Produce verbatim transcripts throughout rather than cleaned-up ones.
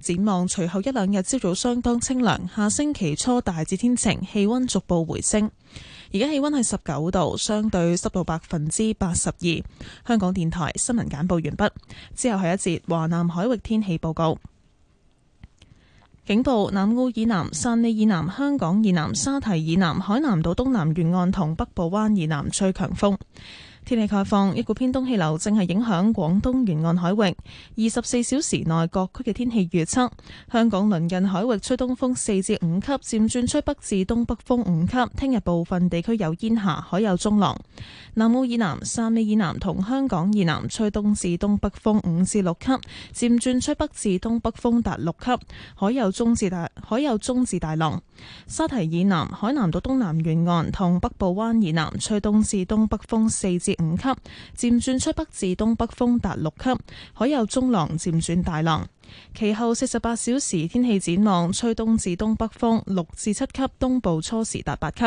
展望隨後一兩日朝早相當清涼，下星期初大致天晴，氣溫逐步回升。而家氣溫係十九度，相對濕度百分之八十二。香港電台新聞簡報完畢，之後係一節華南海域天氣報告。警報：南澳以南、汕尾以南、香港以南、沙堤以南、海南島東南沿岸同北部灣以南吹強風。天氣概況，一股偏東氣流正係影響廣東沿岸海域。二十四小時內各區嘅天氣預測：香港鄰近海域吹東風四至五級，漸轉吹北至東北風五級。聽日部分地區有煙霞，海有中浪。南澳以南、汕尾以南同香港以南吹東至東北風五至六級，漸轉吹北至東北風達六級，海有中至大海有中至大浪。沙堤以南、海南島東南沿岸同北部灣以南吹東至東北風四至五級，漸轉吹北至東北風達六級，海有中浪漸轉大浪。其後四十八小時天氣展望，吹東至東北風六至七級，東部初時達八級。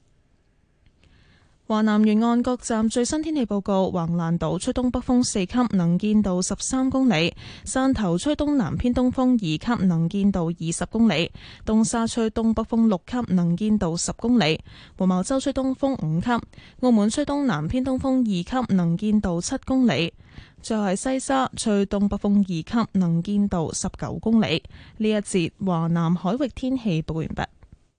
華南沿岸各站最新天氣報告：橫瀾島吹東北風四級，能見度十三公里；汕頭吹東南偏東風二級，能見度二十公里；東沙吹東北風六級，能見度十公里；黃茅洲吹東風五級；澳門吹東南偏東風二級，能見度七公里。最後係西沙吹東北風二級，能見度十九公里。呢一節華南海域天氣報完畢。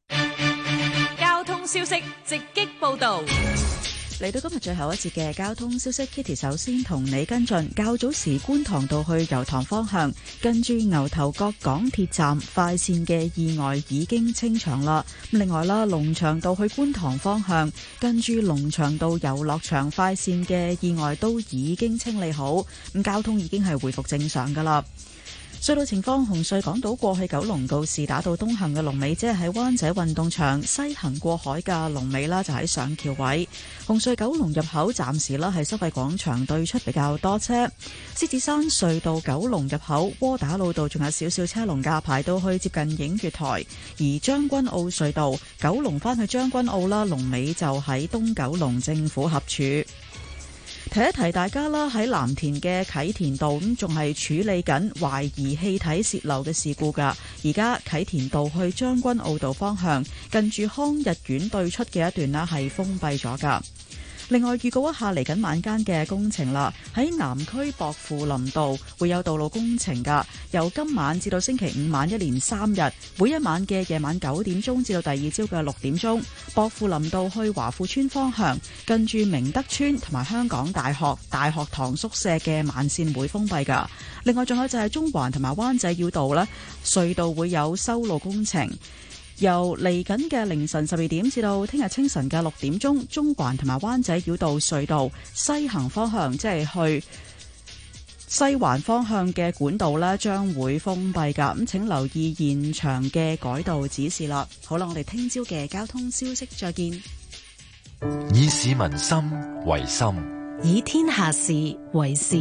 消息直擊報道， 嚟到今日最後一節嘅交通消息 ，Kitty 首先同你跟進。較早時觀塘道去油塘方向，近住牛頭角港鐵站快線嘅意外已經清場啦。另外啦，龍翔道去觀塘方向，近住龍翔道遊樂場快線嘅意外都已經清理好，咁交通已經係回復正常噶啦。隧道情況：紅隧港島過去九龍告士打道東行嘅龍尾，即係喺灣仔運動場；西行過海嘅龍尾啦，就喺上橋位。紅隧九龍入口暫時啦係收費廣場對出比較多車。獅子山隧道九龍入口窩打老道仲有少少車龍架排到去接近映月台，而將軍澳隧道九龍返去將軍澳啦，龍尾就喺東九龍政府合署。提一提大家啦，喺藍田嘅啟田道咁仲係處理緊懷疑氣體洩漏嘅事故噶。而家啟田道去將軍澳道方向，近住康日苑對出嘅一段啦係封閉咗噶。另外預告一下嚟緊晚間嘅工程啦，喺南區薄扶林道會有道路工程噶，由今晚至到星期五晚一連三日，每一晚嘅夜晚九點鐘至到第二朝嘅六點鐘，薄扶林道去華富村方向，近住明德村同埋香港大學大學堂宿舍嘅慢線會封閉噶。另外仲有就係中環同埋灣仔繞道呢，隧道會有修路工程。由嚟緊嘅凌晨十二點至到聽日清晨嘅六點鐘，中環同埋灣仔繞道隧道西行方向，即係去西環方向嘅管道呢，將會封閉噶。咁請留意現場嘅改道指示啦。好啦，我哋聽朝嘅交通消息再見。 以市民心為心， 以天下事為事。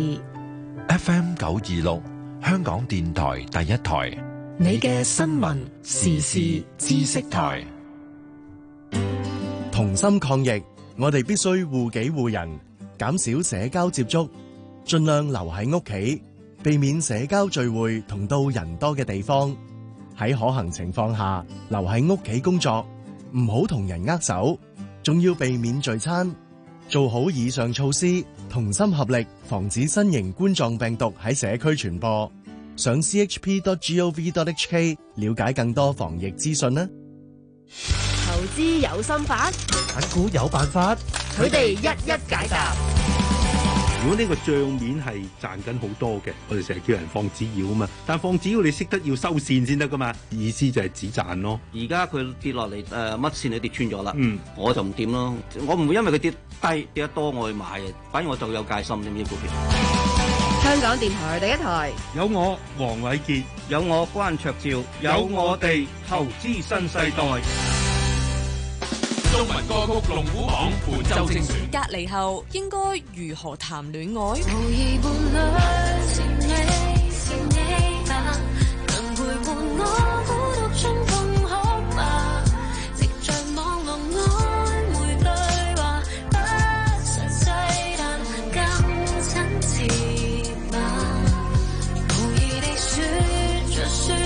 F M 九二六，香港電台第一台。 你嘅新聞時事知識台， 同心抗疫，我哋必須護己護人，減少社交接觸，盡量留喺屋企，避免社交聚會同到人多嘅地方。喺可行情況下，留喺屋企工作，唔好同人握手，仲要避免聚餐。做好以上措施，同心合力，防止新型冠狀病毒喺社區傳播。上 c h p dot gov dot h k 了解更多防疫資訊啦。 投資有心法， 揀股有辦法， 佢哋一一解答。 如果呢個帳面係賺緊好多嘅，我哋成日叫人放紙鷂啊嘛，但放紙鷂你識得要收線先得噶嘛，意思就係止賺咯。 而家佢跌落嚟，誒乜線都跌穿咗啦， 嗯， 我就唔掂咯，我唔會因為佢跌低跌得多我去買嘅，反而我就有戒心點知股票。 香港電台第一台， 有我黃偉傑， 有我關焯照， 有我哋投資新世代。 中文歌曲龍虎榜本周精選。 隔離後應該如何談戀愛？ 無疑伴侶是你是你吧，能陪伴我孤獨中痛哭吧，藉着網絡曖昧對話，不實際但更親切吧，無意地説着説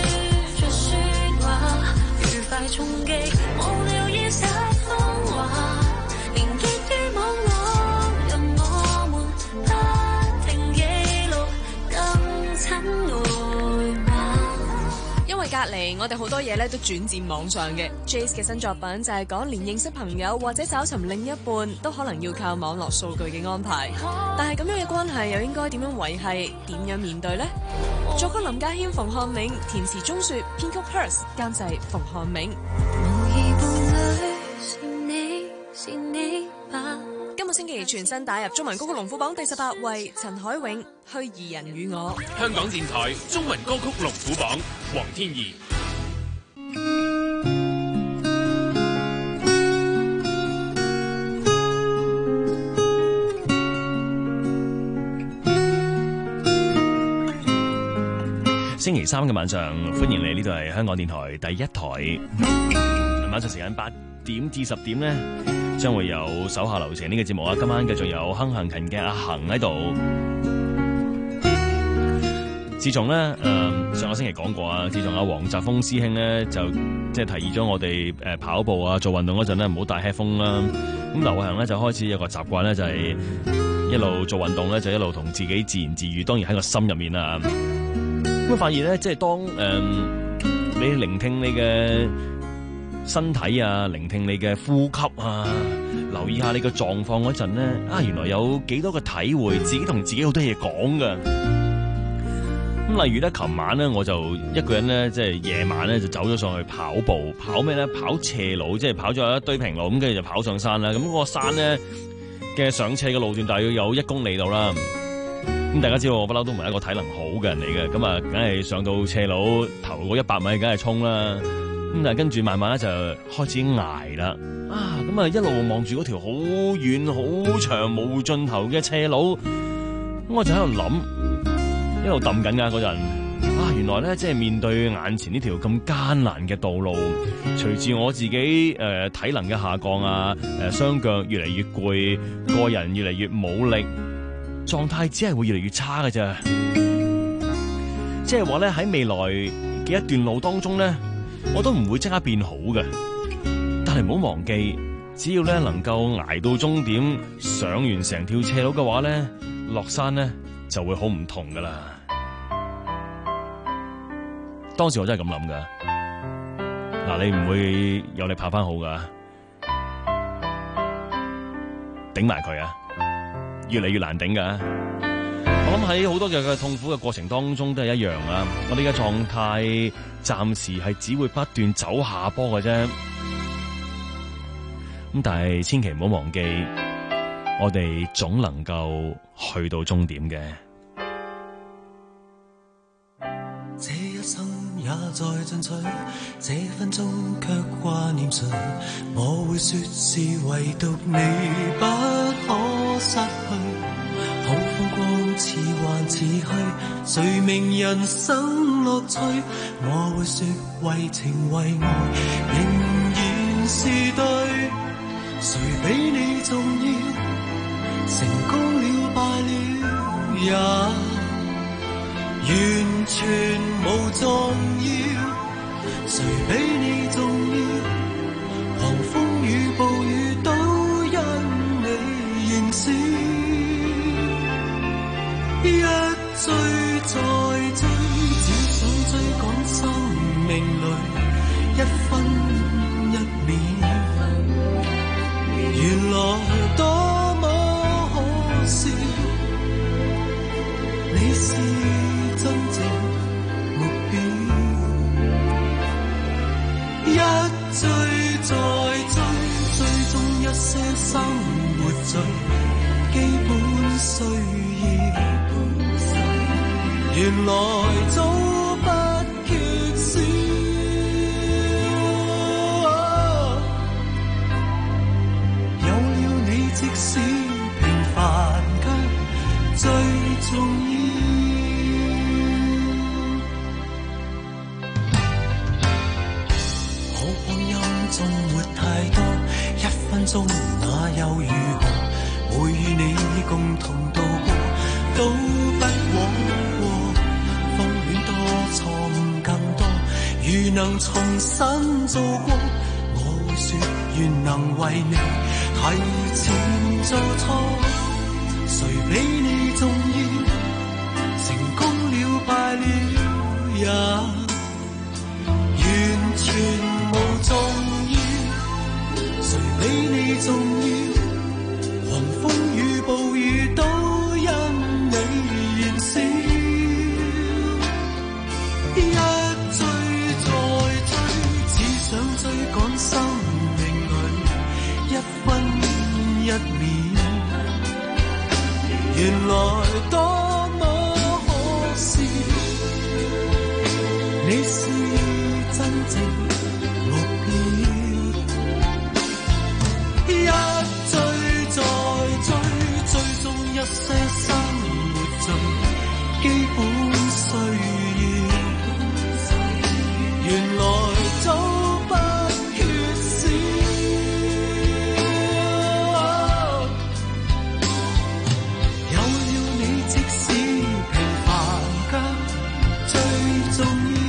隔離，我哋好多嘢咧都轉戰網上嘅。Jace 嘅新作品就係講連認識朋友或者找尋另一半都可能要靠網絡數據嘅安排。但係咁樣嘅關係又應該點樣維繫？點樣面對呢？作曲林家謙、馮漢銘，填詞鐘雪，編曲 Hers， 監製馮漢銘。今個星期全新打入中文歌曲龍虎榜第十八位，陳凱詠《虛擬人與我》。 香港電台中文歌曲龍虎榜，黃天怡。 星期三嘅晚上，歡迎你，呢度係香港電台第一台。晚上時間八點至十點呢，將會有手下留情呢個節目啊！今晚繼續有亨行勤嘅阿恒喺度。自從咧誒、呃、上個星期講過啊，自從阿黃澤峰師兄咧就即係提議咗我哋誒跑步啊做運動嗰陣咧唔好帶 headphone 啦。咁劉偉恒咧就開始有個習慣咧，就係、是、一路做運動咧就一路同自己自言自語，當然喺個心入面啦。咁發現咧，即係當誒、呃、你聆聽你嘅身體啊，聆聽你嘅呼吸啊，留意下你嘅狀況嗰陣咧，啊，原來有幾多個體會，自己同自己好多嘢講噶。咁例如咧，琴晚咧我就一個人咧，即係夜晚咧就走咗上去跑步，跑咩咧？跑斜路，即係跑咗一堆平路，咁跟住就跑上山啦。咁、那、嗰個山咧嘅上斜嘅路段大約有一公里度啦。咁大家知道我不嬲都唔係一個體能好嘅人嚟嘅，咁啊，梗係上到斜路頭嗰一百米，梗係衝啦。咁但係跟住慢慢咧就開始捱啦。啊，咁啊一路望住嗰條好遠、好長、冇盡頭嘅斜路，咁我就喺度諗，一路揼緊㗎嗰陣。啊，原來咧即係面對眼前呢條咁艱難嘅道路，隨住我自己誒、呃、體能嘅下降啊，誒雙腳越嚟越攰，個人越嚟越冇力。狀態只係會越嚟越差嘅啫，即係話咧喺未來嘅一段路當中咧，我都唔會即刻變好嘅。但係唔好忘記，只要咧能夠捱到終點，上完成條斜路嘅話咧，落山咧就會好唔同噶啦。當時我真係咁諗噶，嗱，你唔會有力跑翻好噶，頂埋佢啊！越嚟越難頂噶，我諗喺好多嘅痛苦嘅過程當中都係一樣啊！我哋嘅狀態暫時係只會不斷走下坡嘅啫，咁但係千祈唔好忘記，我哋總能夠去到終點嘅。 這一生也在進取，這分鐘卻掛念誰？我會說是唯獨你不可失去，好風光似幻似虛，誰明人生樂趣？我會說為情為愛仍然是對，誰比你重要？成功了敗了也完全無重要，誰比你重要？狂風與暴雨都因你燃燒，一追再追，只想追趕生命裏一分一秒，原來多麼可笑，你是真正目標，一追再追，追蹤一些生活最基本需要，原來早不缺少，有了你即使平凡卻最重要。縱沒太多，一分鐘那又如何？會與你共同度過，都不枉過。風戀多，錯誤更多，如能重新做過，我會說願能為你提前做錯。誰比你重要？成功了敗了也重要。狂風與暴雨都因你燃燒，一追再追，只想追趕生命裏一分一秒。原來多麼可笑，你是真正目標。一追再追，追蹤一些生活最基本需要。原來早不缺少，有了你，即使平凡卻最重要。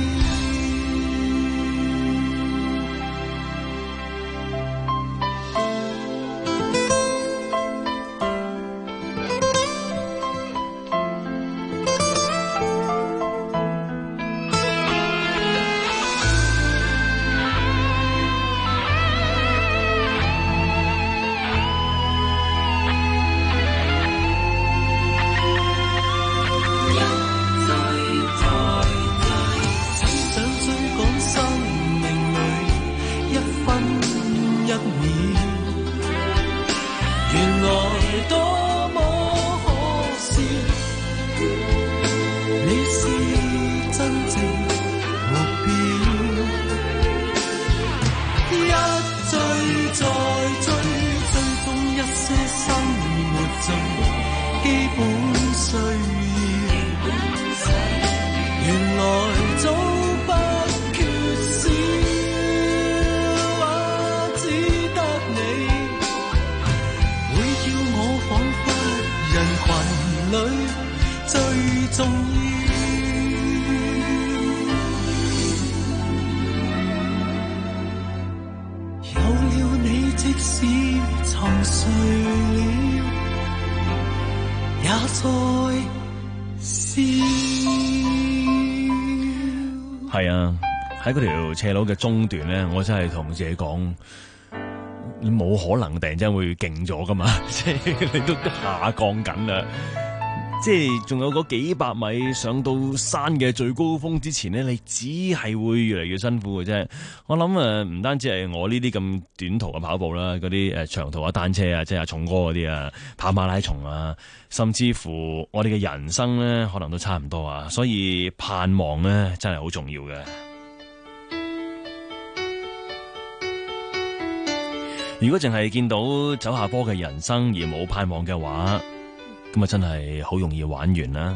係啊，喺嗰條斜路嘅中段咧，我真係同自己講，你冇可能突然之間會勁咗噶嘛，即係你都下降緊啦，即係仲有嗰幾百米上到山嘅最高峰之前咧，你只係會越嚟越辛苦嘅啫。我諗誒，唔單止係我呢啲咁短途嘅跑步啦，嗰啲誒長途嘅單車啊，即係阿松哥嗰啲啊，跑馬拉松啊，甚至乎我哋嘅人生咧，可能都差唔多啊。所以盼望咧，真係好重要嘅。如果淨係見到走下坡嘅人生而冇盼望嘅話，咁啊真係好容易玩完啦。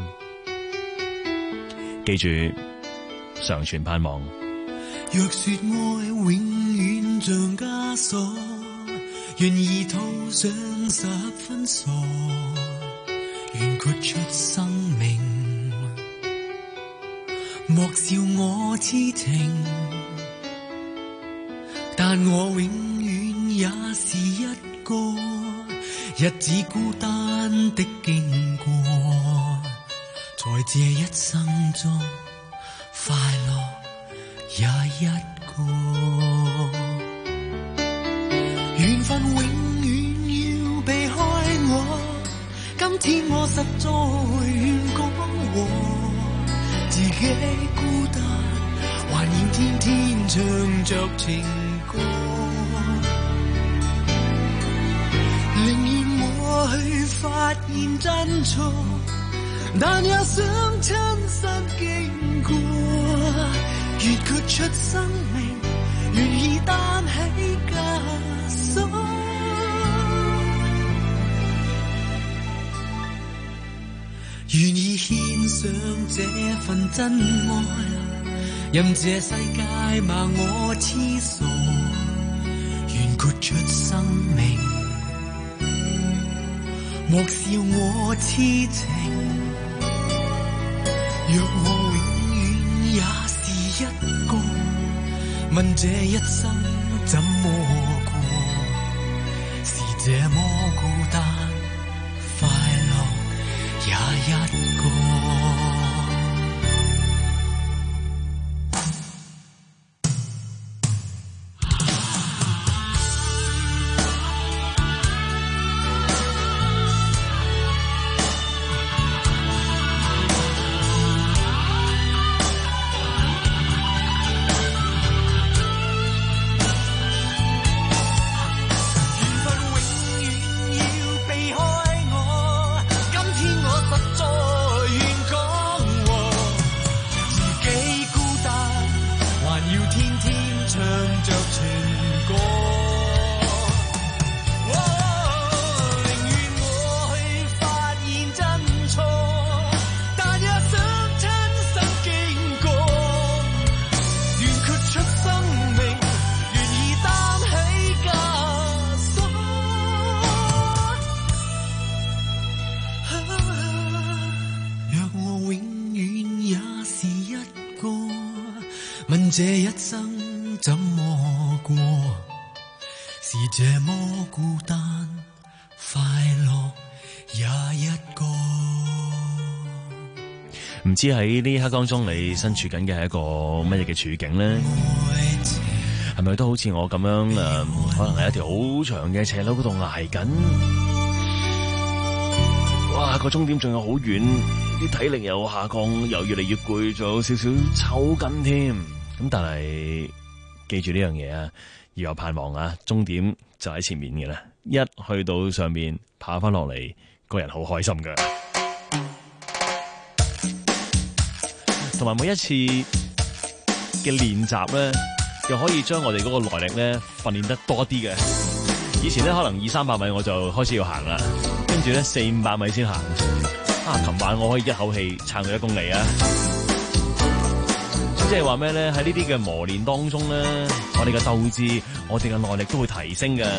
記住，常存盼望。 若說愛永遠像枷鎖，願意套上十分傻，願豁出生命，莫笑我痴情，但我永遠也是一個日子孤單的經過，在這一生中快樂也一個，緣分永遠要避開我，今天我實在願講和，自己孤單還要天天唱着情歌，寧願我去發現真錯，但也想親身經過，越豁出生命，願意擔起枷鎖，願意獻上這份真愛，任這世界罵我痴傻，願豁出生命，莫笑我痴情，若我永遠也是一個，問這一生怎麼過，是這麼孤單，快樂也一個。 要天天唱着情歌。問這一生怎麼過，是這麼孤單，快樂也一個。 唔知喺呢一刻當中，你身處緊嘅係一個乜嘢嘅處境呢？係咪都好似我咁樣誒、呃？可能係一條好長嘅斜路嗰度捱緊。哇！個終點仲有好遠，啲體力又下降，又越嚟越攰，仲有少少抽筋添。咁但係記住呢樣嘢啊，要有盼望啊！終點就喺前面嘅啦，一去到上面跑翻落嚟，個人好開心噶。同埋每一次嘅練習咧，又可以將我哋嗰個耐力咧訓練得多啲嘅。以前咧可能二三百米我就開始要行啦，跟住咧四五百米先行。啊，琴晚我可以一口氣撐到一公里啊！即係話咩咧？喺呢啲嘅磨練當中咧，我哋嘅鬥志，我哋嘅耐力都會提升嘅。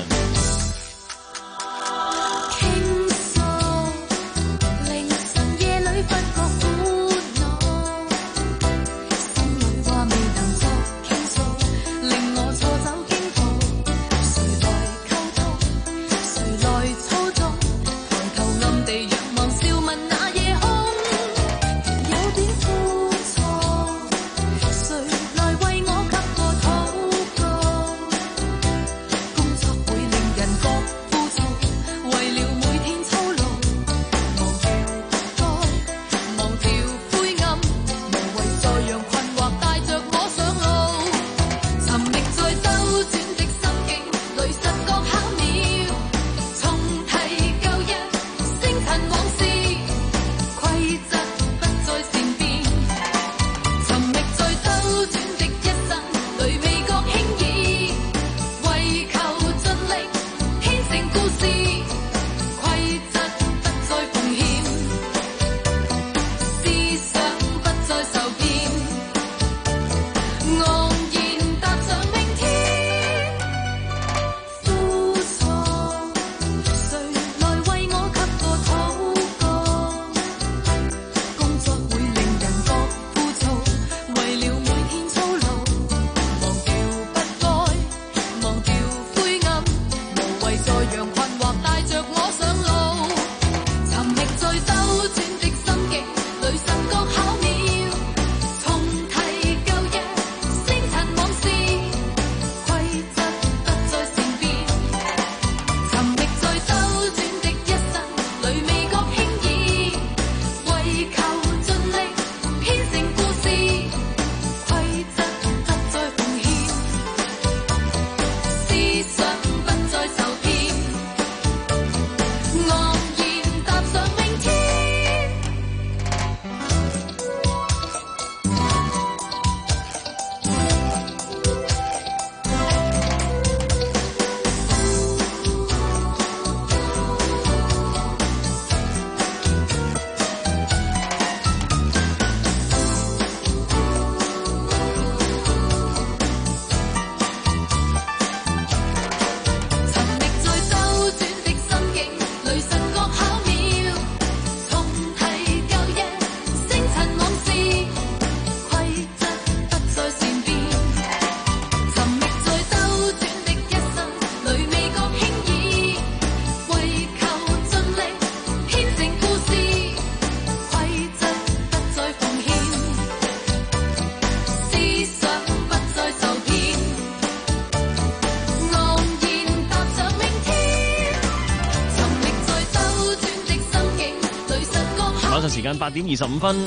時間八點二十五分。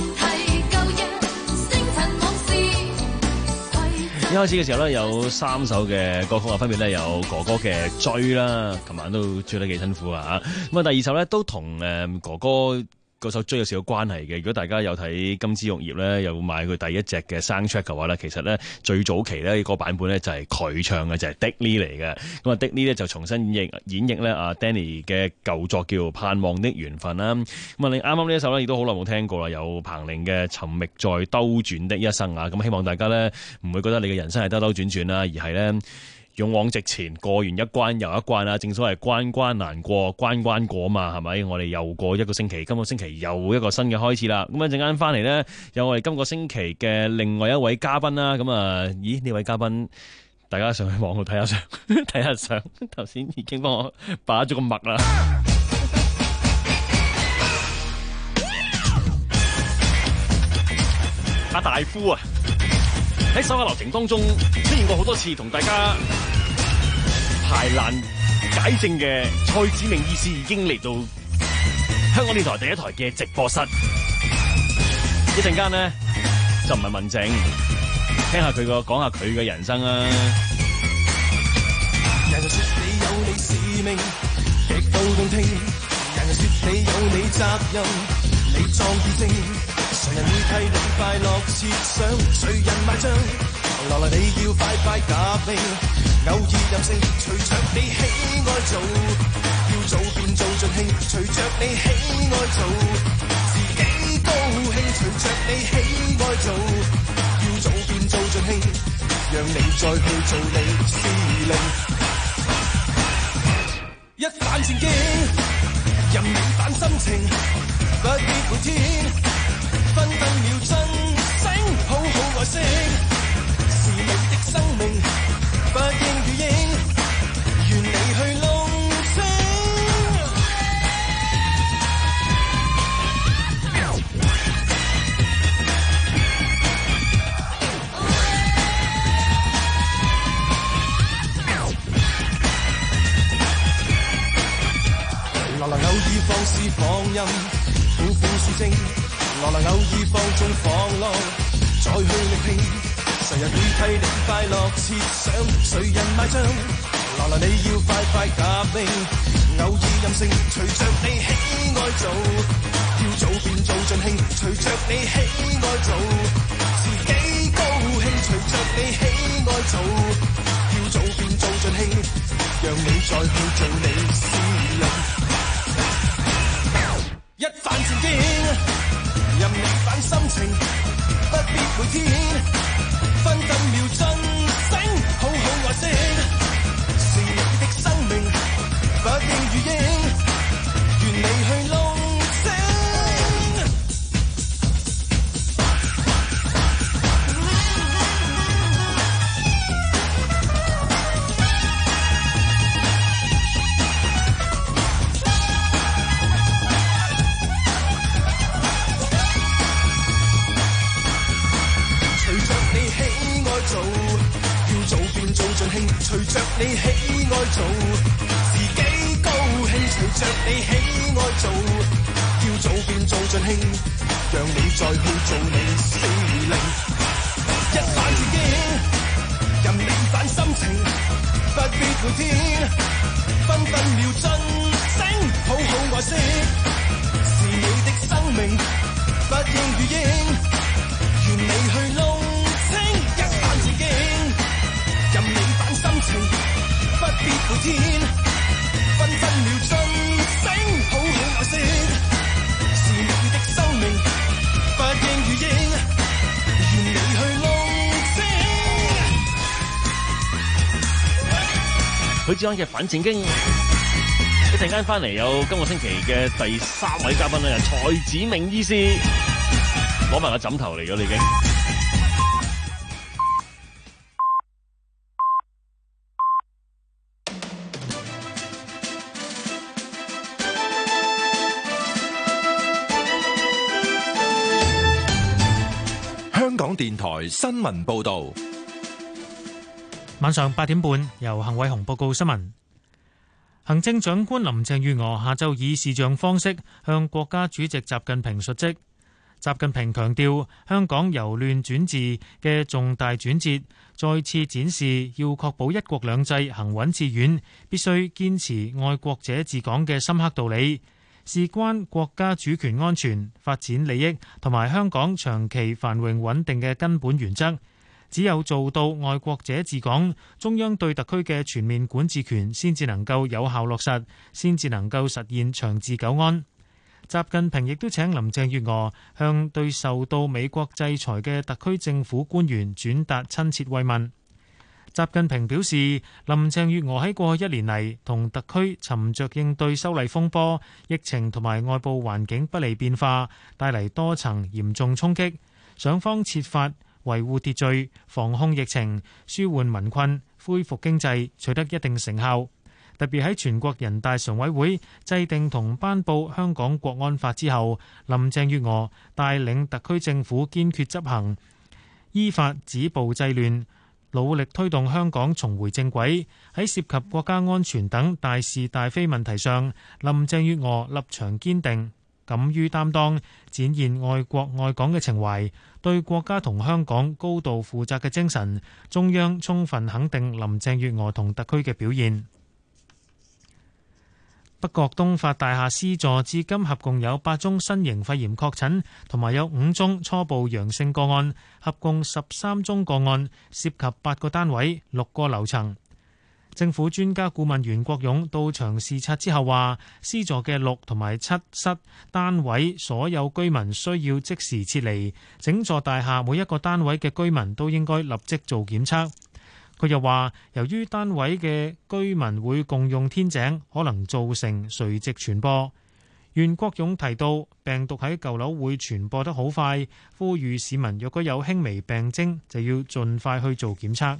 一開始嘅時候咧，有三首嘅歌曲啊，分別咧有哥哥嘅追啦，琴晚都追得幾辛苦啊嚇。咁啊，第二首咧都同誒哥哥嗰首追有少少關係嘅。如果大家有睇金枝玉葉咧，有買佢第一隻嘅 soundtrack 嘅話咧，其實咧最早期咧個版本咧就係佢唱嘅，就係、是、Dick Lee 嚟嘅。咁啊 Dick Lee 咧就重新演繹演繹咧阿 Danny 嘅舊作叫《盼望的緣分》啦。咁啊你啱啱呢一首咧亦都好耐冇聽過啦，有彭羚嘅《尋覓在兜轉的一生》啊。咁希望大家咧唔會覺得你嘅人生係兜兜轉轉啦，而係咧勇往直前，過完一關又一關啊！正所謂關關難過，關關過嘛，係咪？我哋又過一個星期，今個星期又一個新嘅開始啦。咁啊，陣間翻嚟呢，有我哋今個星期嘅另外一位嘉賓啦。咁啊，咦？呢位嘉賓，大家上去網度睇下相，睇下相。頭先已經幫我把咗個脈啦。阿大夫啊！喺手下留情當中出現過好多次，同大家排難解症嘅蔡子明醫師已經嚟到香港電台第一台嘅直播室。一陣間呢，就唔係問症，聽下佢個講下佢嘅人生啊。 人人說你有你使命，極度動聽。人人說你有你責任，你壯義正。誰人會替你快樂設想？誰人買帳？來來你要快快革命，偶爾任性，隨着你喜愛做，要做便做盡興，隨着你喜愛做，自己高興，隨着你喜愛做，要做便做盡興，讓你再去做你司令，一反前徑，任你反心情，不必每天。分分秒真醒，好好愛惜，是你的生命，不應如影，願你去弄清。來來偶爾放肆放任，苦苦是正。來來偶爾放縱放浪，再去力拼，誰人會替你快樂設想？誰人買帳？來來你要快快革命，偶爾任性，隨着你喜愛做，要做便做盡興，隨着你喜愛做，自己高興，隨着你喜愛做，要做便做盡興，讓你再去做你司令，一反前徑。任你反心情，不必每天分分秒真醒，好好愛惜，是你的生命，不應如影，願你去弄清。隨着你喜愛做，自己高興，隨着你喜愛做，要做便做盡興，讓你再去做你司令，一反前徑，任你反心情，不必每天分分秒真醒，好好愛惜，是你的生命，不應如影，願你去弄清，一反前徑。任你反心情，不必每天分分秒真醒，好好愛惜，是你的生命，不應如影，願你去弄清。 許志安嘅反正經，一陣間翻嚟有今個星期嘅第三位嘉賓咧，蔡子明醫師攞埋個枕頭嚟咗，你已經。 香港電台新聞報道， 晚上八點半由幸偉雄報告新聞。行政長官林鄭月娥下晝以視像方式向國家主席習近平述職。習近平強調，香港由亂轉治嘅重大轉折，再次展示要確保一國兩制行穩致遠，必須堅持愛國者治港嘅深刻道理。 事關國家主權安全、發展利益同埋香港長期繁榮穩定嘅根本原則。只有做到愛國者治港，中央對特區嘅全面管治權先至能夠有效落實，先至能夠實現長治久安。習近平亦都請林鄭月娥向對受到美國制裁嘅特區政府官員轉達親切慰問。習近平表示，林鄭月娥喺過去一年嚟同特區沉着應對修例風波、疫情同埋外部環境不利變化，帶嚟多層嚴重衝擊，想方設法維護秩序、防控疫情、舒緩民困、恢復經濟，取得一定成效。特別喺全國人大常委會制定同頒布香港國安法之後，林鄭月娥帶領特區政府堅決執行，依法止暴制亂，努力推動香港重回正軌。喺涉及國家安全等大是大非問題上，林鄭月娥立場堅定，敢於擔當，展現愛國愛港嘅情懷，對國家同香港高度負責嘅精神。中央充分肯定林鄭月娥同特區嘅表現。北角東發大廈 C 座至今合共有八宗新型肺炎確診，同埋有五宗初步陽性個案，合共十三宗個案，涉及八個單位、六個樓層。政府專家顧問袁國勇到場視察之後話 ，C 座嘅六同埋七室單位所有居民需要即時撤離，整座大廈每一個單位嘅居民都應該立即做檢測。佢又話，由於單位嘅居民會共用天井，可能造成垂直傳播。袁國勇提到，病毒喺舊樓會傳播得好快，呼籲市民若果有輕微病徵，就要盡快去做檢測。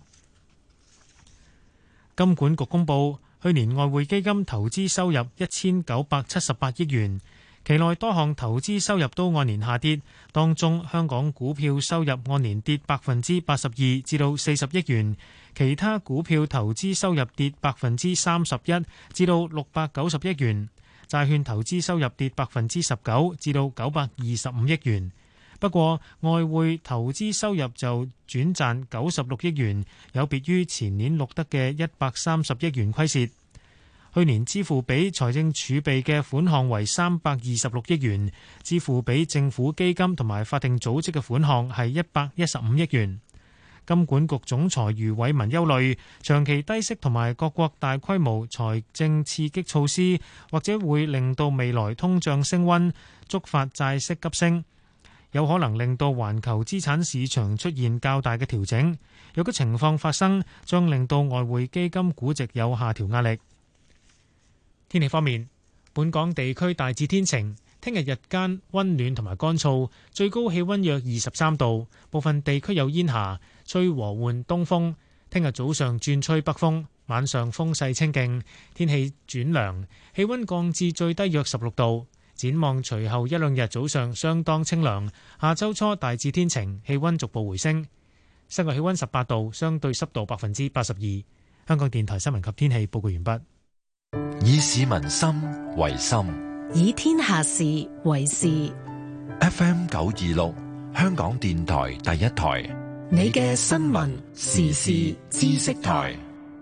金管局公布，去年外匯基金投資收入一千九百七十八億元，期內多項投資收入都按年下跌，當中香港股票收入按年跌百分之八十二，至到四十億元。其他股票投資收入跌百分之三十一，至到六百九十億元；債券投資收入跌百分之十九，至到九百二十五億元。不過，外匯投資收入就轉賺九十六億元，有別於前年錄得嘅一百三十億元虧蝕。去年支付俾財政儲備嘅款項為三百二十六億元，支付俾政府基金同埋法定組織嘅款項係一百一十五億元。金管局總裁余偉文憂慮，長期低息同埋各國大規模財政刺激措施，或者會令到未來通脹升溫，觸發債息急升，有可能令到環球資產市場出現較大嘅調整。若果情況發生，將令到外匯基金估值有下調壓力。天氣方面，本港地區大致天晴。聽日日間溫暖同埋乾燥，最高氣溫約二十三度，部分地區有煙霞，吹和緩東風。聽日早上轉吹北風，晚上風勢清勁，天氣轉涼，氣溫降至最低約十六度。展望隨後一兩日早上相當清涼，下周初大致天晴，氣溫逐步回升。室外氣溫十八度，相對濕度百分之八十二。香港電台新聞及天氣報告完畢。 以市民心為心， 以天下事為事。 F M 九二六，香港電台第一台， 你嘅新聞時事知識台。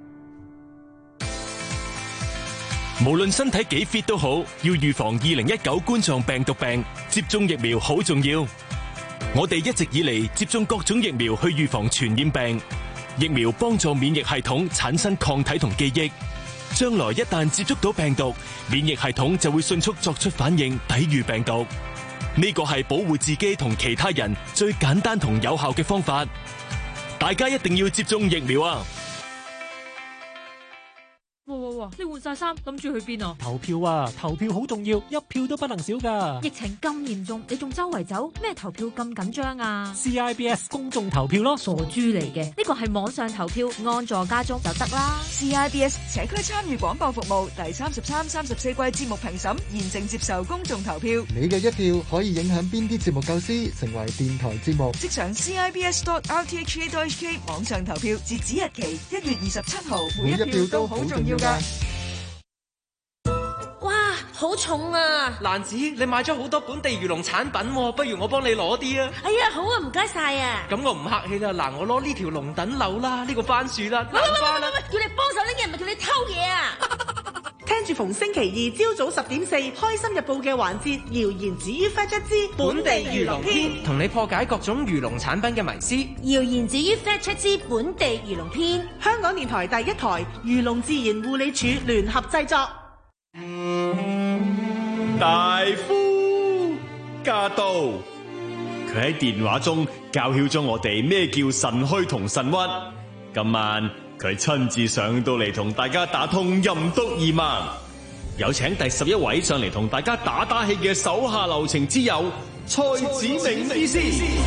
無論身體幾 fit 都好，要預防二零一九冠狀病毒病，接種疫苗好重要。我哋一直以嚟接種各種疫苗去預防傳染病，疫苗幫助免疫系統產生抗體同記憶。將來一旦接觸到病毒，免疫系統就會迅速作出反應，抵禦病毒。呢個係保護自己同其他人最簡單同有效嘅方法。大家一定要接種疫苗啊！ 哇哇哇！你換晒衫，諗住去邊啊？ 投票啊！投票好重要，一票都不能少噶。 疫情咁嚴重，你仲周圍走，咩投票咁緊張啊 ？C I B S 公眾投票咯， 傻豬嚟嘅。呢個係網上投票，安坐家中就得啦。 C I B S 社區參與廣播服務第三十三、三十四季節目評審現正接受公眾投票。 你嘅一票可以影響邊啲節目構思成為電台節目。 即上 C I B S dot R T H K dot H K 網上投票，截止日期一月二十七號。每一票都好重要。 哇，好重啊！ 蘭子，你買咗好多本地漁農產品，不如我幫你攞啲啊！ 哎呀，好啊，唔該晒啊！ 咁我唔客氣啦，嗱，我攞呢條龍躉柳啦，呢個番薯啦， 喂喂喂喂喂，叫你幫手拎嘢，唔係叫你偷嘢啊！ 聽住逢星期二朝早十點四《開心日報》嘅環節，謠言止於 Fact 一之本地漁農篇， 同你破解各種漁農產品嘅迷思。 謠言止於 Fact 一之本地漁農篇， 香港電台第一台漁農自然護理署聯合製作。 大夫駕到，佢喺電話中教曉咗我哋咩叫腎虛同腎鬱。今晚佢親自上到嚟同大家打通任督二脈，有請第十一位上嚟同大家打打氣嘅手下留情之友蔡子明醫師。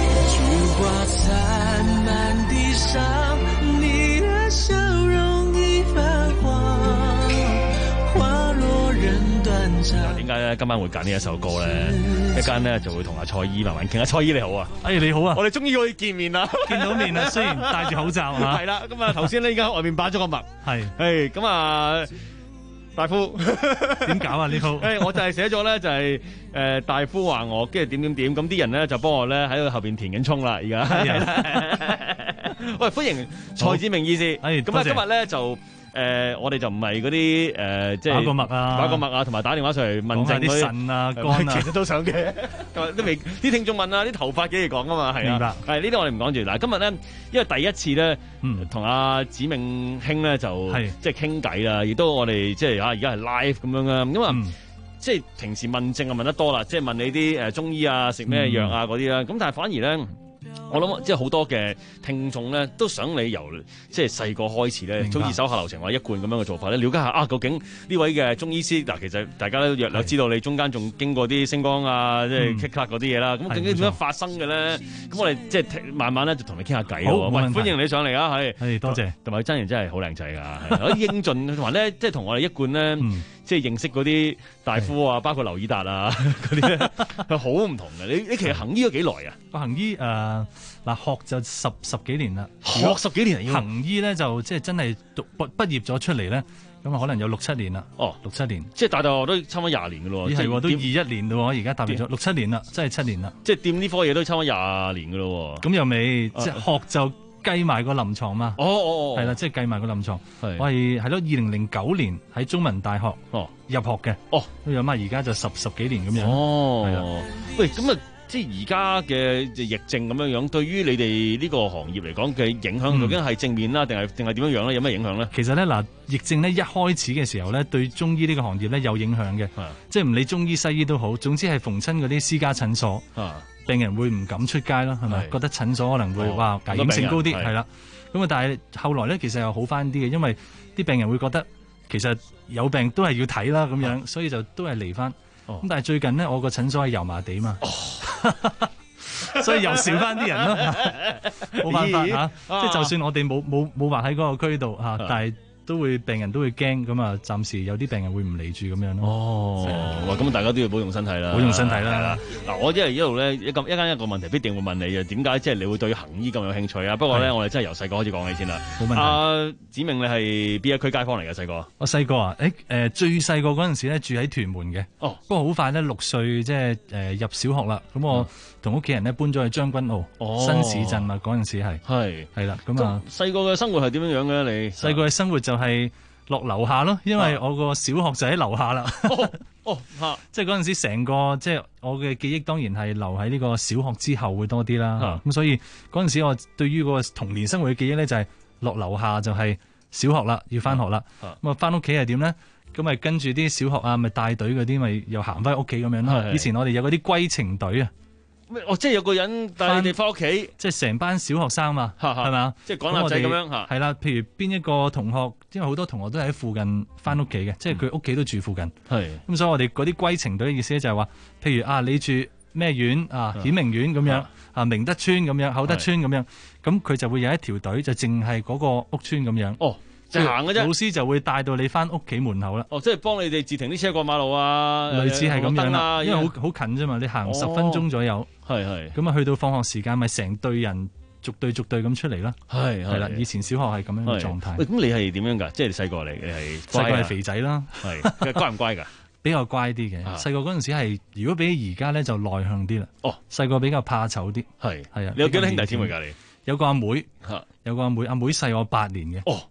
點解咧今晚會揀呢一首歌咧？一間咧就會同阿蔡姨慢慢傾。阿蔡姨你好啊！ 哎你好啊！ 我哋終於可以見面啦， 見到面啦，雖然戴住口罩嚇。 係啦，咁啊頭先咧依家外面擺咗個脈， 係， 誒咁啊大夫點搞啊呢套？ 誒我就係寫咗咧就係誒大夫話我，跟住點點點，咁啲人咧就幫我咧喺度後邊填緊充啦，而家。喂，歡迎蔡子明醫師。咁啊今日咧就。誒、呃，我哋就唔係嗰啲誒，即係打個脈啊， 打個脈啊，同埋打電話上嚟問症啲腎啊、肝啊， 其實都想嘅。都未啲聽眾問啊，啲頭髮幾嘢講啊嘛，係啊。明白。係呢啲我哋唔講住。嗱，今日咧，因為第一次咧，同阿子明兄咧就即係傾偈啦，亦都我哋即係啊，而家係 live 咁樣啊，咁啊、嗯，即係平時問症啊問得多啦，即係問你啲誒中醫啊，食咩藥啊嗰啲啦，咁、嗯、但係反而咧。我諗即係好多嘅聽眾咧，都想你由即係細個開始咧，中意手下留情或者一貫咁樣嘅做法咧，了解下啊，究竟呢位嘅中醫師嗱，其實大家都約略知道你中間仲經過啲星光啊，即係咳咳嗰啲嘢啦。咁究竟點樣發生嘅咧？咁我哋即係慢慢咧就同你傾下偈咯。喂，歡迎你上嚟啊！係， 係多謝。同埋真人真係好靚仔噶，好英俊，同埋咧即係同我哋一貫咧，即係認識嗰啲大夫啊，包括劉以達啊嗰啲咧，係好唔同嘅。你你其實行醫咗幾耐啊？ 我行醫誒。嗱，學就十十幾年啦， 學十幾年， 行醫咧就即係真係讀畢畢業咗出嚟咧，咁啊可能有六七年啦。 哦， 六七年， 即係大學都差唔多廿年嘅咯。 咦係喎，都二一年咯，而家踏入咗六七年啦，真係七年啦。 即係掂呢科嘢都差唔多廿年嘅咯。 咁又未，即係學就計埋個臨床嘛。 哦哦哦， 係啦，即係計埋個臨床。係，我係係咯，二零零九年喺中文大學哦入學嘅。哦，咁啊，而家就十十幾年咁樣。 哦， 係啦。 喂，咁啊。即係而家嘅疫症咁樣樣，對於你哋呢個行業嚟講嘅影響，究竟係正面啦，定係定係點樣樣咧？有咩影響咧？ 其實咧，嗱，疫症咧一開始嘅時候咧，對中醫呢個行業咧有影響嘅，即係唔理中醫西醫都好，總之係逢親嗰啲私家診所，病人會唔敢出街啦，係咪？覺得診所可能會哇危險性高啲，係啦。咁啊，但係後來咧，其實又好翻啲嘅，因為啲病人會覺得其實有病都係要睇啦，咁樣，所以就都係嚟翻。咁但係最近咧，我個診所係油麻地嘛。所以又少翻啲人咯，冇辦法嚇，即係就算我哋冇冇冇話喺嗰個區度嚇，但係都會病人都會驚咁啊！暫時有啲病人會唔嚟住咁樣咯。 哦，哇！咁大家都要保重身體啦， 保重身體啦。 嗱，我因為一路咧一咁一間一個問題，必定會問你嘅，點解即係你會對行醫咁有興趣啊？不過咧，我哋真係由細個開始講起先啦。 冇問題。 阿子明，你係邊一區街坊嚟嘅？細個？ 我細個啊，誒誒，最細個嗰陣時咧住喺屯門嘅。哦。不過好快咧，六歲即係誒入小學啦。咁我同屋企人咧搬咗去將軍澳新市鎮啊，嗰陣時係係係啦。咁啊， 細個嘅生活係點樣樣嘅咧？你細個嘅生活就係落樓下咯，因為我個小學就喺樓下啦。 哦哦，嚇！ 即係嗰陣時成個即係我嘅記憶，當然係留喺呢個小學之後會多啲啦。咁所以嗰陣時我對於個童年生活嘅記憶咧，就係落樓下就係小學啦，要翻學啦。咁啊翻屋企係點咧？咁咪跟住啲小學啊，咪帶隊嗰啲，咪又行翻屋企咁樣咯。以前我哋有嗰啲歸程隊啊。 咩？哦，即係有個人帶你哋翻屋企， 即係成班小學生嘛，係咪啊？ 即係趕鴨仔咁樣嚇。 係啦，譬如邊一個同學，因為好多同學都喺附近翻屋企嘅，即係佢屋企都住附近。係。咁所以我哋嗰啲歸程隊嘅意思咧就係話，譬如啊，你住咩院啊？顯明苑咁樣啊，明德村咁樣，厚德村咁樣，咁佢就會有一條隊，就淨係嗰個屋村咁樣。 哦。就行嘅啫， 老師就會帶到你翻屋企門口啦。 哦，即係幫你哋截停啲車過馬路啊， 類似係咁樣啦。因為好好近啫嘛，你行十分鐘左右。係係。咁啊，去到放學時間，咪成隊人逐隊逐隊咁出嚟啦。係係啦，以前小學係咁樣嘅狀態。 喂，咁你係點樣㗎？即係你細個嚟，你係細個係肥仔啦。 係，乖唔乖㗎？ 比較乖啲嘅。細個嗰陣時係，如果比起而家咧就內向啲啦。 哦， 細個比較怕醜啲。係係啊。 你有幾多兄弟姊妹㗎？你有個阿妹，有個阿妹，阿妹細我八年嘅。 哦。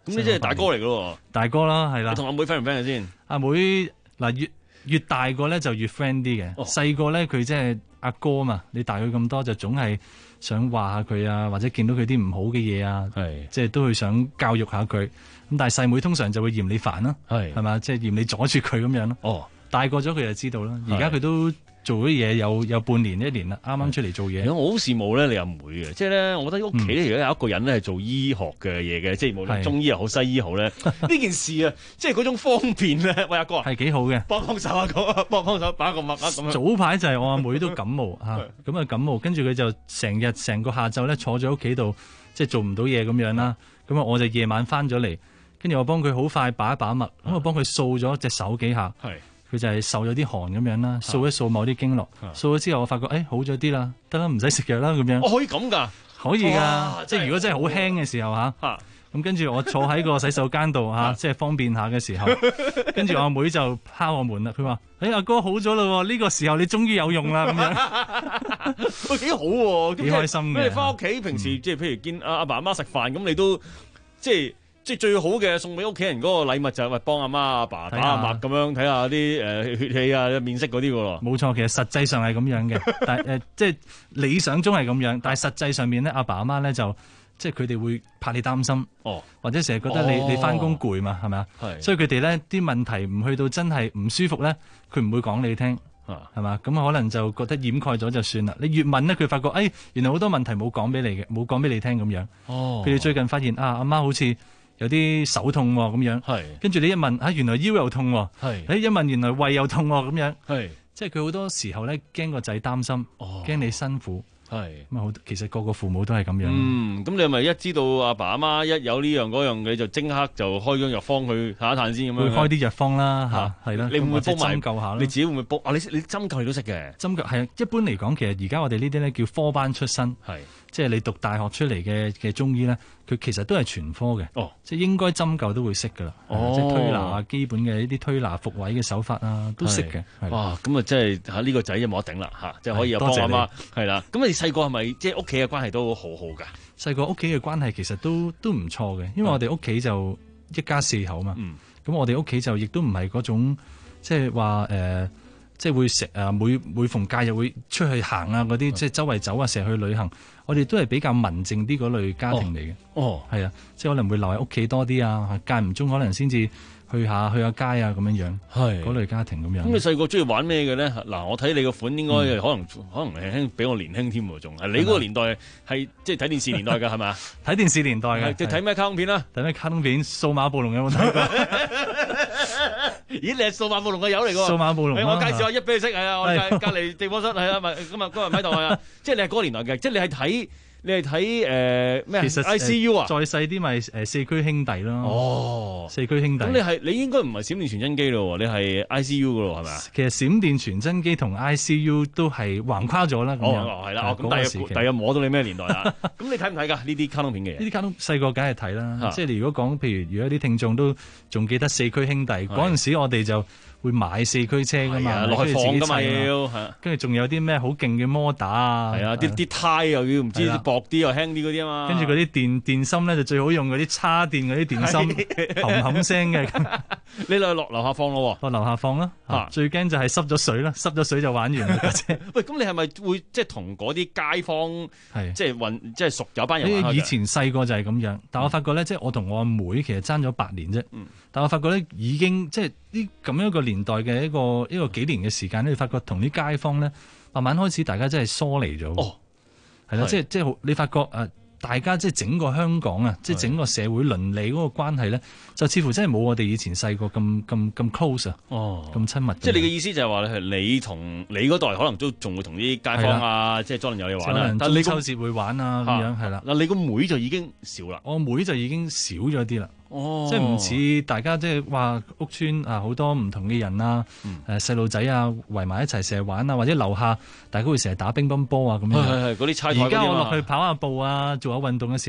咁你即係大哥嚟噶咯？ 大哥啦，係啦。 你同阿妹 friend 唔 friend 先？ 阿妹嗱越越大個咧就越 friend 啲嘅，細個咧佢即係阿哥嘛，你大佢咁多就總係想話下佢啊，或者見到佢啲唔好嘅嘢啊，即係都會想教育下佢。咁但係細妹通常就會嫌你煩啦，係嘛，即係嫌你阻住佢咁樣咯。哦，大個咗佢就知道啦。而家佢都做咗嘢有有半年一年啦，啱啱出嚟做嘢。 我好羨慕咧你阿妹嘅，即係咧，我覺得屋企咧而家有一個人咧係做醫學嘅嘢嘅，即係無論中醫又好西醫好咧，呢件事啊，即係嗰種方便咧。喂阿哥係幾好嘅， 幫幫手啊哥，幫幫手把個脈啊咁樣。 早排就係我阿妹都感冒嚇，咁啊感冒，跟住佢就成日成個下晝咧坐咗屋企度，即係做唔到嘢咁樣啦。咁啊我就夜晚翻咗嚟，跟住我幫佢好快把一把脈，咁我幫佢掃咗隻手幾下。佢就係受咗啲寒咁樣啦，掃一掃某啲經絡，掃咗之後我發覺誒、哎、好咗啲啦，得啦唔使食藥啦咁樣。 我、哦、可以咁噶？ 可以噶，即係如果真係好輕嘅時候嚇，咁跟住我坐喺個洗手間度嚇，即係方便下嘅時候，跟住我阿妹就敲我門啦，佢話：誒、哎、阿哥好咗啦，呢、這個時候你終於有用啦咁樣。 喂幾好喎， 幾開心嘅。 咁你翻屋企平時即係、嗯、譬如見阿阿爸阿媽食飯，咁你都即係。即係最好嘅送俾屋企人嗰個禮物就係喂幫阿媽阿爸打下脈咁樣，睇下啲誒血氣啊面色嗰啲㗎喎。 冇錯，其實實際上係咁樣嘅，但係誒、呃、即係理想中係咁樣，但係實際上面咧，阿爸阿媽咧就即係佢哋會怕你擔心，哦，或者成日覺得你、哦、你翻工攰嘛，係咪啊？係，所以佢哋咧啲問題唔去到真係唔舒服咧，佢唔會講你聽，係嘛？咁可能就覺得掩蓋咗就算啦。你越問咧，佢發覺誒、哎、原來好多問題冇講俾你嘅，冇講俾你聽咁樣。哦，佢哋最近發現啊，阿媽好似有啲手痛咁樣，係跟住你一問啊，原來腰又痛，係誒一問原來胃又痛咁樣，係即係佢好多時候咧驚個仔擔心，哦，驚你辛苦，係咁啊好，其實個個父母都係咁樣。嗯， 咁你係咪一知道阿爸阿媽一有呢樣嗰樣嘅就即刻就開張藥方去睇一睇先咁樣？ 會開啲藥方啦，吓係啦。 你會唔會煲埋針灸下？ 你自己會唔會煲啊？你你針灸你都識嘅？ 針灸係啊，一般嚟講，其實而家我哋呢啲咧叫科班出身，係即係你讀大學出嚟嘅嘅中醫咧。佢其實都係全科嘅，哦，即係應該針灸都會識噶啦，哦，即係推拿啊，基本嘅呢啲推拿復位嘅手法啊，都識嘅。 哇，咁啊，即係嚇呢個仔就冇得頂啦嚇，即係可以有幫阿媽，係啦。咁你細個係咪即係屋企嘅關係都好好㗎？ 細個屋企嘅關係其實都都唔錯嘅，因為我哋屋企就一家四口嘛。嗯，咁我哋屋企就亦都唔係嗰種即係話誒，即係會食啊，每每逢假日會出去行啊嗰啲，即係周圍走啊，成日去旅行。我哋都係比較文靜啲嗰類家庭嚟嘅，哦，係啊，即係可能會留喺屋企多啲啊，間唔中可能先至去下去下街啊咁樣樣，係嗰類家庭咁樣。咁你細個中意玩咩嘅咧？嗱，我睇你個款應該可能、嗯、可能輕輕比我年輕添喎，仲係你嗰個年代係即係睇電視年代㗎係咪？ 睇電視年代嘅， 即係睇咩卡通片啊？ 睇咩卡通片？數碼暴龍有冇睇過？ 咦，你係數碼暴龍嘅友嚟㗎？ 數碼暴龍， 我介紹下一俾你識，係啊，我隔隔離地方室係啊，咪今日今日喺度啊，即係你係嗰個年代嘅，即係你係睇。你係睇誒咩？其實 I C U 啊， 再細啲咪誒四驅兄弟咯。哦，四驅兄弟。 咁你係你應該唔係閃電傳真機咯？你係 I C U 噶咯，係咪啊？ 其實閃電傳真機同 I C U 都係橫跨咗啦。 哦，係啦。咁第日第日摸到你咩年代啦？咁你睇唔睇㗎？呢啲卡通片嘅嘢？ 呢啲卡通細個梗係睇啦。即係你如果講，譬如如果啲聽眾都仲記得四驅兄弟嗰陣時，我哋就會買四驅車噶嘛， 落去放㗎嘛要， 跟住仲有啲咩好勁嘅摩打啊， 係啊，啲啲胎又要唔知薄啲又輕啲嗰啲啊嘛， 跟住嗰啲電電芯咧就最好用嗰啲叉電嗰啲電芯，冚冚聲嘅。 你落落樓下放咯， 落樓下放啦，最驚就係濕咗水啦，濕咗水就玩完啦架車。 喂，咁你係咪會即係同嗰啲街坊係即係混即係熟有班人玩？ 以前細個就係咁樣，但我發覺咧，即係我同我阿妹其實爭咗八年啫。但我發覺咧，已經即係呢咁樣一個年代嘅一個一個幾年嘅時間咧，你發覺同啲街坊咧，慢慢開始大家真係疏離咗。哦，係啦，即係即係你發覺誒、呃，大家即係整個香港啊，即係整個社會鄰里嗰個關係咧，就似乎真係冇我哋以前細個咁咁咁 close 啊。哦，咁親密。即係你嘅意思就係話係你同你嗰代可能都仲會同啲街坊啊，即係可能有嘢玩啊。 但係你中秋節會玩啊咁樣係啦。 嗱，你個妹就已經少啦。 我妹就已經少咗啲啦。 哦， 即係唔似大家即係話屋村啊，好多唔同嘅人啊，誒細路仔啊圍埋一齊成日玩啊，或者樓下大家會成日打乒乓波啊咁樣。 係係嗰啲差。 而家我落去跑下步啊，做下運動嘅時候，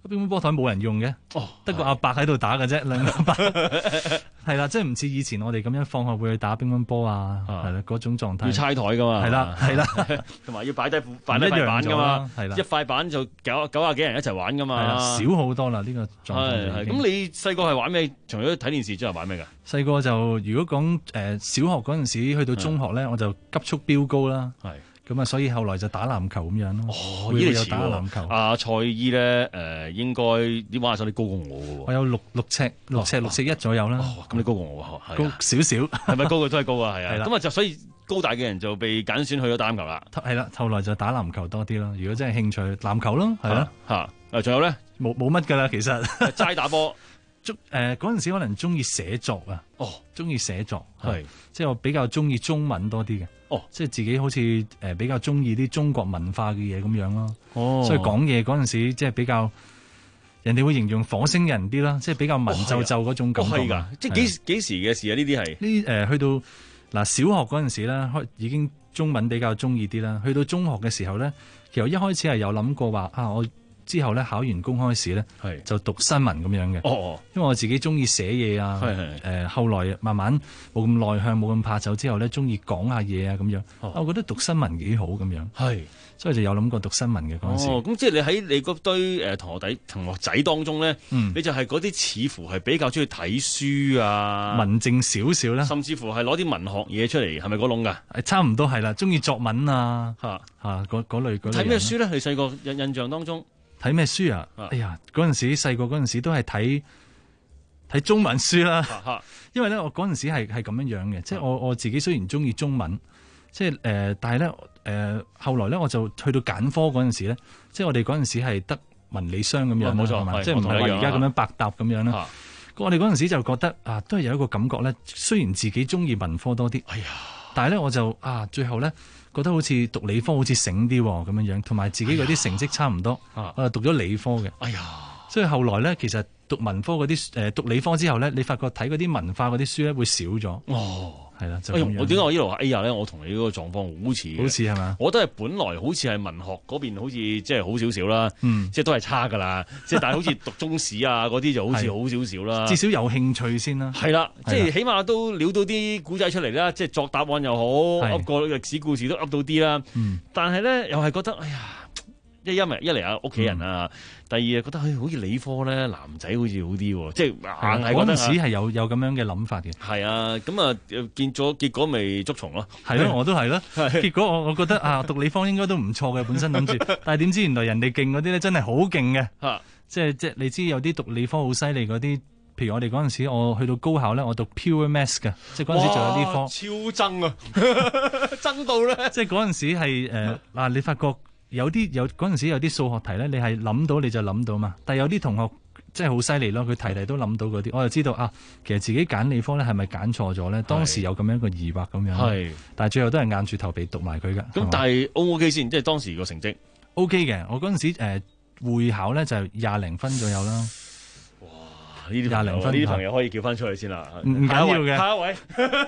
乒乓波台冇人用嘅， 哦， 得個阿伯喺度打嘅啫，兩個阿伯係啦，即係唔似以前我哋咁樣放學會去打乒乓波啊，係啦嗰種狀態。 要猜台噶嘛， 係啦係啦， 同埋要擺低擺低塊板噶嘛， 係啦， 一塊板就九九廿幾人一齊玩噶嘛， 係啦，少好多啦呢個狀態。 係咁，你細個係玩咩？除咗睇電視之外玩咩㗎？ 細個就如果講誒小學嗰陣時去到中學咧，我就急速飆高啦。係。咁啊，所以後來就打籃球咁樣咯。 哦， 呢啲打籃球。 阿蔡姨咧，誒應該啲玩下手你高過我嘅喎。 我有六六尺六尺六尺一左右啦。 咁你高過我喎， 高少少， 係咪高嘅都係高啊？係啊。 係啦。 咁啊就所以高大嘅人就被揀選去咗打籃球啦。 係啦，後來就打籃球多啲咯。如果真係興趣，籃球咯，係啦。 嚇，誒仲有咧？ 冇冇乜㗎啦，其實。 齋打波。 中誒嗰陣時可能中意寫作啊。 哦。 中意寫作。 係。 即係我比較中意中文多啲嘅。 哦， 即係自己好似誒比較中意啲中國文化嘅嘢咁樣咯。 哦， 所以講嘢嗰陣時即係比較，人哋會形容火星人啲啦，即係比較文縐縐嗰種感覺。 係㗎，即係幾幾時嘅事啊？呢啲係呢誒去到嗱小學嗰陣時咧，開已經中文比較中意啲啦。去到中學嘅時候咧，其實一開始係有諗過話啊，我之後咧考完公開試咧，就讀新聞咁樣嘅。 哦， 因為我自己中意寫嘢啊。係係。誒後來慢慢冇咁內向，冇咁怕醜之後咧，中意講下嘢啊咁樣。哦。我覺得讀新聞幾好咁樣。係。所以就有諗過讀新聞嘅嗰陣時。 哦，咁即係你喺你嗰堆誒同學仔同學仔當中咧，嗯，你就係嗰啲似乎係比較中意睇書啊， 文靜少少啦， 甚至乎係攞啲文學嘢出嚟，係咪嗰種㗎？ 誒，差唔多係啦，中意作文啊，嚇嚇嗰嗰類嗰類。 睇咩書咧？你細個印印象當中？ 睇咩書啊？哎呀，嗰陣時細個嗰陣時都係睇睇中文書啦。因為咧，我嗰陣時係係咁樣樣嘅，即係我我自己雖然中意中文，即係誒、呃，但係咧誒，後來咧我就去到揀科嗰陣時咧，即係我哋嗰陣時係得文理商咁樣，冇錯、哦，即係唔係話而家咁樣百搭咁樣啦。我哋嗰陣時就覺得啊，都係有一個感覺咧，雖然自己中意文科多啲，哎呀，但係咧我就啊，最後咧。覺得好似讀理科好似醒啲咁樣樣，同埋自己嗰啲成績差唔多，哎、我就讀咗理科嘅。哎呀，所以後來咧，其實讀文科嗰啲誒讀理科之後咧，你發覺睇嗰啲文化嗰啲書咧會少咗。哦，係啦，就咁樣。 我點解我呢度話 A 呀咧？我同你嗰個狀況好似， 好似係嘛？ 我都係本來好似係文學嗰邊好似即係好少少啦，嗯、即係都係差噶啦。即係但係好似讀中史啊嗰啲就好似好少少啦。 至少有興趣先啦。係啦，即係起碼都撩到啲古仔出嚟啦，即係作答案又好，噏個歷史故事都噏到啲啦。嗯、但係咧又係覺得哎呀，一一嚟一嚟啊屋企人啊。嗯第二啊，覺得好似理科咧，男仔好似好啲喎，即係硬係覺得嗰陣時係有有咁樣嘅諗法嘅。 係啊，咁啊見咗結果咪捉蟲咯。 係咯，我都係咯。結果我我覺得啊，讀理科應該都唔錯嘅，本身諗住，但係點知原來人哋勁嗰啲咧，真係好勁嘅。嚇！即係即係你知有啲讀理科好犀利嗰啲，譬如我哋嗰陣時，我去到高考咧，我讀 pure maths 嘅，即係嗰陣時仲有呢科。 超憎啊！憎到咧！ 即係嗰陣時係誒嗱，你發覺。有啲有嗰陣時有啲數學題咧，你係諗到你就諗到嘛。但係有啲同學真係好犀利咯，佢題題都諗到嗰啲，我就知道啊，其實自己揀理科咧係咪揀錯咗咧？當時有咁樣一個疑惑咁樣。係，但係最後都係硬住頭皮讀埋佢㗎。 咁但係 O 唔 OK 先？即係當時個成績 OK 嘅。我嗰陣時誒、呃、會考咧就係廿零分左右啦。 哇！呢啲廿零分，呢啲朋友可以叫翻出去先啦。 唔緊要嘅。 下一位。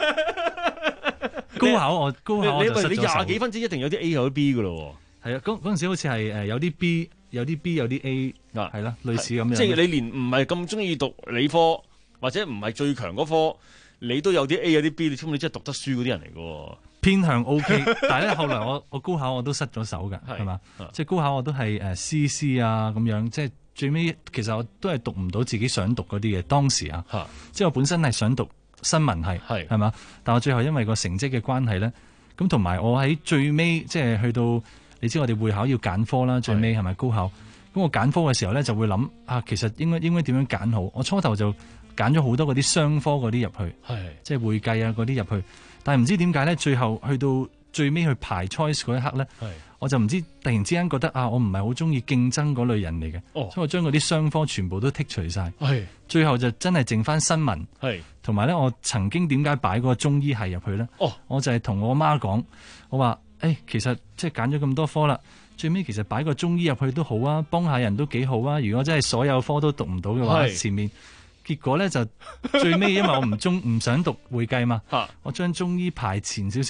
高考我高考我就失咗手。 你廿幾分之一定有啲 A 有啲 B 㗎咯。 係啊，嗰嗰陣時好似係誒有啲 B 有啲 B 有啲 A 啊，係啦，類似咁樣。 即係你連唔係咁中意讀理科，或者唔係最強嗰科，你都有啲 A 有啲 B，你知唔知你真係讀得書嗰啲人嚟㗎？ 偏向 OK，但係咧後來我我高考我都失咗手㗎，係嘛？即係高考我都係誒 C C 啊咁樣，即係最尾其實我都係讀唔到自己想讀嗰啲嘢。當時啊，即係我本身係想讀新聞系，係係嘛？但我最後因為個成績嘅關係咧，咁同埋我喺最尾即係去到。你知我哋會考要揀科啦，最尾係咪高考？咁我揀科嘅時候咧，就會諗啊，其實應該應該點樣揀好？我初頭就揀咗好多嗰啲商科嗰啲入去，即係會計啊嗰啲入去。但係唔知點解咧，最後去到最尾去排 choice 嗰一刻咧，我就唔知突然之間覺得啊，我唔係好中意競爭嗰類人嚟嘅，哦、所以我將嗰啲商科全部都剔除晒。最後就真係剩翻新聞，同埋咧，我曾經點解擺個中醫系入去咧？哦、我就係同我媽講，我話。誒、哎，其實即係揀咗咁多科啦，最尾其實擺個中醫入去都好啊，幫下人都幾好啊。如果真係所有科都讀唔到嘅話，前面結果咧就最尾，因為我唔中唔想讀會計嘛，我將中醫排前少少，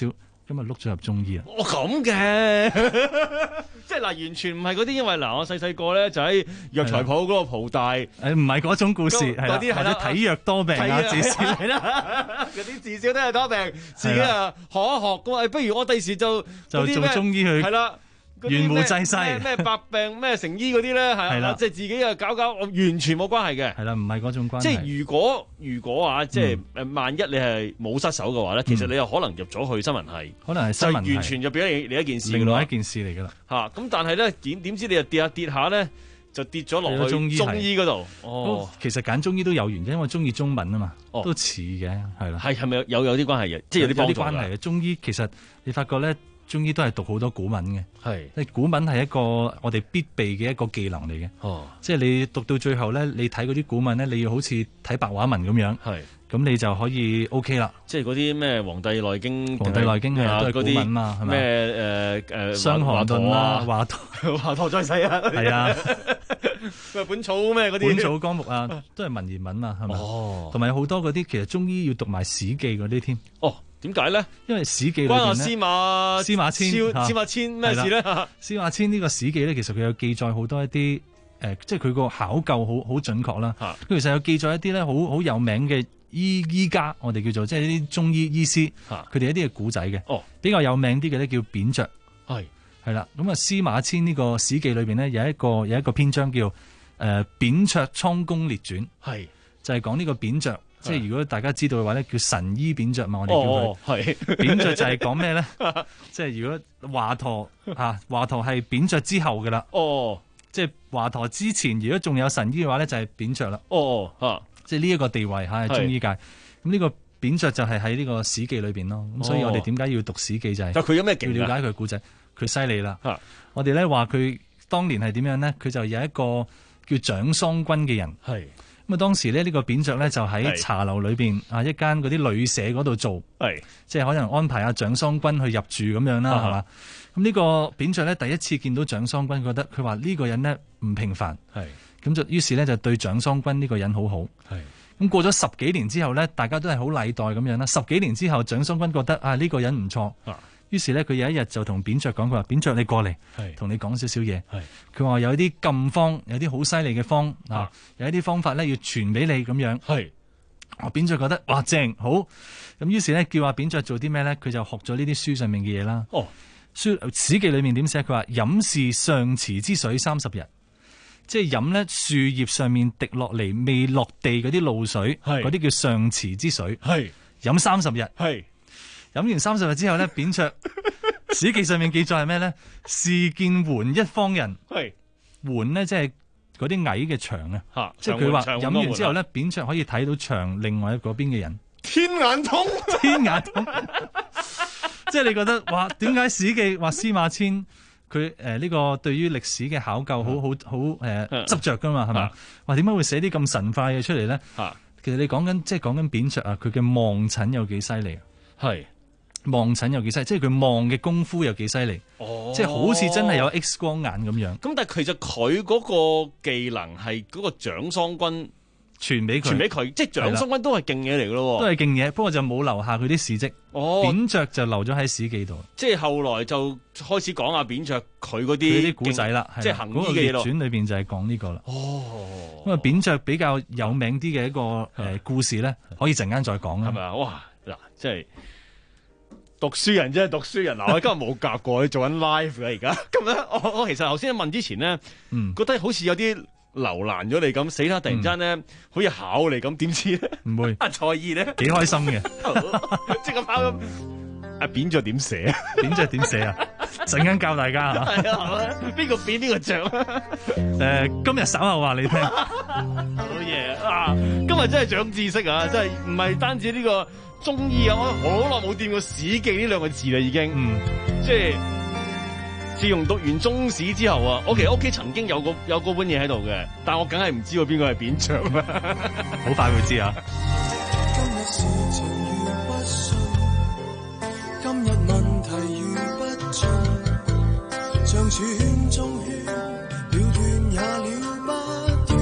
咁啊碌咗入中醫啊。 哦咁嘅，即係嗱，完全唔係嗰啲，因為嗱，我細細個咧就喺藥材鋪嗰個蒲大，誒唔係嗰種故事， 嗰啲係啦， 體弱多病啊，至少係啦，嗰啲至少都係多病，自己啊學一學咁啊，不如我第時就就做中醫去係啦。 原無濟世咩百病咩成醫嗰啲咧，係啦，即係自己啊搞搞，完全冇關係嘅。 係啦，唔係嗰種關係。 即係如果如果啊，即係誒，萬一你係冇失手嘅話咧，其實你又可能入咗去新聞系， 可能係新聞系， 完全就變咗你另一件事， 另外一件事嚟噶啦。 吓咁，但係咧點點知你又跌下跌下咧，就跌咗落去中醫中醫嗰度。哦， 其實揀中醫都有原因，因為中意中文啊嘛，都似嘅，係啦。 係係咪有有啲關係嘅？即係有啲有啲關係嘅。中醫其實你發覺咧。中醫都係讀好多古文嘅， 係， 你古文係一個我哋必備嘅一個技能嚟嘅， 哦， 即係你讀到最後咧，你睇嗰啲古文咧，你要好似睇白話文咁樣， 係， 咁你就可以 OK 啦。 即係嗰啲咩《黃帝內經》，《 黃帝內經》係都係古文嘛，係咪？ 咩誒誒 《傷寒論》啊，華佗華佗在世啊， 係啊， 咩本草咩嗰啲， 本草綱目啊，都係文言文啊，係咪？ 哦， 同埋好多嗰啲其實中醫要讀埋《史記》嗰啲添。 哦。點解咧？ 因為《史記》裏邊關阿司馬司馬遷司馬遷咩事咧？ 司馬遷呢個《史記》咧，其實佢有記載好多一啲誒、呃，即係佢個考究好好準確啦。佢其實有記載一啲咧，好好有名嘅醫醫家，我哋叫做即係啲中醫醫師，佢哋一啲嘅古仔嘅。哦，比較有名啲嘅咧叫扁鵲。係係啦，咁啊司馬遷呢個《史記》裏邊咧有一個有一個篇章叫誒、呃《扁鵲倉公列傳》，係就係講呢個扁鵲。即係如果大家知道嘅話咧，叫神醫扁鵲嘛，我哋叫佢。 哦，係扁鵲就係講咩咧？即係如果華佗啊，華佗係扁鵲之後嘅啦。 哦， 即係華佗之前，如果仲有神醫嘅話咧，就係扁鵲啦。 哦，嚇， 即係呢一個地位嚇係中醫界。咁呢個扁鵲就係喺呢個史記裏邊咯。咁所以我哋點解要讀史記就係？ 但佢有咩勁？ 要了解佢古仔，佢犀利啦。我哋咧話佢當年係點樣咧？佢就有一個叫蔣桑君嘅人。係。咁啊！當時咧，呢個扁鵲咧就喺茶樓裏邊啊，一間嗰啲旅社嗰度做，係即係可能安排阿蔣桑君去入住咁樣啦，係嘛？咁呢個扁鵲咧第一次見到蔣桑君，覺得佢話呢個人咧唔平凡，係咁就於是咧就對蔣桑君呢個人好好，係咁過咗十幾年之後咧，大家都係好禮待咁樣啦。十幾年之後，蔣桑君覺得啊呢個人唔錯。於是咧，佢有一日就同扁鵲講：佢話扁鵲，你過嚟，同你講少少嘢。佢話有啲禁方，有啲好犀利嘅方啊，有一啲方法咧要傳俾你咁樣。係，我扁鵲覺得哇正好，咁於是咧叫阿扁鵲做啲咩咧？佢就學咗呢啲書上面嘅嘢啦。哦，書《史記》裏面點寫？佢話飲是上池之水三十日，即係飲咧樹葉上面滴落嚟未落地嗰啲露水，嗰啲叫上池之水。係飲三十日。係。飲完三十日之後咧，扁鵲史記上面記載係咩咧？是見桓一方人，係桓呢，即係嗰啲矮嘅牆啊，即係佢話飲完之後咧，扁鵲可以睇到牆另外嗰邊嘅人， 天眼通， 天眼通，即係你覺得哇？點解史記話司馬遷佢誒呢個對於歷史嘅考究好好好誒執着噶嘛？係嘛？話點解會寫啲咁神化嘅出嚟咧？其實你講緊即係講緊扁鵲啊，佢嘅望診有幾犀利啊？係。望診有幾犀利，即係佢望嘅功夫有幾犀利，哦、即係好似真係有 X 光眼咁樣。 咁但係其實佢嗰個技能係嗰個蔣桑君傳俾佢， 傳俾佢，即係蔣桑君都係勁嘢嚟嘅咯， 都係勁嘢，不過就冇留下佢啲事蹟。哦，扁鵲就留咗喺史記度， 即係後來就開始講下扁鵲佢嗰啲啲古仔啦， 即係行醫嘅嘢咯。 嗰個列傳裏邊就係講呢個啦。 哦， 咁啊扁鵲比較有名啲嘅一個誒故事咧，可以陣間再講啦。 係咪啊？哇！嗱，即係。讀書人真係讀書人嗱，我今日冇夾過，你做緊 live 嘅而家。咁咧，我我其實頭先問之前咧，嗯，覺得好似有啲留難咗你咁，死啦！突然間咧，嗯、好似考你咁，點知咧？唔會。 阿蔡意咧， 幾開心嘅， 即刻考咁。阿扁鵲點寫啊？ 扁鵲點寫啊？陣間教大家嚇。 係啊，邊個扁邊個鵲？ 誒，今日稍後話你聽。 好嘢啊！今日真係長知識啊！真係唔係單止呢、呢個。中醫啊，我好耐冇掂過史記呢兩個字啦，已經，嗯，即係自從讀完中史之後啊，我其實屋企曾經有個有嗰本嘢喺度嘅，但我梗係唔知道邊個係扁鵲啦， 好快會知啊。 今日事情如不信，今日問題如不盡，像串中圈，了斷也了不斷。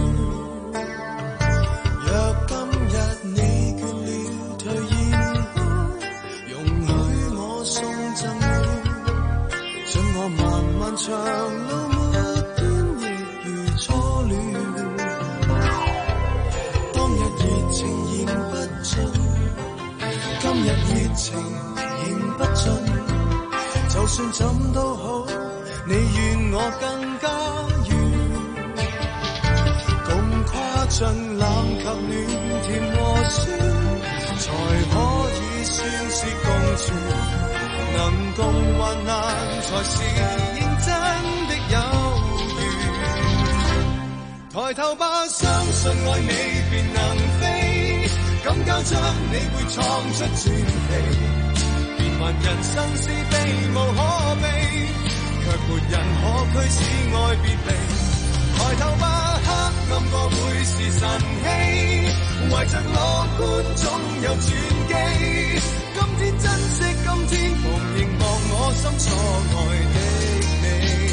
若今日你倦了，退宴。容許我送贈情仍不盡，就算怎都好，你願我更加遠。共跨進冷及暖，甜和酸，才可以算是共存。能共患難，才是認真的友誼。抬頭吧，相信愛你便能飛，敢交出你會創出傳奇。變幻人生是避無可避，卻沒人可驅使愛別離。抬頭吧，黑暗過會是晨曦，懷着樂觀總有轉機。今天珍惜今天，逢凝望我心所愛的你，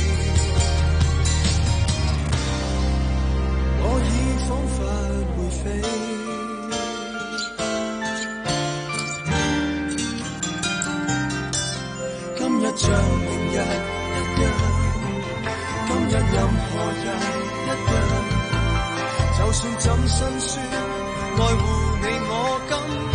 我已彷彿會飛。今日像明日一樣，今日任何日一樣，就算怎辛酸，愛護你我甘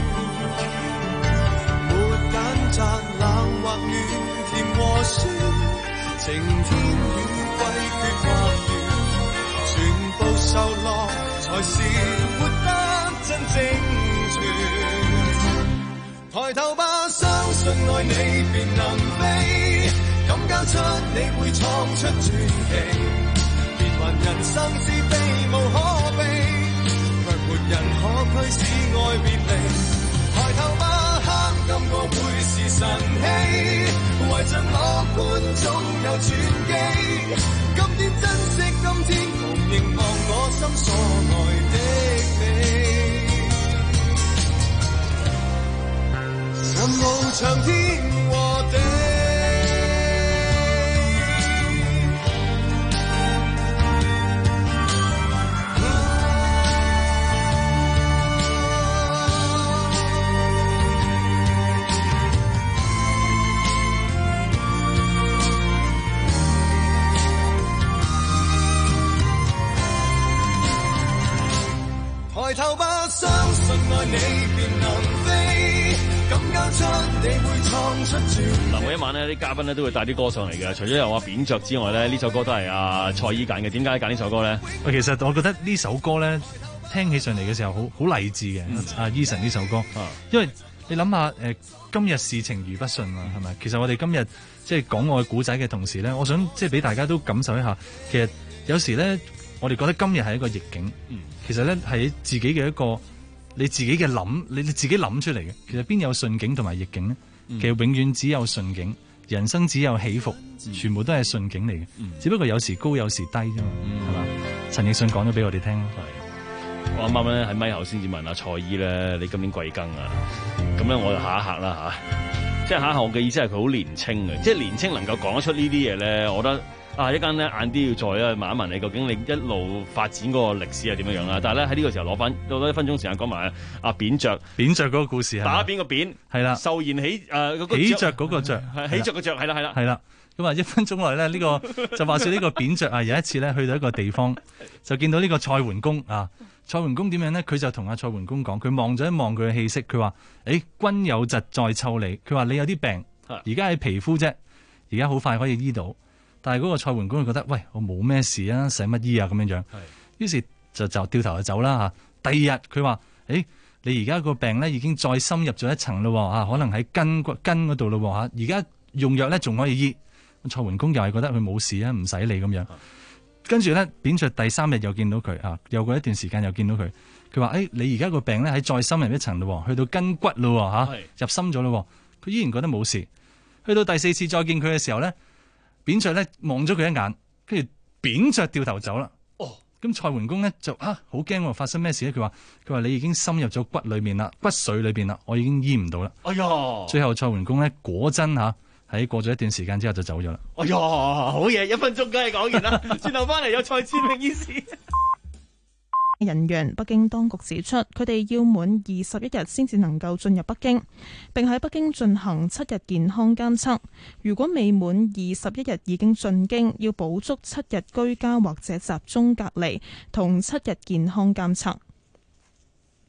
擇冷或暖，甜和酸，晴天雨季缺或圓，全部受落才是活得真正全。抬頭吧，相信愛你便能飛，敢交出你會創出傳奇。變幻人生是避無可避，卻沒人可驅使愛別離。抬頭吧，黑暗過會是晨曦，懷着樂觀總有轉機。今天珍惜今天，同凝望我心所愛的你，任無長天和地。抬頭吧，相信愛你便能飛，敢交出你會創出傳。 嗱，每一晚呢啲嘉賓咧都會帶啲歌上嚟嘅，除咗有阿扁着之外咧，呢首歌都係阿蔡依揀嘅。點解揀呢首歌咧？ 喂，其實我覺得呢首歌咧聽起上嚟嘅時候好好勵志嘅。阿 Eason 呢首歌，啊、因為你諗下誒，今日事情如不順啊，係咪？其實我哋今日即係講我嘅古仔嘅同時咧，我想即係俾大家都感受一下，其實有時咧。我哋覺得今日係一個逆境，嗯、其實咧係自己嘅一個你自己嘅諗，你你自己諗出嚟嘅。其實邊有順境同埋逆境咧？嗯、其實永遠只有順境，人生只有起伏，嗯、全部都係順境嚟嘅。嗯、只不過有時高有時低啫嘛，係嘛、嗯？陳奕迅講咗俾我哋聽。係我啱啱咧喺咪後先至問阿蔡姨咧，你今年貴庚啊？咁咧我就下一刻啦吓，即係下一刻我嘅意思係佢好年青嘅，即係年青能夠講得出呢啲嘢咧，我覺得。啊！一間咧晏啲要再咧問一問你，究竟你一路發展嗰個歷史係點樣樣啦？但係咧喺呢個時候攞翻多一分鐘時間講埋阿扁着扁着嗰個故事， 打扁個扁係啦， 壽延起誒起着嗰個着係起着個着係啦係啦係啦。咁啊一分鐘內咧呢個就話說呢個扁着啊有一次咧去到一個地方就見到呢個蔡桓公啊，蔡桓公點樣咧？佢就同阿蔡桓公講，佢望咗一望佢嘅氣息，佢話：誒君有疾在腠理，佢話你有啲病，而家係皮膚啫，而家好快可以醫到。但係嗰個蔡桓公就覺得，喂，我冇咩事啊，使乜醫啊咁樣樣。於是就就掉頭就走啦嚇。第二日佢話：誒，你而家個病咧已經再深入咗一層咯嚇，可能喺根根嗰度咯嚇。而家用藥咧仲可以醫。蔡桓公又係覺得佢冇事啊，唔使理咁樣。跟住咧，扁着第三日又見到佢啊，又過一段時間又見到佢。佢話：誒，你而家個病咧喺再深入一層咯，去到筋骨咯嚇，入深咗咯。佢依然覺得冇事。去到第四次再見佢嘅時候咧。扁着咧望咗佢一眼，跟住扁着掉頭走啦。哦，咁蔡桓公咧就啊好驚，發生咩事咧？佢話佢話你已經深入咗骨裏面啦，骨髓裏邊啦，我已經醫唔到啦。哎呀！最後蔡桓公咧果真吓喺過咗一段時間之後就走咗啦。 哎呀，好嘢！一分鐘梗係講完啦，轉頭翻嚟有蔡志明醫師。 人員，北京當局指出，佢哋要滿二十一日先至能夠進入北京，並喺北京進行七日健康監測。如果未滿二十一日已經進京，要補足七日居家或者集中隔離同七日健康監測。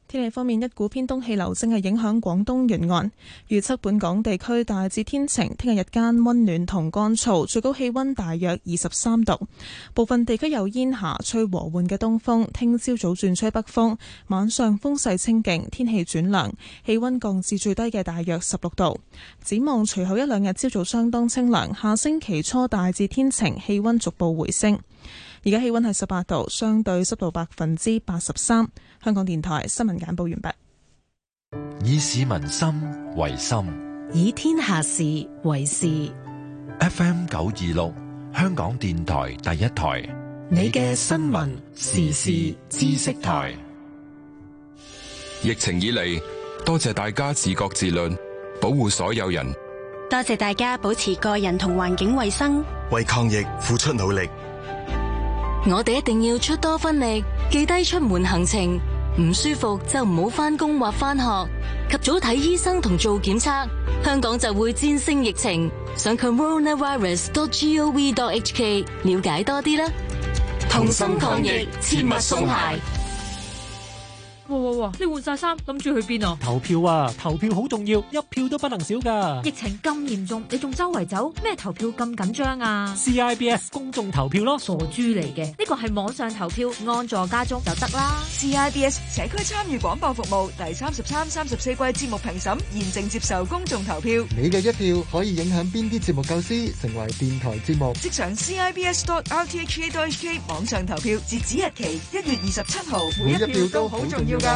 天氣方面，一股偏東氣流正係影響廣東沿岸，預測本港地區大致天晴，聽日日間溫暖同乾燥，最高氣溫大約二十三度，部分地區有煙霞，吹和緩嘅東風，聽朝早轉吹北風，晚上風勢清勁，天氣轉涼，氣溫降至最低嘅大約十六度。展望隨後一兩日朝早相當清涼，下星期初大致天晴，氣溫逐步回升。而家氣溫係十八度，相對濕度百分之八十三。香港電台新聞簡報完畢。 以市民心為心， 以天下事為事。 F M 九二六，香港電台第一台， 你嘅新聞時事知識台。 疫情以嚟，多謝大家自覺自律，保護所有人。 多謝大家保持個人同環境衛生， 為抗疫付出努力。 我哋一定要出多分力，記低出門行程，唔舒服就唔好返工或返學，及早睇醫生同做檢測，香港就會戰勝疫情。上 coronavirus dot gov dot h k 了解多啲啦。同心抗疫，切勿鬆懈。 哇哇哇！你換晒衫，諗住去邊啊？ 投票啊！投票好重要，一票都不能少噶。 疫情咁嚴重，你仲周圍走，咩投票咁緊張啊 ？C I B S 公眾投票咯， 傻豬嚟嘅，呢個係網上投票，安坐家中就得啦。 C I B S 社區參與廣播服務第三十三、三十四季節目評審現正接受公眾投票。 你嘅一票可以影響邊啲節目構思成為電台節目？ 即上 C I B S dot r t h k dot h k 網上投票，截止日期一月二十七號，每一票都好重要。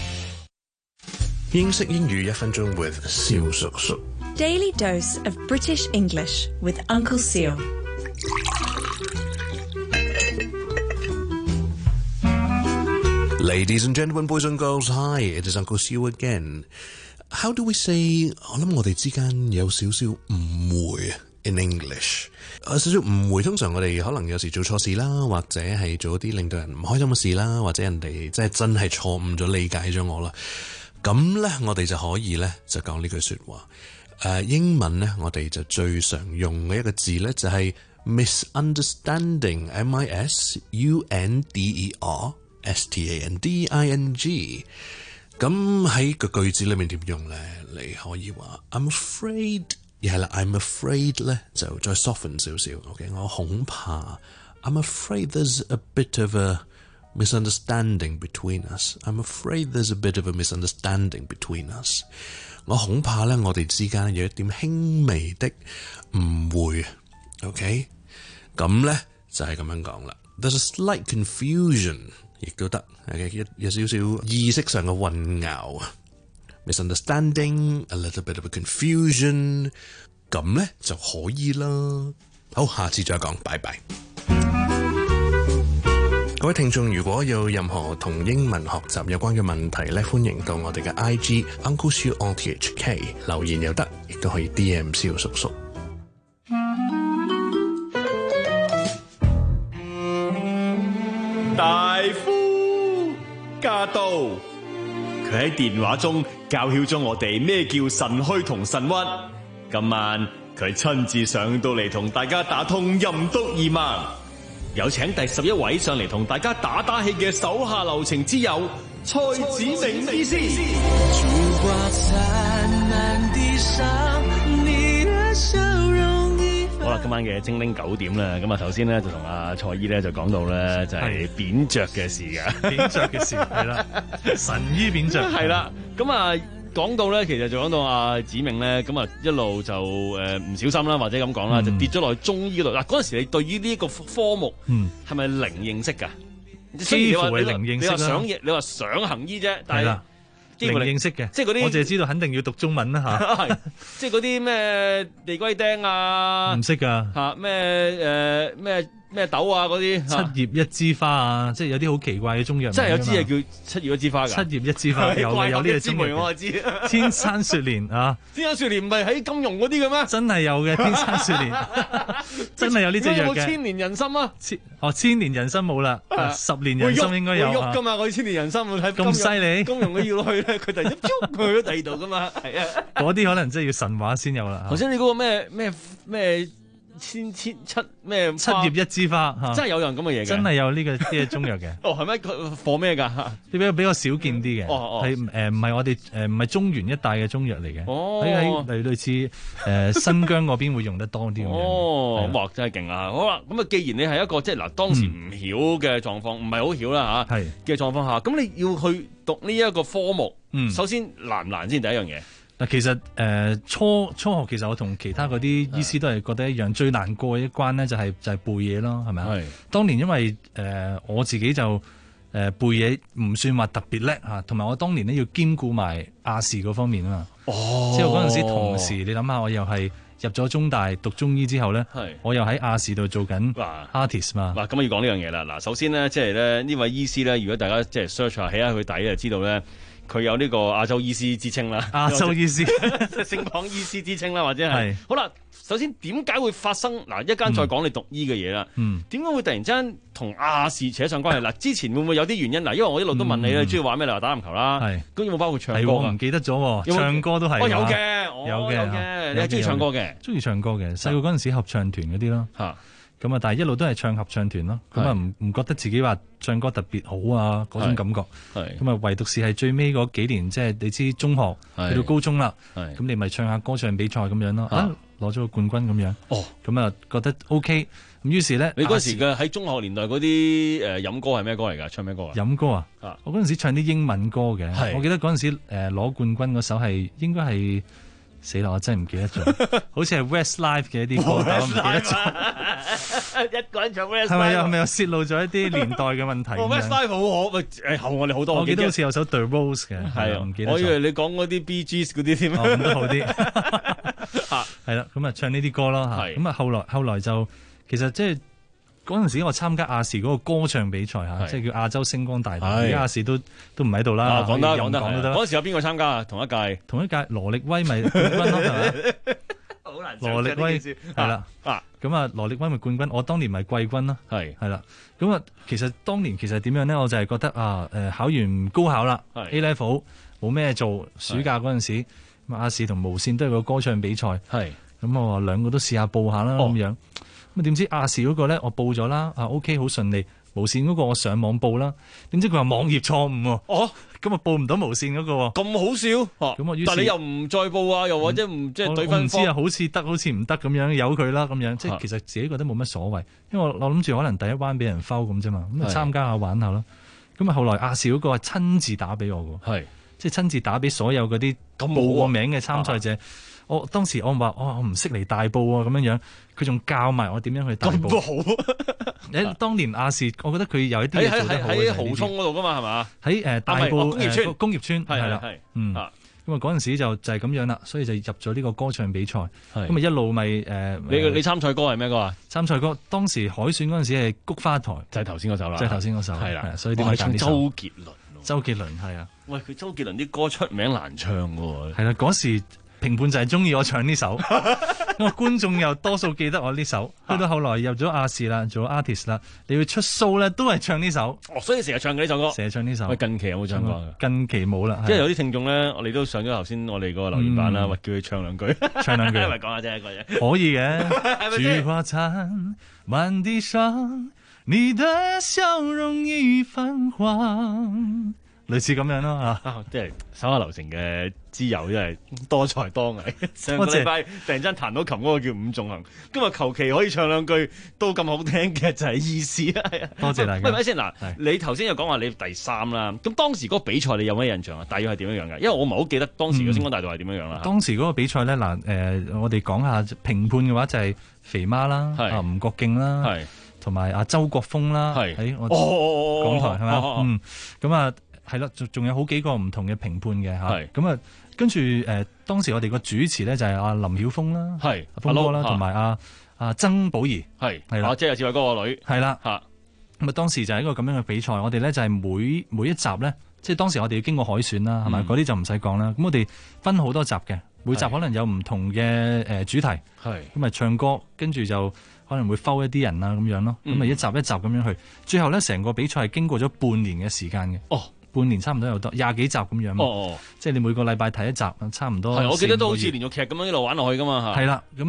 英式英語一分鐘 with 蕭叔叔。 Daily dose of British English with Uncle Seal. Ladies and gentlemen, boys and girls, hi, it is Uncle Seal again. How do we say? 我諗我哋之間有少少誤會 in English。有少少誤會，通常我哋可能有時做錯事啦，或者係做一啲令到人唔開心嘅事啦，或者人哋即係真係錯誤咗理解咗我啦。咁咧，我哋就可以咧就講呢句說話。誒、呃，英文咧，我哋就最常用嘅一個字咧就係 misunderstanding，M I S U N D E R S T A N D I N G。咁喺個句子裏面點用咧？你可以話 I'm afraid。而係啦 ，I'm afraid 咧就再 soften 少少 ，OK， 我恐怕 I'm afraid there's a bit of a misunderstanding between us. I'm afraid there's a bit of a misunderstanding between us. 我恐怕咧，我哋之間有一點輕微的誤會 ，OK， 咁咧就係咁樣講啦。There's a slight confusion， 亦都得，有有少少意識上嘅混淆。Misunderstanding, a little bit of a confusion， 咁咧就可以啦。好，下次再講，拜拜。各位聽眾，如果有任何同英文學習有關嘅問題咧，歡迎到我哋嘅 I G Uncle Siu on T H K 留言又得，亦都可以 D M 蕭叔叔。 大夫駕到，佢喺電話中教曉咗我哋咩叫腎虛同腎鬱。今晚佢親自上到嚟同大家打通任督二脈。有請第十一位上嚟同大家打打氣嘅手下留情之友蔡子明醫師。 好啦，今晚嘅精靈九點啦，咁啊頭先咧就同阿蔡醫咧就講到咧就係扁鵲嘅事㗎， 扁鵲嘅事係啦，神醫扁鵲係啦，咁啊講到咧，其實就講到阿子明咧，咁啊一路就誒唔、呃、小心啦，或者咁講啦，就跌咗落去中醫嗰度。嗱，嗰陣時你對於呢一個科目係咪零認識㗎？ 幾乎係零認識啦。 你話想你話想行醫啫，但係零認識嘅， 即係嗰啲我淨係知道肯定要讀中文啦嚇。 係，即係嗰啲咩地龜釘啊， 唔識㗎嚇咩誒咩。咩豆啊嗰啲， 七葉一枝花啊，即係有啲好奇怪嘅中藥。 真係有支嘢叫七葉一枝花㗎。 七葉一枝花有嘅，有呢個中藥。 我就知。 天山雪蓮啊！ 天山雪蓮唔係喺金庸嗰啲嘅咩？ 真係有嘅天山雪蓮，真係有呢隻藥嘅。 有冇千年人參啊？ 哦，千年人參冇啦，十年人參應該有。 會喐㗎嘛？嗰啲千年人參會喺咁犀利。 金庸佢要落去咧，佢突然間喐去咗第二度㗎嘛？係啊。 嗰啲可能真係要神話先有啦。 頭先你嗰個咩咩咩？ 千千七咩七葉一枝花， 真係有樣咁嘅嘢嘅， 真係有呢個啲中藥嘅。 哦，係咩？佢貨咩㗎？ 比較比較少見啲嘅，係誒唔係我哋誒唔係中原一帶嘅中藥嚟嘅，喺喺類類似誒、呃、新疆嗰邊會用得多啲咁樣。 哦，哇，真係勁啊！好啦，咁啊，既然你係一個即係嗱當時唔曉嘅狀況，唔係好曉啦嚇嘅狀況下，咁你要去讀呢一個科目，嗯、首先難唔難先？第一樣嘢。 嗱，其實誒、呃、初初學其實我同其他嗰啲醫師都係覺得一樣，最難過嘅一關咧就係、是、就係、是、背嘢咯，係咪啊？當年因為誒、呃、我自己就誒、呃、背嘢唔算話特別叻嚇，同埋我當年咧要兼顧埋亞視嗰方面啊嘛。哦，即係嗰陣時同時，你諗下，我又係入咗中大讀中醫之後咧，我又喺亞視度做緊 artist 嘛。 嗱，咁啊要講呢樣嘢啦。嗱，首先咧，即係咧呢位醫師咧，如果大家即係 search 下起下佢底就知道咧。佢有呢個亞洲醫師之稱啦， 亞洲醫師， 星港醫師之稱啦，或者係好啦。首先點解會發生嗱？一間再講你讀醫嘅嘢啦，點解、嗯、會突然之間同亞視扯上關係？嗱，之前會唔會有啲原因嗱？因為我一路都問你咧，中意玩咩？你話打籃球啦，咁有冇包括唱歌？ 我唔記得咗，唱歌都係。 哦，有嘅，有嘅，有嘅，你係中意唱歌嘅， 中意唱歌嘅，細個嗰陣時合唱團嗰啲咯。嚇。咁啊，但係一路都係唱合唱團咯，咁啊唔唔覺得自己話唱歌特別好啊嗰種感覺，咁啊唯獨是係最尾嗰幾年，即係你知中學去到高中啦，咁你咪唱下歌唱比賽咁樣咯，啊攞咗個冠軍咁樣，哦，咁啊覺得 OK，咁於是咧， 你嗰時嘅喺中學年代嗰啲誒飲歌係咩歌嚟㗎？唱咩歌啊？ 飲歌啊，我嗰陣時唱啲英文歌嘅，我記得嗰陣時誒攞冠軍嗰首係應該係。死啦！我真係唔記得咗，好似係 Westlife 嘅一啲歌，但我唔記得咗。 一個人唱 Westlife 係咪又係咪又泄露咗一啲年代嘅問題 ？Westlife 好好，喂誒後我哋好多。 我記得好似有首 The Rose 嘅，係啊，唔記得。 我以為你講嗰啲 Bee Gees 嗰啲添， 咁都好啲。係啦，咁啊唱呢啲歌咯嚇，咁啊後來後來就其實即係。嗰陣時我參加亞視嗰個歌唱比賽嚇，即係叫亞洲星光大道。而家亞視都都唔喺度啦。 講得講得講得。嗰陣時有邊個參加啊？同一屆同一屆羅力威咪冠軍咯，係咪？ 好難。 羅力威係啦，咁啊羅力威咪冠軍，我當年咪季軍咯。係係啦，咁啊其實當年其實點樣咧？我就係覺得啊誒考完高考啦 ，A level 冇咩做，暑假嗰陣時咁亞視同無線都有個歌唱比賽。係咁我話兩個都試下報下啦咁樣。咁點知亞視嗰個咧，我報咗啦，啊 OK 好順利。無線嗰個我上網報啦，點知佢話網頁錯誤喎。哦，咁啊報唔到無線嗰個喎。 咁好笑。咁我於是但你又唔再報啊？又或者唔即係對分？ 我唔知啊，好似得，好似唔得咁樣，由佢啦咁樣。即係其實自己覺得冇乜所謂，因為我我諗住可能第一彎俾人 foul 咁啫嘛，咁啊參加下玩下咯。咁啊後來亞視嗰個係親自打俾我㗎，係即係親自打俾所有嗰啲報過名嘅參賽者。我當時我話哦，我唔識嚟大埔啊，咁樣樣，佢仲教埋我點樣去大埔。 咁好！ 誒，當年亞視，我覺得佢有一啲嘢做得好嘅。喺喺蠔涌嗰度噶嘛，係嘛？ 喺誒大埔工業村， 工業村係啦，嗯，咁啊嗰陣時就就係咁樣啦，所以就入咗呢個歌唱比賽。咁啊一路咪誒， 你你參賽歌係咩歌啊？ 參賽歌當時海選嗰陣時係菊花台， 就係頭先嗰首啦， 就係頭先嗰首係啦，所以點解唱周杰倫？ 周杰倫係啊， 喂，佢周杰倫啲歌出名難唱噶喎。 係啦，嗰時。評判就係中意我唱呢首，因為觀眾又多數記得我呢首。去到後來入咗亞視啦，做 artist 啦，你要出 show 咧都係唱呢首。 哦，所以成日唱嘅呢首歌， 成日唱呢首。 喂，近期有冇唱過？ 近期冇啦， 即係有啲聽眾咧，我哋都上咗頭先我哋嗰個留言板啦，喂，叫佢唱兩句， 唱兩句， 咪講下啫一個嘢。 可以嘅。菊花殘，滿地傷，你的笑容已泛黃。類似咁樣咯嚇， 即係手下留情嘅之友，真係多才多藝。上個禮拜突然間彈到琴嗰個叫伍仲衡，今日求其可以唱兩句都咁好聽嘅就係意思啦。 多謝大家。 喂，咪先嗱，你頭先又講話你第三啦，咁當時嗰個比賽你有咩印象啊？大約係點樣樣嘅？因為我唔係好記得當時嘅星光大道係點樣樣啦。 當時嗰個比賽咧嗱，誒我哋講下評判嘅話就係肥媽啦，啊吳國敬啦，同埋阿周國峰啦，喺我港台係嘛？嗯，咁啊。係啦，仲仲有好幾個唔同嘅評判嘅嚇，咁啊，跟住誒當時我哋個主持咧就係阿林曉峰啦，係阿峰哥啦，同埋阿阿曾寶儀，係係啦， 即係志偉哥個女， 係啦嚇。咁啊當時就係一個咁樣嘅比賽，我哋咧就係每每一集咧，即係當時我哋要經過海選啦，係咪？嗰啲就唔使講啦。咁我哋分好多集嘅，每集可能有唔同嘅誒主題，係咁啊唱歌，跟住就可能會 foul 一啲人啊咁樣咯。咁啊一集一集咁樣去，最後咧成個比賽係經過咗半年嘅時間嘅。哦。半年差唔多有多廿幾集咁樣，哦、即係你每個禮拜睇一集，差唔多。 係，我記得都好似連續劇咁樣一路玩落去噶嘛嚇。 係啦，咁啊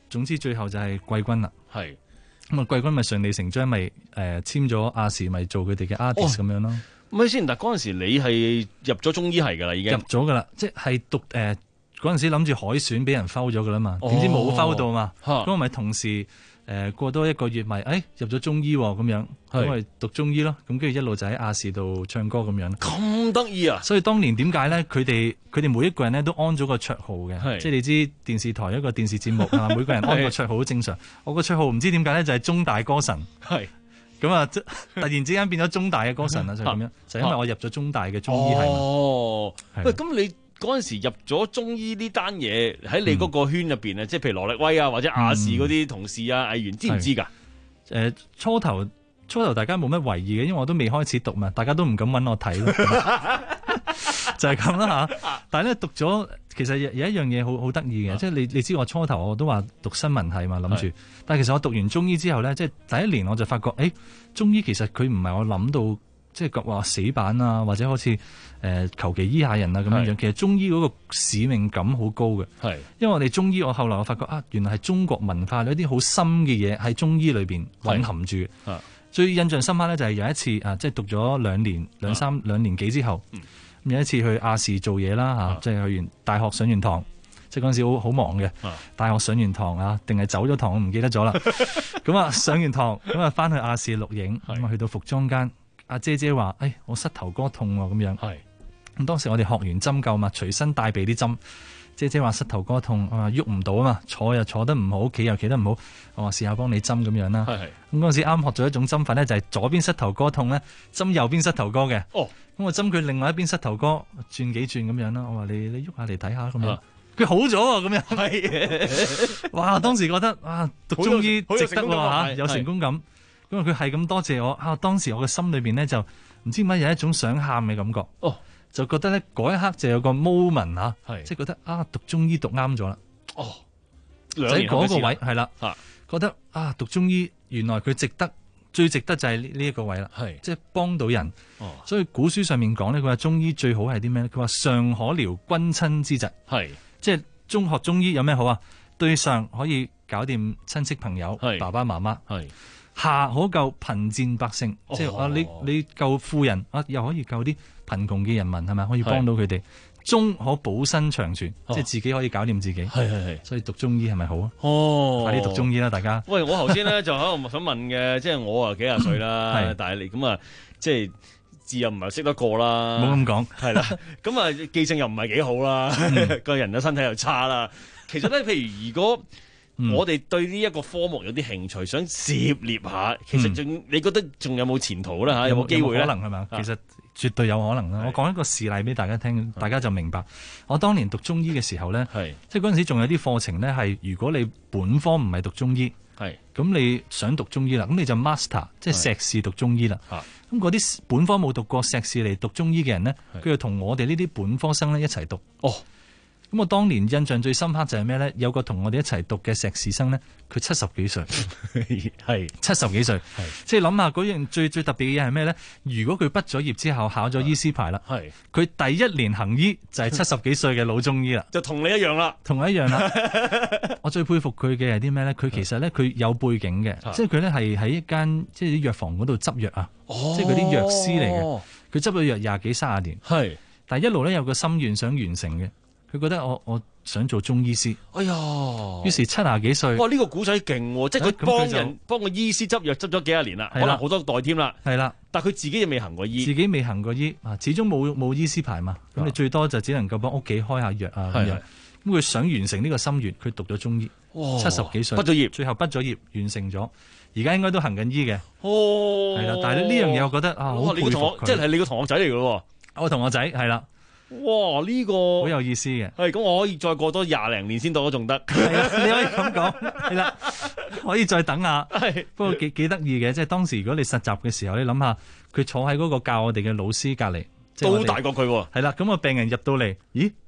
總之最後就係季軍啦。 係咁啊，季軍咪順理成章咪誒簽咗亞視咪做佢哋嘅 artist 咁樣咯。 咪先，但嗰陣時你係入咗中醫系㗎啦，已經入咗㗎啦，即係讀誒嗰陣時諗住海選俾人摟咗㗎啦嘛，點知冇摟到嘛，咁我咪同時誒過多一個月咪誒入咗中醫咁樣，咁咪讀中醫咯，咁跟住一路就喺亞視度唱歌咁樣。 咁得意啊！ 所以當年點解咧？佢哋佢哋每一個人咧都安咗個綽號嘅，即係你知電視台一個電視節目係嘛，每個人安個綽號好正常。我個綽號唔知點解咧，就係中大歌神。係。咁啊！突然之間變咗中大嘅歌神啦，就咁樣，就因為我入咗中大嘅中醫系。 哦，喂，咁你嗰陣時入咗中醫呢單嘢喺你嗰個圈入邊咧，即係譬如羅力威啊，或者亞視嗰啲同事啊、藝員知唔知㗎？ 誒，初頭初頭大家冇乜為意嘅，因為我都未開始讀嘛，大家都唔敢揾我睇咯，就係咁啦嚇。但係咧讀咗，其實有一樣嘢好好得意嘅，即係你你知我初頭我都話讀新聞系嘛，諗住。但係其實我讀完中醫之後咧，即係第一年我就發覺，誒中醫其實佢唔係我諗到，即係話死板啊，或者好似誒求其醫下人啊咁樣樣。其實中醫嗰個使命感好高嘅，係因為我哋中醫，我後來我發覺啊，原來係中國文化有一啲好深嘅嘢喺中醫裏邊蘊含住。最印象深刻咧就係有一次啊，即係讀咗兩年兩三兩年幾之後，嗯、有一次去亞視做嘢啦嚇，即係去完大學上完堂。即係嗰陣時好好忙嘅，啊、大學上完堂啊，定係走咗堂我唔記得咗啦。咁啊上完堂，咁啊翻去亞視錄影，咁啊去到服裝間，阿姐姐話：，誒、哎、我膝頭哥痛喎，咁樣。係。咁當時我哋學完針灸嘛，隨身帶備啲針。姐姐話膝頭哥痛，啊喐唔到啊嘛，坐又坐得唔好，企又企得唔好。我話試下幫你針咁樣啦。係係。咁嗰陣時啱學咗一種針法咧，就係左邊膝頭哥痛咧，針右邊膝頭哥嘅。哦。咁我針佢另外一邊膝頭哥轉幾轉咁樣啦。我話你你喐下嚟睇下咁樣。佢好咗喎，咁樣係，哇！當時覺得啊，讀中醫值得喎嚇，有成功感。咁啊，佢係咁多謝我啊，當時我嘅心裏邊咧就唔知點解有一種想喊嘅感覺。哦，就覺得咧嗰一刻就有個 moment 嚇，即係覺得啊，讀中醫讀啱咗啦。哦，兩年嗰個位係啦，覺得啊，讀中醫原來佢值得，最值得就係呢呢一個位啦。係，即係幫到人。哦，所以古書上面講咧，佢話中醫最好係啲咩咧？佢話上可療君親之疾。係。即係中學中醫有咩好啊？對上可以搞掂親戚朋友、爸爸媽媽，下可救貧賤百姓，哦、即係啊你你救富人啊，又可以救啲貧窮嘅人民係咪？可以幫到佢哋。中可保身長存，哦、即係自己可以搞掂自己。係係係，所以讀中醫係咪好啊？哦，快啲讀中醫啦，大家。 喂，我頭先咧就喺度想問嘅，即係我啊幾廿歲啦，但係你咁啊，即係。字又唔係識得過啦， 冇咁講，係啦， 咁啊記性又唔係幾好啦，個、嗯、人嘅身體又差啦。其實咧，譬如如果我哋對呢一個科目有啲興趣，想涉獵下，其實仲、嗯、你覺得仲有冇前途咧嚇？有冇機會咧？ 可能係嘛？其實絕對有可能啦。我講一個事例俾大家聽，大家就明白。我當年讀中醫嘅時候咧，即係嗰陣時仲有啲課程咧係，如果你本科唔係讀中醫。係，咁你想讀中醫啦，咁你就 master，即係碩士讀中醫啦。咁嗰啲本科冇讀過碩士嚟讀中醫嘅人咧，佢就同我哋呢啲本科生咧一齊讀。哦，咁我當年印象最深刻就係咩咧？有個同我哋一齊讀嘅碩士生咧，佢七十幾歲，係七十幾歲，即係諗下嗰樣最最特別嘅嘢係咩咧？如果佢畢咗業之後考咗醫師牌啦，係佢第一年行醫就係七十幾歲嘅老中醫啦， 就同你一樣啦， 同我一樣啦。我最佩服佢嘅係啲咩咧？佢其實咧佢有背景嘅，即係佢咧係喺一間即係啲藥房嗰度執藥啊，即係嗰啲藥師嚟嘅。佢執咗藥廿幾卅年，係，但係一路咧有個心願想完成嘅。佢覺得我我想做中醫師，哎呀！於是七廿幾歲， 哇！呢、這個古仔勁喎，即係佢幫人幫個醫師執藥執咗幾廿年啦，可能好多代添啦，係啦。但係佢自己又未行過醫， 自己未行過醫啊，始終冇冇醫師牌嘛。咁你最多就只能夠幫屋企開下藥啊咁樣。咁佢想完成呢個心願，佢讀咗中醫，七十幾歲畢咗業， 最後畢咗業完成咗，而家應該都行緊醫嘅。哦，係啦，但係呢樣嘢我覺得啊，好佩服佢， 即係你個同學仔嚟嘅喎， 我同學仔係啦。 哇！呢、這個好有意思嘅， 係咁我可以再過多廿零年先到都仲得， 係啦，你可以咁講，係啦，可以再等下。係，不過幾幾得意嘅，即係當時如果你實習嘅時候，你諗下佢坐喺嗰個教我哋嘅老師隔離， 都大過佢喎。 係啦，咁個病人入到嚟，咦？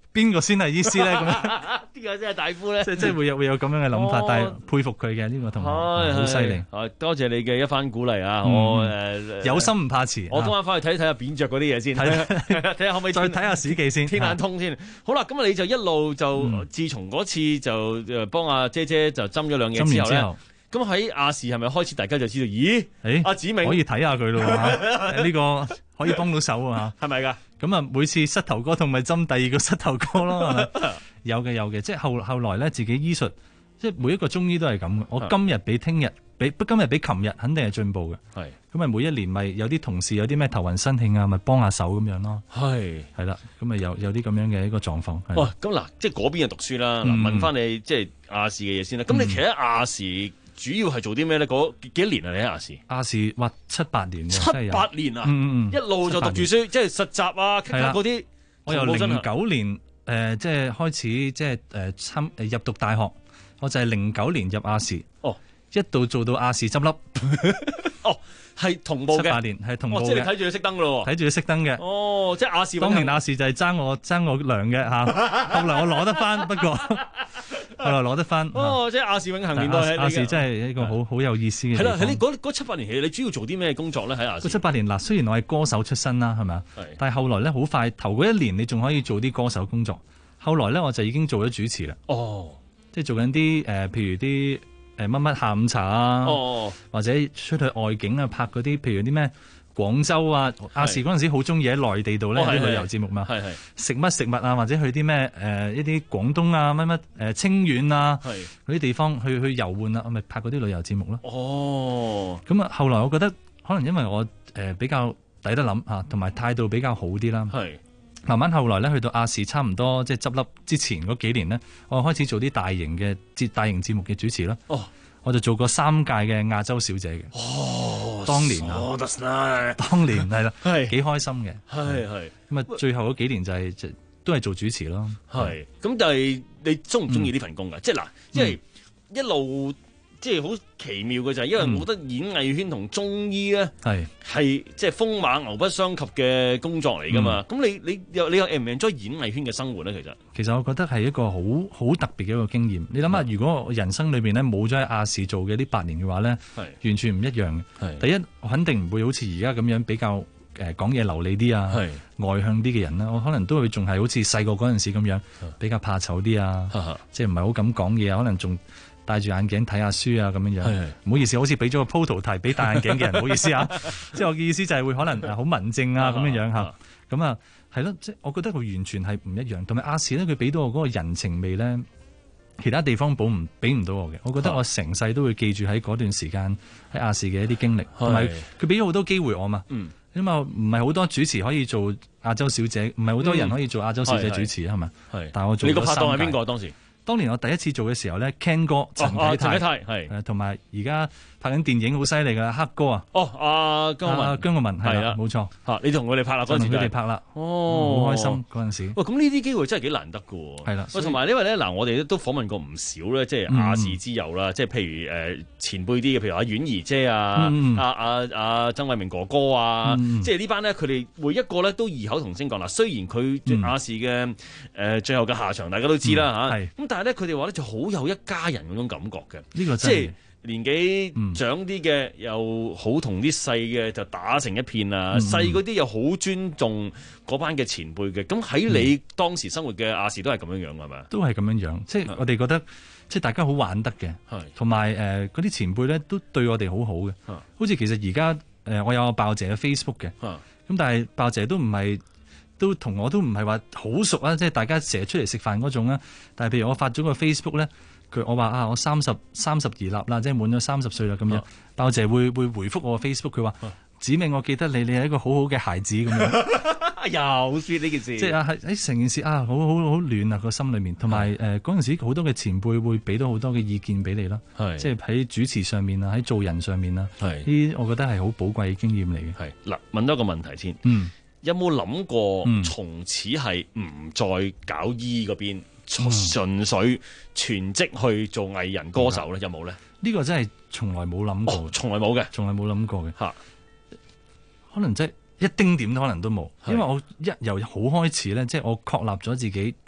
邊個先係醫師咧？咁樣呢個真係大夫咧， 即係即係會有會有咁樣嘅諗法，但係佩服佢嘅呢個同學好犀利。 多謝你嘅一番鼓勵啊！ 嗯、 我誒、呃、 有心唔怕遲。 我今晚翻去睇睇下扁鵲嗰啲嘢先，睇睇下可唔可以再睇下史記先， 天眼通先。好啦，咁你就一路就、嗯、自從嗰次就誒幫阿姐姐就針咗兩嘢之後咧。咁喺亞視係咪開始大家就知道？咦，誒阿子明可以睇下佢咯，呢個可以幫到手啊， 係咪㗎？ 咁啊，每次膝頭哥痛咪針第二個膝頭哥咯，係咪？有嘅有嘅，即係後後來咧，自己醫術，即係每一個中醫都係咁嘅。我今日比聽日比今日比琴日肯定係進步嘅。係咁啊，每一年咪有啲同事有啲咩頭暈身㷫啊，咪幫下手咁樣咯。係係啦，咁咪有有啲咁樣嘅一個狀況。 哇，咁嗱，即係嗰邊就讀書啦。嗱、嗯，問翻你即係亞視嘅嘢先啦。咁、嗯、你其實亞視主要係做啲咩咧？嗰幾多年啊？你喺亞視？亞視哇，七八年嘅， 七八年啊！ 嗯嗯， 一路就讀住書，即係實習啊，其他嗰啲。 我由零九年誒、呃，即係開始，即係誒參誒入讀大學。我就係零九年入亞視。哦，一度做到亞視執笠。 哦，係同步嘅。 七八年係同步嘅。 哦，即係你睇住佢熄燈咯。 睇住佢熄燈嘅。 哦，即係亞視。 當年亞視就係爭我爭我糧嘅嚇，後來我攞得翻，不過。後來攞得翻哦，即係亞視永恆年代。 亞視真係一個好好有意思嘅。 係啦，喺呢嗰七八年期，你主要做啲咩工作咧？喺亞視嗰七八年嗱，雖然我係歌手出身啦，係咪啊？但係後來咧好快，頭嗰一年你仲可以做啲歌手工作。後來咧我就已經做咗主持啦。哦，即係做緊啲誒，譬如啲誒乜乜下午茶啊，哦、或者出去外景啊拍嗰啲，譬如啲咩。廣州啊，亞視嗰陣時好中意喺內地度咧啲旅遊節目嘛，係係食乜食物啊，或者去啲咩誒一啲廣東啊乜乜誒清遠啊嗰啲地方去去遊玩啊，我咪拍嗰啲旅遊節目咯。哦，咁啊，後來我覺得可能因為我誒、呃、比較抵得諗嚇，同埋態度比較好啲啦。係慢慢後來咧去到亞視差唔多即係執笠之前嗰幾年咧，我開始做啲大型嘅節大型節目嘅主持啦。哦。我就做過三屆嘅亞洲小姐嘅，哦，當年啊，哦、當年係啦，係幾開心嘅，係係咁啊，最後嗰幾年就係、是、都係做主持咯， 係咁，但係你中唔中意呢份工㗎？即係嗱，因為一路。即係好奇妙嘅就係，因為我覺得演藝圈同中醫咧係係即係風馬牛不相及嘅工作嚟噶嘛。咁、嗯、你你又你又 enjoy 演藝圈嘅生活咧？其實其實我覺得係一個好好特別嘅一個經驗。你諗下，如果我人生裏邊咧冇咗喺亞視做嘅呢八年嘅話咧，係完全唔一樣嘅。第一，我肯定唔會好似而家咁樣比較誒講嘢流利啲啊，外向啲嘅人啦。我可能都會仲係好似細個嗰陣時咁樣比較怕醜啲啊，即係唔係好敢講嘢啊，可能仲。戴住眼鏡睇下書啊，咁樣樣，唔好意思，好似俾咗個鋪圖題俾戴眼鏡嘅人，唔好意思啊。即係我嘅意思就係會可能好文靜啊，咁樣樣嚇。咁啊，係咯，即係我覺得佢完全係唔一樣。同埋亞視咧，佢俾到我嗰個人情味咧，其他地方補唔俾唔到我嘅。我覺得我成世都會記住喺嗰段時間喺亞視嘅一啲經歷，同埋佢俾咗好多機會我嘛。嗯，因為唔係好多主持可以做亞洲小姐，唔係好多人可以做亞洲小姐主持啊，係咪？係。但係我做咗三屆。你個拍檔係邊個當時？當年我第一次做嘅時候咧 ，Ken 哥陳啟泰係，同埋而家拍緊電影好犀利噶黑哥啊！哦，阿姜文，姜國文係啦，冇錯嚇，你同佢哋拍啦嗰陣時，同佢哋拍啦，哦，好開心嗰陣時。喂，咁呢啲機會真係幾難得噶喎。係啦，喂，同埋因為咧嗱，我哋都訪問過唔少咧，即係亞視之友啦，即係譬如誒前輩啲嘅，譬如阿婉兒姐啊，阿阿阿曾偉明哥哥啊，即係呢班咧，佢哋每一個咧都異口同聲講嗱，雖然佢亞視嘅誒最後嘅下場大家都知啦嚇，咁但係咧佢哋話咧就好有一家人嗰種感覺嘅，呢個即係。年紀長啲嘅又好同啲細嘅就打成一片啊，細嗰啲又好尊重嗰班嘅前輩嘅。咁喺你當時生活嘅亞視都係咁樣樣係咪？都係咁樣樣，即係我哋覺得即係大家好玩得嘅，同埋誒嗰啲前輩咧都對我哋好好嘅。好似其實而家誒我有個爆姐嘅 Facebook 嘅，咁但係爆姐都唔係都同我都唔係話好熟啊，即係大家成日出嚟食飯嗰種啊。但係譬如我發咗個 Facebook 咧。佢我話啊，我三十三十而立啦，即係滿咗三十歲啦咁樣。爆姐會會回覆我 Facebook，佢話：子明，我記得你，你係一個好好嘅孩子咁樣。又説呢件事，即係啊喺成件事啊，好好好暖啊個心裏面。同埋誒嗰陣時好多嘅前輩會俾到好多嘅意見俾你啦，即係喺主持上面啊，喺做人上面啊，呢啲我覺得係好寶貴嘅經驗嚟嘅。係嗱，問多個問題先，嗯，有冇諗過從此係唔再搞醫嗰邊？純粹全職去做藝人歌手咧，有冇咧？呢個真係從來冇諗過，從來冇嘅，從來冇諗過嘅嚇。可能即係一丁點都可能都冇，因為我一由好開始咧，即係我確立咗自己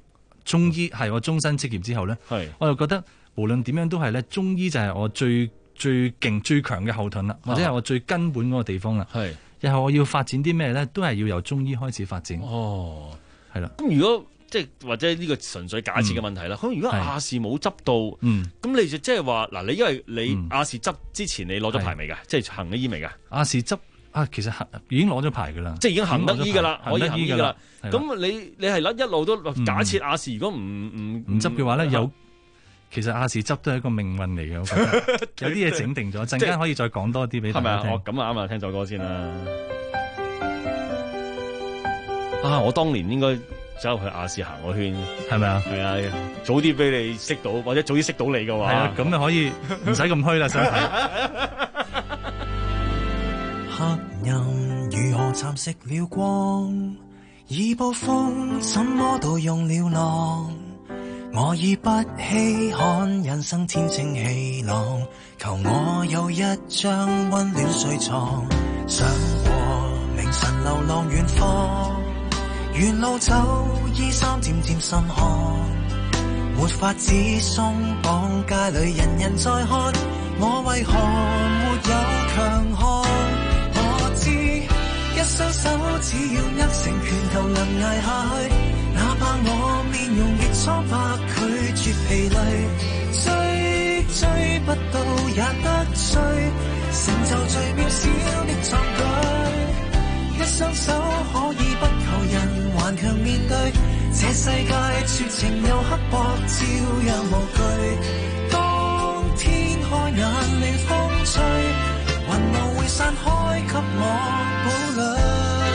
中醫係我終身職業之後咧，我又覺得無論點樣都係咧，中醫就係我最最勁最強嘅後盾啦，或者係我最根本嗰個地方啦。係日後我要發展啲咩咧，都係要由中醫開始發展。 哦， 係啦。 咁如果即係或者呢個純粹假設嘅問題啦。咁、嗯、如果亞視冇執到，咁、嗯、你就即係話嗱，你因為你亞視執之前你攞咗牌未㗎？即係行咗醫未㗎？ 亞視執啊，其實已經攞咗牌㗎啦， 即係已經行得醫㗎啦，可以行醫㗎啦。咁你你係一路都假設亞視如果唔唔唔執嘅話咧，有其實亞視執都係一個命運嚟嘅，我覺得有啲嘢整定咗，陣間可以再講多啲俾大家聽。 係咪啊？咁啊啱啊，聽首歌先啦。啊，我當年應該走入去亞視行個圈， 係咪啊？ 係啊，早啲俾你識到，或者早啲識到你嘅話， 係啊，咁就可以唔使咁虛啦，想睇。 黑暗如何蠶食了光？以暴風怎麼盜用了浪？我已不稀罕人生天清氣朗，求我有一張溫暖睡床，想過明晨流浪遠方。沿路走，衣衫漸漸滲汗，沒法子鬆綁，街裏人人在看，我為何沒有強項？我知一雙手只要握成拳頭能捱下去，哪怕我面容亦蒼白，拒絕疲累，追追不到也得追，成就最渺小的壯舉。一雙手可以不求人，頑強面對這世界絕情又刻薄，照樣無懼。當天開眼令風吹，雲霧會散開給我堡壘。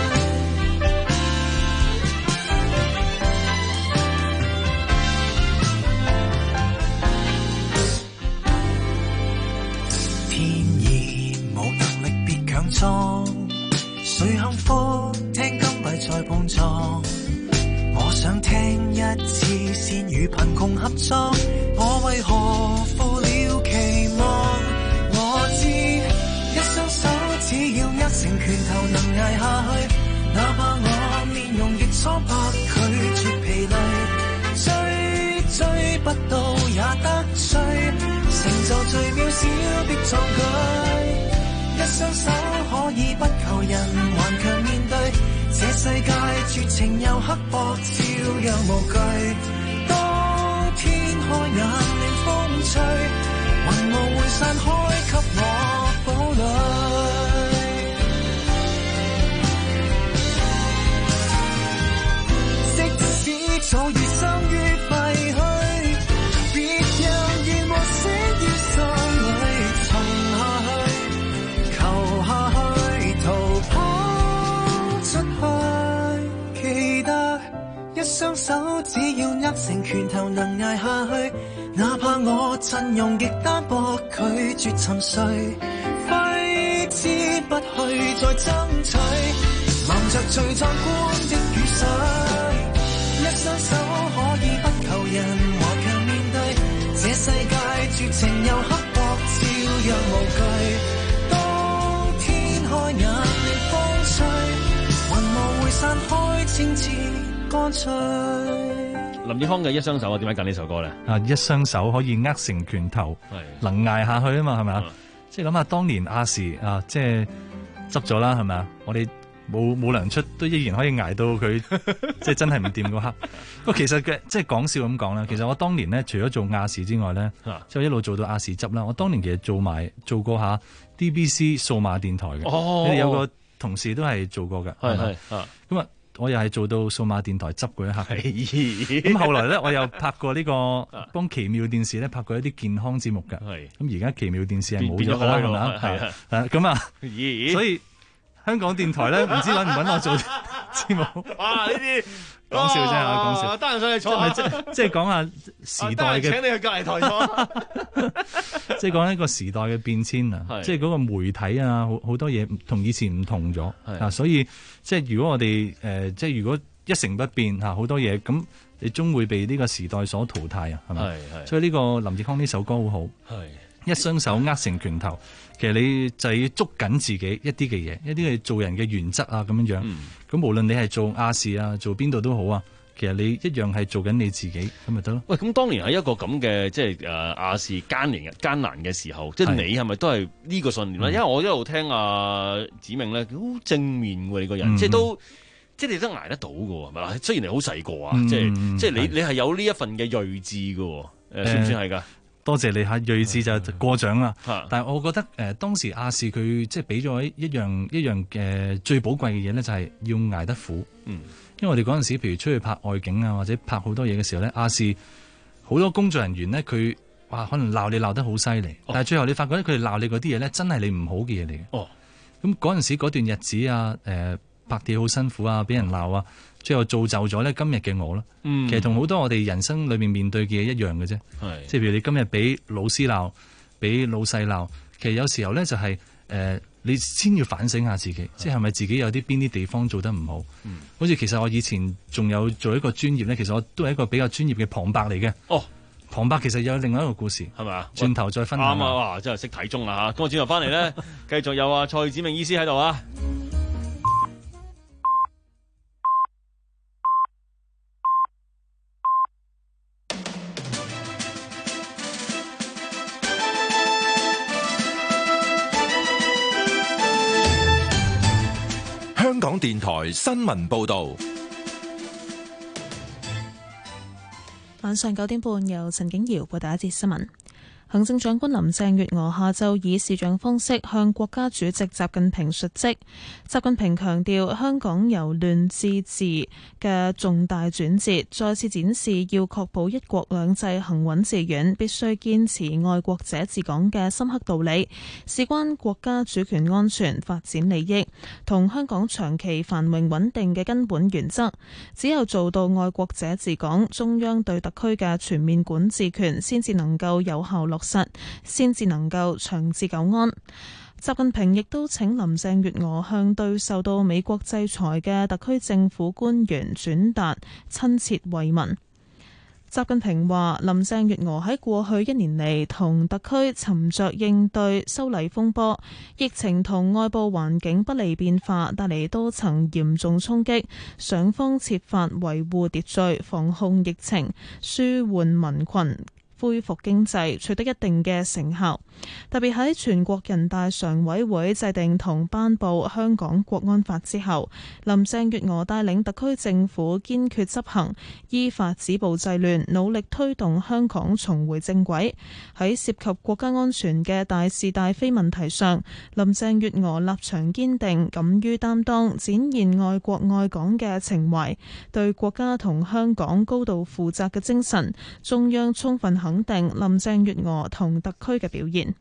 天意無能力別強裝，誰幸福聽金幣再碰撞？我想聽一次先與貧窮合作，我為何負了期望？我知一雙手只要握成拳頭能捱下去，哪怕我面容亦蒼白，拒絕疲累，追追不到也得追，成就最渺小的壯舉。一雙手可以不求人，頑強面對這世界絕情又刻薄，照樣無懼。當天開眼令風吹，雲霧會散開給我堡壘。即使早已生於廢墟，別讓願望死於心裏，沉下去，求下去，逃跑出去。記得一雙手只要握成拳頭能捱下去，哪怕我陣容極單薄，拒絕沉睡，揮之不去再爭取，淋着最壯觀的雨水。一雙手可以不求人，頑強面對這世界絕情又刻薄，照樣無懼。當天開眼令風吹，雲霧會散開，清澈乾脆。 林奕匡嘅一雙手，我點解揀呢首歌咧？ 啊，一雙手可以握成拳頭，能捱下去啊嘛，係咪啊？即係諗下當年亞視啊，即係執咗啦，係咪啊？我哋冇冇糧出，都依然可以捱到佢，即係真係唔掂嗰刻。不過其實嘅即係講笑咁講啦，其實我當年咧，除咗做亞視之外咧，即係一路做到亞視執啦。我當年其實做埋做過下 D B C 數碼電台嘅，哦、你哋有個同事都係做過嘅，係咪？咁啊。我又係做到數碼電台執嗰一刻，咁後來咧，我又拍過呢、這個幫奇妙電視咧拍過一啲健康節目㗎。咁而家奇妙電視係冇咗㗎啦，係咪啊？係啊，咁啊，所以香港電台咧，唔知揾唔揾我做節目？ 哇！呢啲講笑啫，講笑。 得閒上去坐， 即係即係講下時代嘅。 請你去隔離台坐。 即係講一個時代嘅變遷啊！即係嗰個媒體啊，好好多嘢同以前唔同咗啊！所以即係如果我哋誒、呃，即係如果一成不變嚇，好多嘢咁，你終會被呢個時代所淘汰啊！係咪？所以呢個林奕匡呢首歌好好。一雙手握成拳頭，其實你就要捉緊自己一啲嘅嘢，一啲嘅做人嘅原則啊咁樣樣。咁、嗯、無論你係做亞視啊，做邊度都好啊， 其實你一樣係做緊你自己咁咪得咯。 喂，咁當年喺一個咁嘅即係誒亞視艱難艱難嘅時候，即係你係咪都係呢個信念咧？嗯、因為我一路聽阿子明咧，好正面喎，你個人，嗯、即係都即係你都捱得到㗎，係咪？雖然你好細個啊，即係即係你你係有呢一份嘅睿智㗎，誒、呃、算唔算係㗎？多謝你嚇，睿智就過獎啦。嗯、但係我覺得誒、呃、當時亞視佢即係俾咗一樣一樣嘅最寶貴嘅嘢咧，就係要捱得苦。嗯。因為我哋嗰陣時，譬如出去拍外景啊，或者拍好多嘢嘅時候咧，亞視好多工作人員咧，佢哇可能鬧你鬧得好犀利，哦、但係最後你發覺咧，佢哋鬧你嗰啲嘢咧，真係你唔好嘅嘢嚟嘅。哦，咁嗰陣時嗰段日子啊，誒、呃、拍嘢好辛苦啊，俾人鬧啊，最後造就咗咧今日嘅我咯。嗯，其實同好多我哋人生裏面面對嘅嘢一樣嘅啫。係，即係譬如你今日俾老師鬧，俾老細鬧，其實有時候咧就係、是、誒。呃你先要反省下自己，即係係咪自己有啲邊啲地方做得唔好？嗯、好似其實我以前仲有做一個專業咧，其實我都係一個比較專業嘅旁白嚟嘅。哦，旁白其實有另外一個故事，係咪啊？轉頭再分享。啱啊！哇，真係識睇鐘啦嚇！咁我轉頭翻嚟咧，繼續有啊蔡子明醫師喺度啊。 香港電台新聞報道， 晚上九點半由陳景瑤報第一節新聞。行政長官林鄭月娥下晝以視像方式向國家主席習近平述職。習近平強調，香港由亂至治嘅重大轉折，再次展示要確保一國兩制行穩致遠，必須堅持愛國者治港嘅深刻道理，事關國家主權安全、發展利益同香港長期繁榮穩定嘅根本原則。只有做到愛國者治港，中央對特區嘅全面管治權先至能夠有效落實，先至能夠長治久安。習近平亦都請林鄭月娥向對受到美國制裁嘅特區政府官員轉達親切慰問。習近平話：林鄭月娥喺過去一年嚟同特區沉着應對修例風波、疫情同外部環境不利變化帶嚟多層嚴重衝擊，想方設法維護秩序、防控疫情、舒緩民困、恢復經濟，取得一定嘅成效。特別喺全國人大常委會制定同頒布香港國安法之後，林鄭月娥帶領特區政府堅決執行，依法止暴制亂，努力推動香港重回正軌。喺涉及國家安全嘅大是大非問題上，林鄭月娥立場堅定，敢於擔當，展現愛國愛港嘅情懷，對國家同香港高度負責嘅精神。中央充分肯定林鄭月娥同特區嘅表現。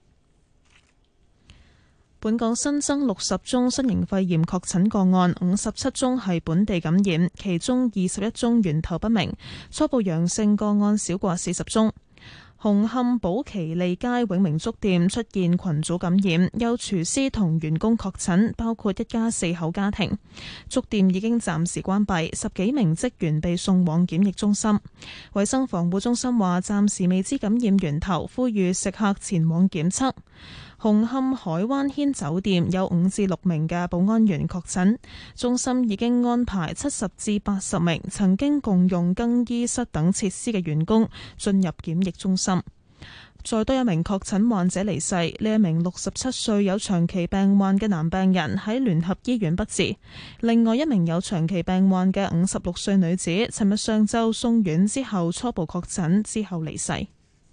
本港新增六十宗新型肺炎確診個案，五十七宗係本地感染，其中二十一宗源頭不明，初步陽性個案少過四十宗。紅磡寶其利街永明粥店出現群組感染，有廚師同員工確診，包括一家四口家庭。粥店已經暫時關閉，十幾名職員被送往檢疫中心。衛生防護中心話暫時未知感染源頭，呼籲食客前往檢測。紅磡海灣軒酒店有五至六名嘅保安員確診，中心已經安排七十至八十名曾經共用更衣室等設施嘅員工進入檢疫中心。再多一名確診患者離世，呢一名六十七歲有長期病患嘅男病人喺聯合醫院不治，另外一名有長期病患嘅五十六歲女子，尋日上晝送院之後初步確診之後離世。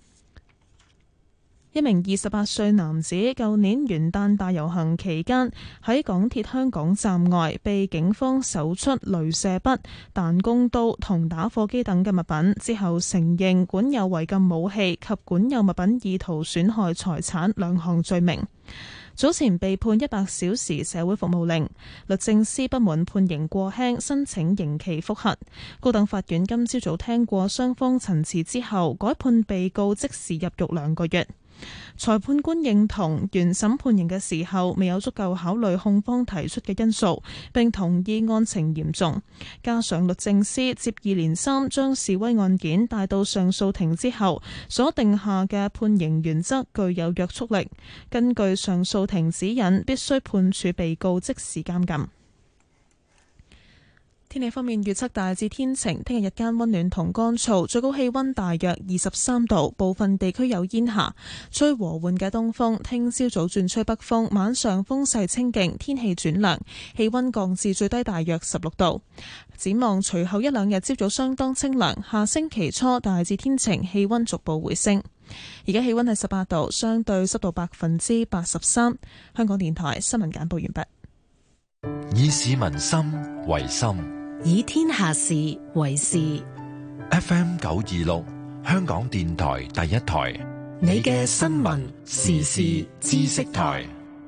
一名二十八歲男子舊年元旦大遊行期間喺港鐵香港站外被警方搜出鐳射筆、彈弓刀同打火機等嘅物品，之後承認管有違禁武器及管有物品意圖損害財產兩項罪名。早前被判一百小時社會服務令，律政司不滿判刑過輕，申請刑期覆核。高等法院今朝早聽過雙方陳詞之後，改判被告即時入獄兩個月。裁判官認同原審判刑嘅時候未有足夠考慮控方提出嘅因素，並同意案情嚴重，加上律政司接二連三將示威案件帶到上訴庭之後，所定下嘅判刑原則具有約束力。根據上訴庭指引，必須判處被告即時監禁。 天氣方面預測大致天晴，聽日日間溫暖同乾燥，最高氣溫大約二十三度，部分地區有煙霞，吹和緩嘅東風。聽朝早轉吹北風，晚上風勢清勁，天氣轉涼，氣溫降至最低大約十六度。展望隨後一兩日朝早相當清涼，下星期初大致天晴，氣溫逐步回升。而家氣溫係十八度，相對濕度百分之八十三。香港電台新聞簡報完畢。 以市民心為心， 以天下事為事。 F M 九二六，香港電台第一台， 你嘅新聞時事知識台。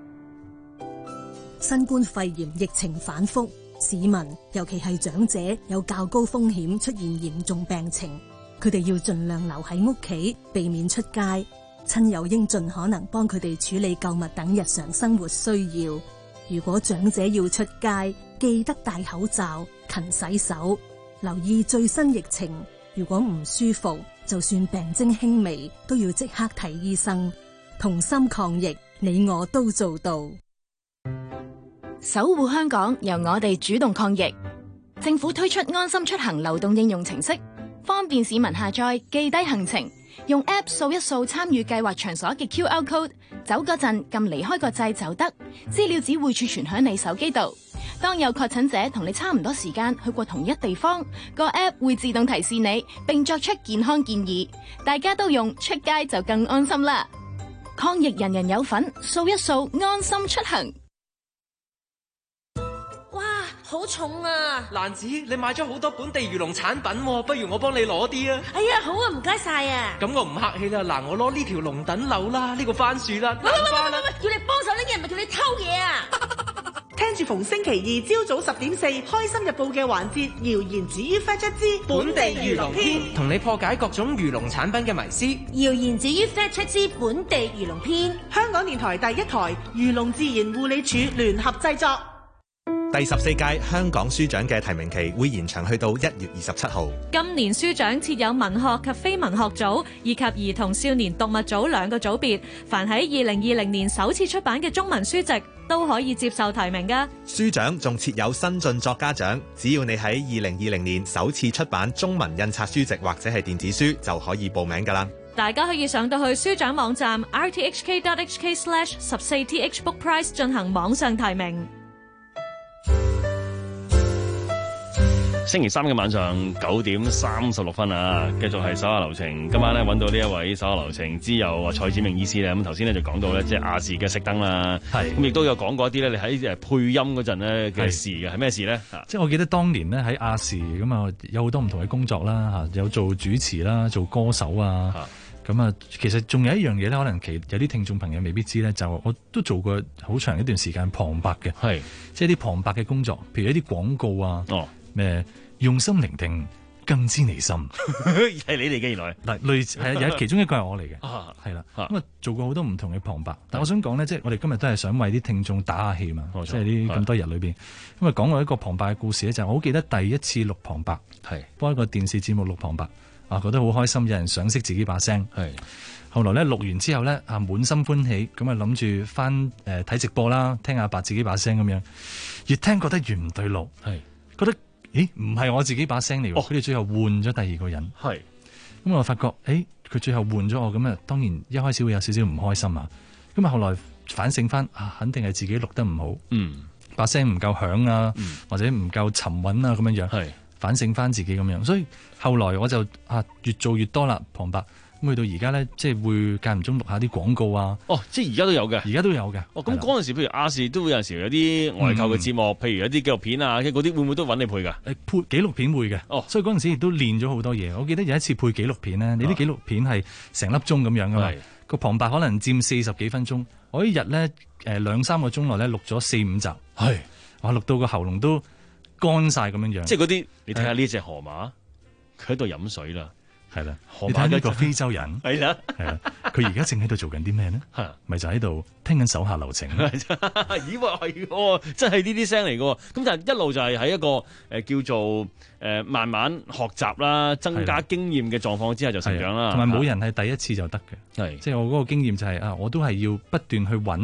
新冠肺炎疫情反覆，市民尤其係長者有較高風險出現嚴重病情，佢哋要盡量留喺屋企，避免出街。親友應盡可能幫佢哋處理購物等日常生活需要。如果長者要出街，記得戴口罩、勤洗手，留意最新疫情。如果唔舒服，就算病徵輕微，都要即刻睇醫生。同心抗疫，你我都做到。 守護香港，由我哋主動抗疫。政府推出安心出行流動應用程式，方便市民下載記低行程，用 App 掃一掃參與計劃場所嘅 Q R code， 走嗰陣撳離開個掣就得，資料只會儲存響你手機度。當有確診者同你差唔多時間去過同一地方，個 App 會自動提示你，並作出健康建議。大家都用，出街就更安心啦！抗疫人人有份，掃一掃安心出行。 好重啊！蘭子，你買咗好多本地漁農產品，不如我幫你攞啲啊！ 哎呀，好啊，唔該晒啊！ 咁我唔客氣啦，嗱，我攞呢條龍躉柳啦，呢、這個番薯啦， 喂喂喂喂喂，叫你幫手拎嘢，唔係叫你偷嘢啊！ 聽住逢星期二朝早十點四，《開心日報》嘅環節，謠言止於 Fact Check 之本地漁農篇，同你破解各種漁農產品嘅迷思。 謠言止於 Fact Check 之本地漁農篇， 香港電台第一台漁農自然護理署聯合製作。 第十四屆香港書獎嘅提名期會延長去到一月二十七號。 今年書獎設有文學及非文學組以及兒童少年讀物組兩個組別，凡喺二零二零年首次出版嘅中文書籍都可以接受提名㗎。 書獎仲設有新晉作家獎，只要你喺二零二零年首次出版中文印刷書籍或者係電子書就可以報名㗎啦。 大家可以上到去書獎網站 r t h k dot h k slash 十四 t h book prize 進行網上提名。 星期三嘅晚上九點三十六分啊，繼續係手下留情。今晚咧揾到呢一位手下留情之友蔡展明醫師咧，咁頭先咧就講到咧，即係亞視嘅熄燈啦，係咁亦都有講過一啲咧，你喺誒配音嗰陣咧嘅事嘅，係咩事咧？ 即係我記得當年咧喺亞視咁啊，有好多唔同嘅工作啦，嚇有做主持啦，做歌手啊，咁啊，其實仲有一樣嘢咧，可能其有啲聽眾朋友未必知咧，就我都做過好長一段時間旁白嘅，係即係啲旁白嘅工作，譬如一啲廣告啊，哦。咩用心聆聽更知你心係你哋嘅原來嗱，類似係啊，有其中一個係我嚟嘅，係啦，咁啊做過好多唔同嘅旁白，但我想講咧，即係我哋今日都係想為啲聽眾打下氣嘛，即係呢咁多日裏邊，咁啊講過一個旁白嘅故事咧，就係我好記得第一次錄旁白，係幫一個電視節目錄旁白，啊覺得好開心，有人賞識自己把聲，係後來咧錄完之後咧啊滿心歡喜，咁啊諗住翻誒睇直播啦，聽阿伯自己把聲咁樣，越聽覺得越唔對路，係覺得。咦，唔係我自己把聲嚟喎，佢哋、哦、最後換咗第二個人。係，咁我發覺，誒，佢最後換咗我，咁啊，當然一開始會有少少唔開心啊。咁啊，後來反省翻，啊，肯定係自己錄得唔好，嗯，把聲唔夠響啊，嗯、或者唔夠沉穩啊，咁樣樣。係，反省翻自己咁樣，所以後來我就啊越做越多啦，旁白。咁去到而家咧，即係會間唔中錄下啲廣告啊！ 哦，即係而家都有嘅，而家都有嘅。 哦，咁嗰陣時，譬如亞視都會有陣時有啲外購嘅節目，嗯、譬如有啲紀錄片啊，嗰啲會唔會都揾你配㗎？ 誒，配紀錄片會嘅。哦，所以嗰陣時亦都練咗好多嘢。我記得有一次配紀錄片咧，你啲紀錄片係成粒鐘咁樣㗎嘛，個旁白可能佔四十幾分鐘。我一日咧誒兩三個鐘內咧錄咗四五集，係哇錄到個喉嚨都乾晒咁樣樣。 即係嗰啲，你睇下呢隻河馬，佢喺度飲水啦。 係啦，你睇呢個非洲人係啦， 係啦，佢而家正喺度做緊啲咩呢？咪就喺度聽緊手下留情。 以為係，真係呢啲聲嚟嘅。咁但係一路就係喺一個誒、呃、叫做誒、呃、慢慢學習啦，增加經驗嘅狀況之下就成長啦。 同埋冇人係第一次就得嘅，係即係我嗰個經驗就係、是、啊，我都係要不斷去揾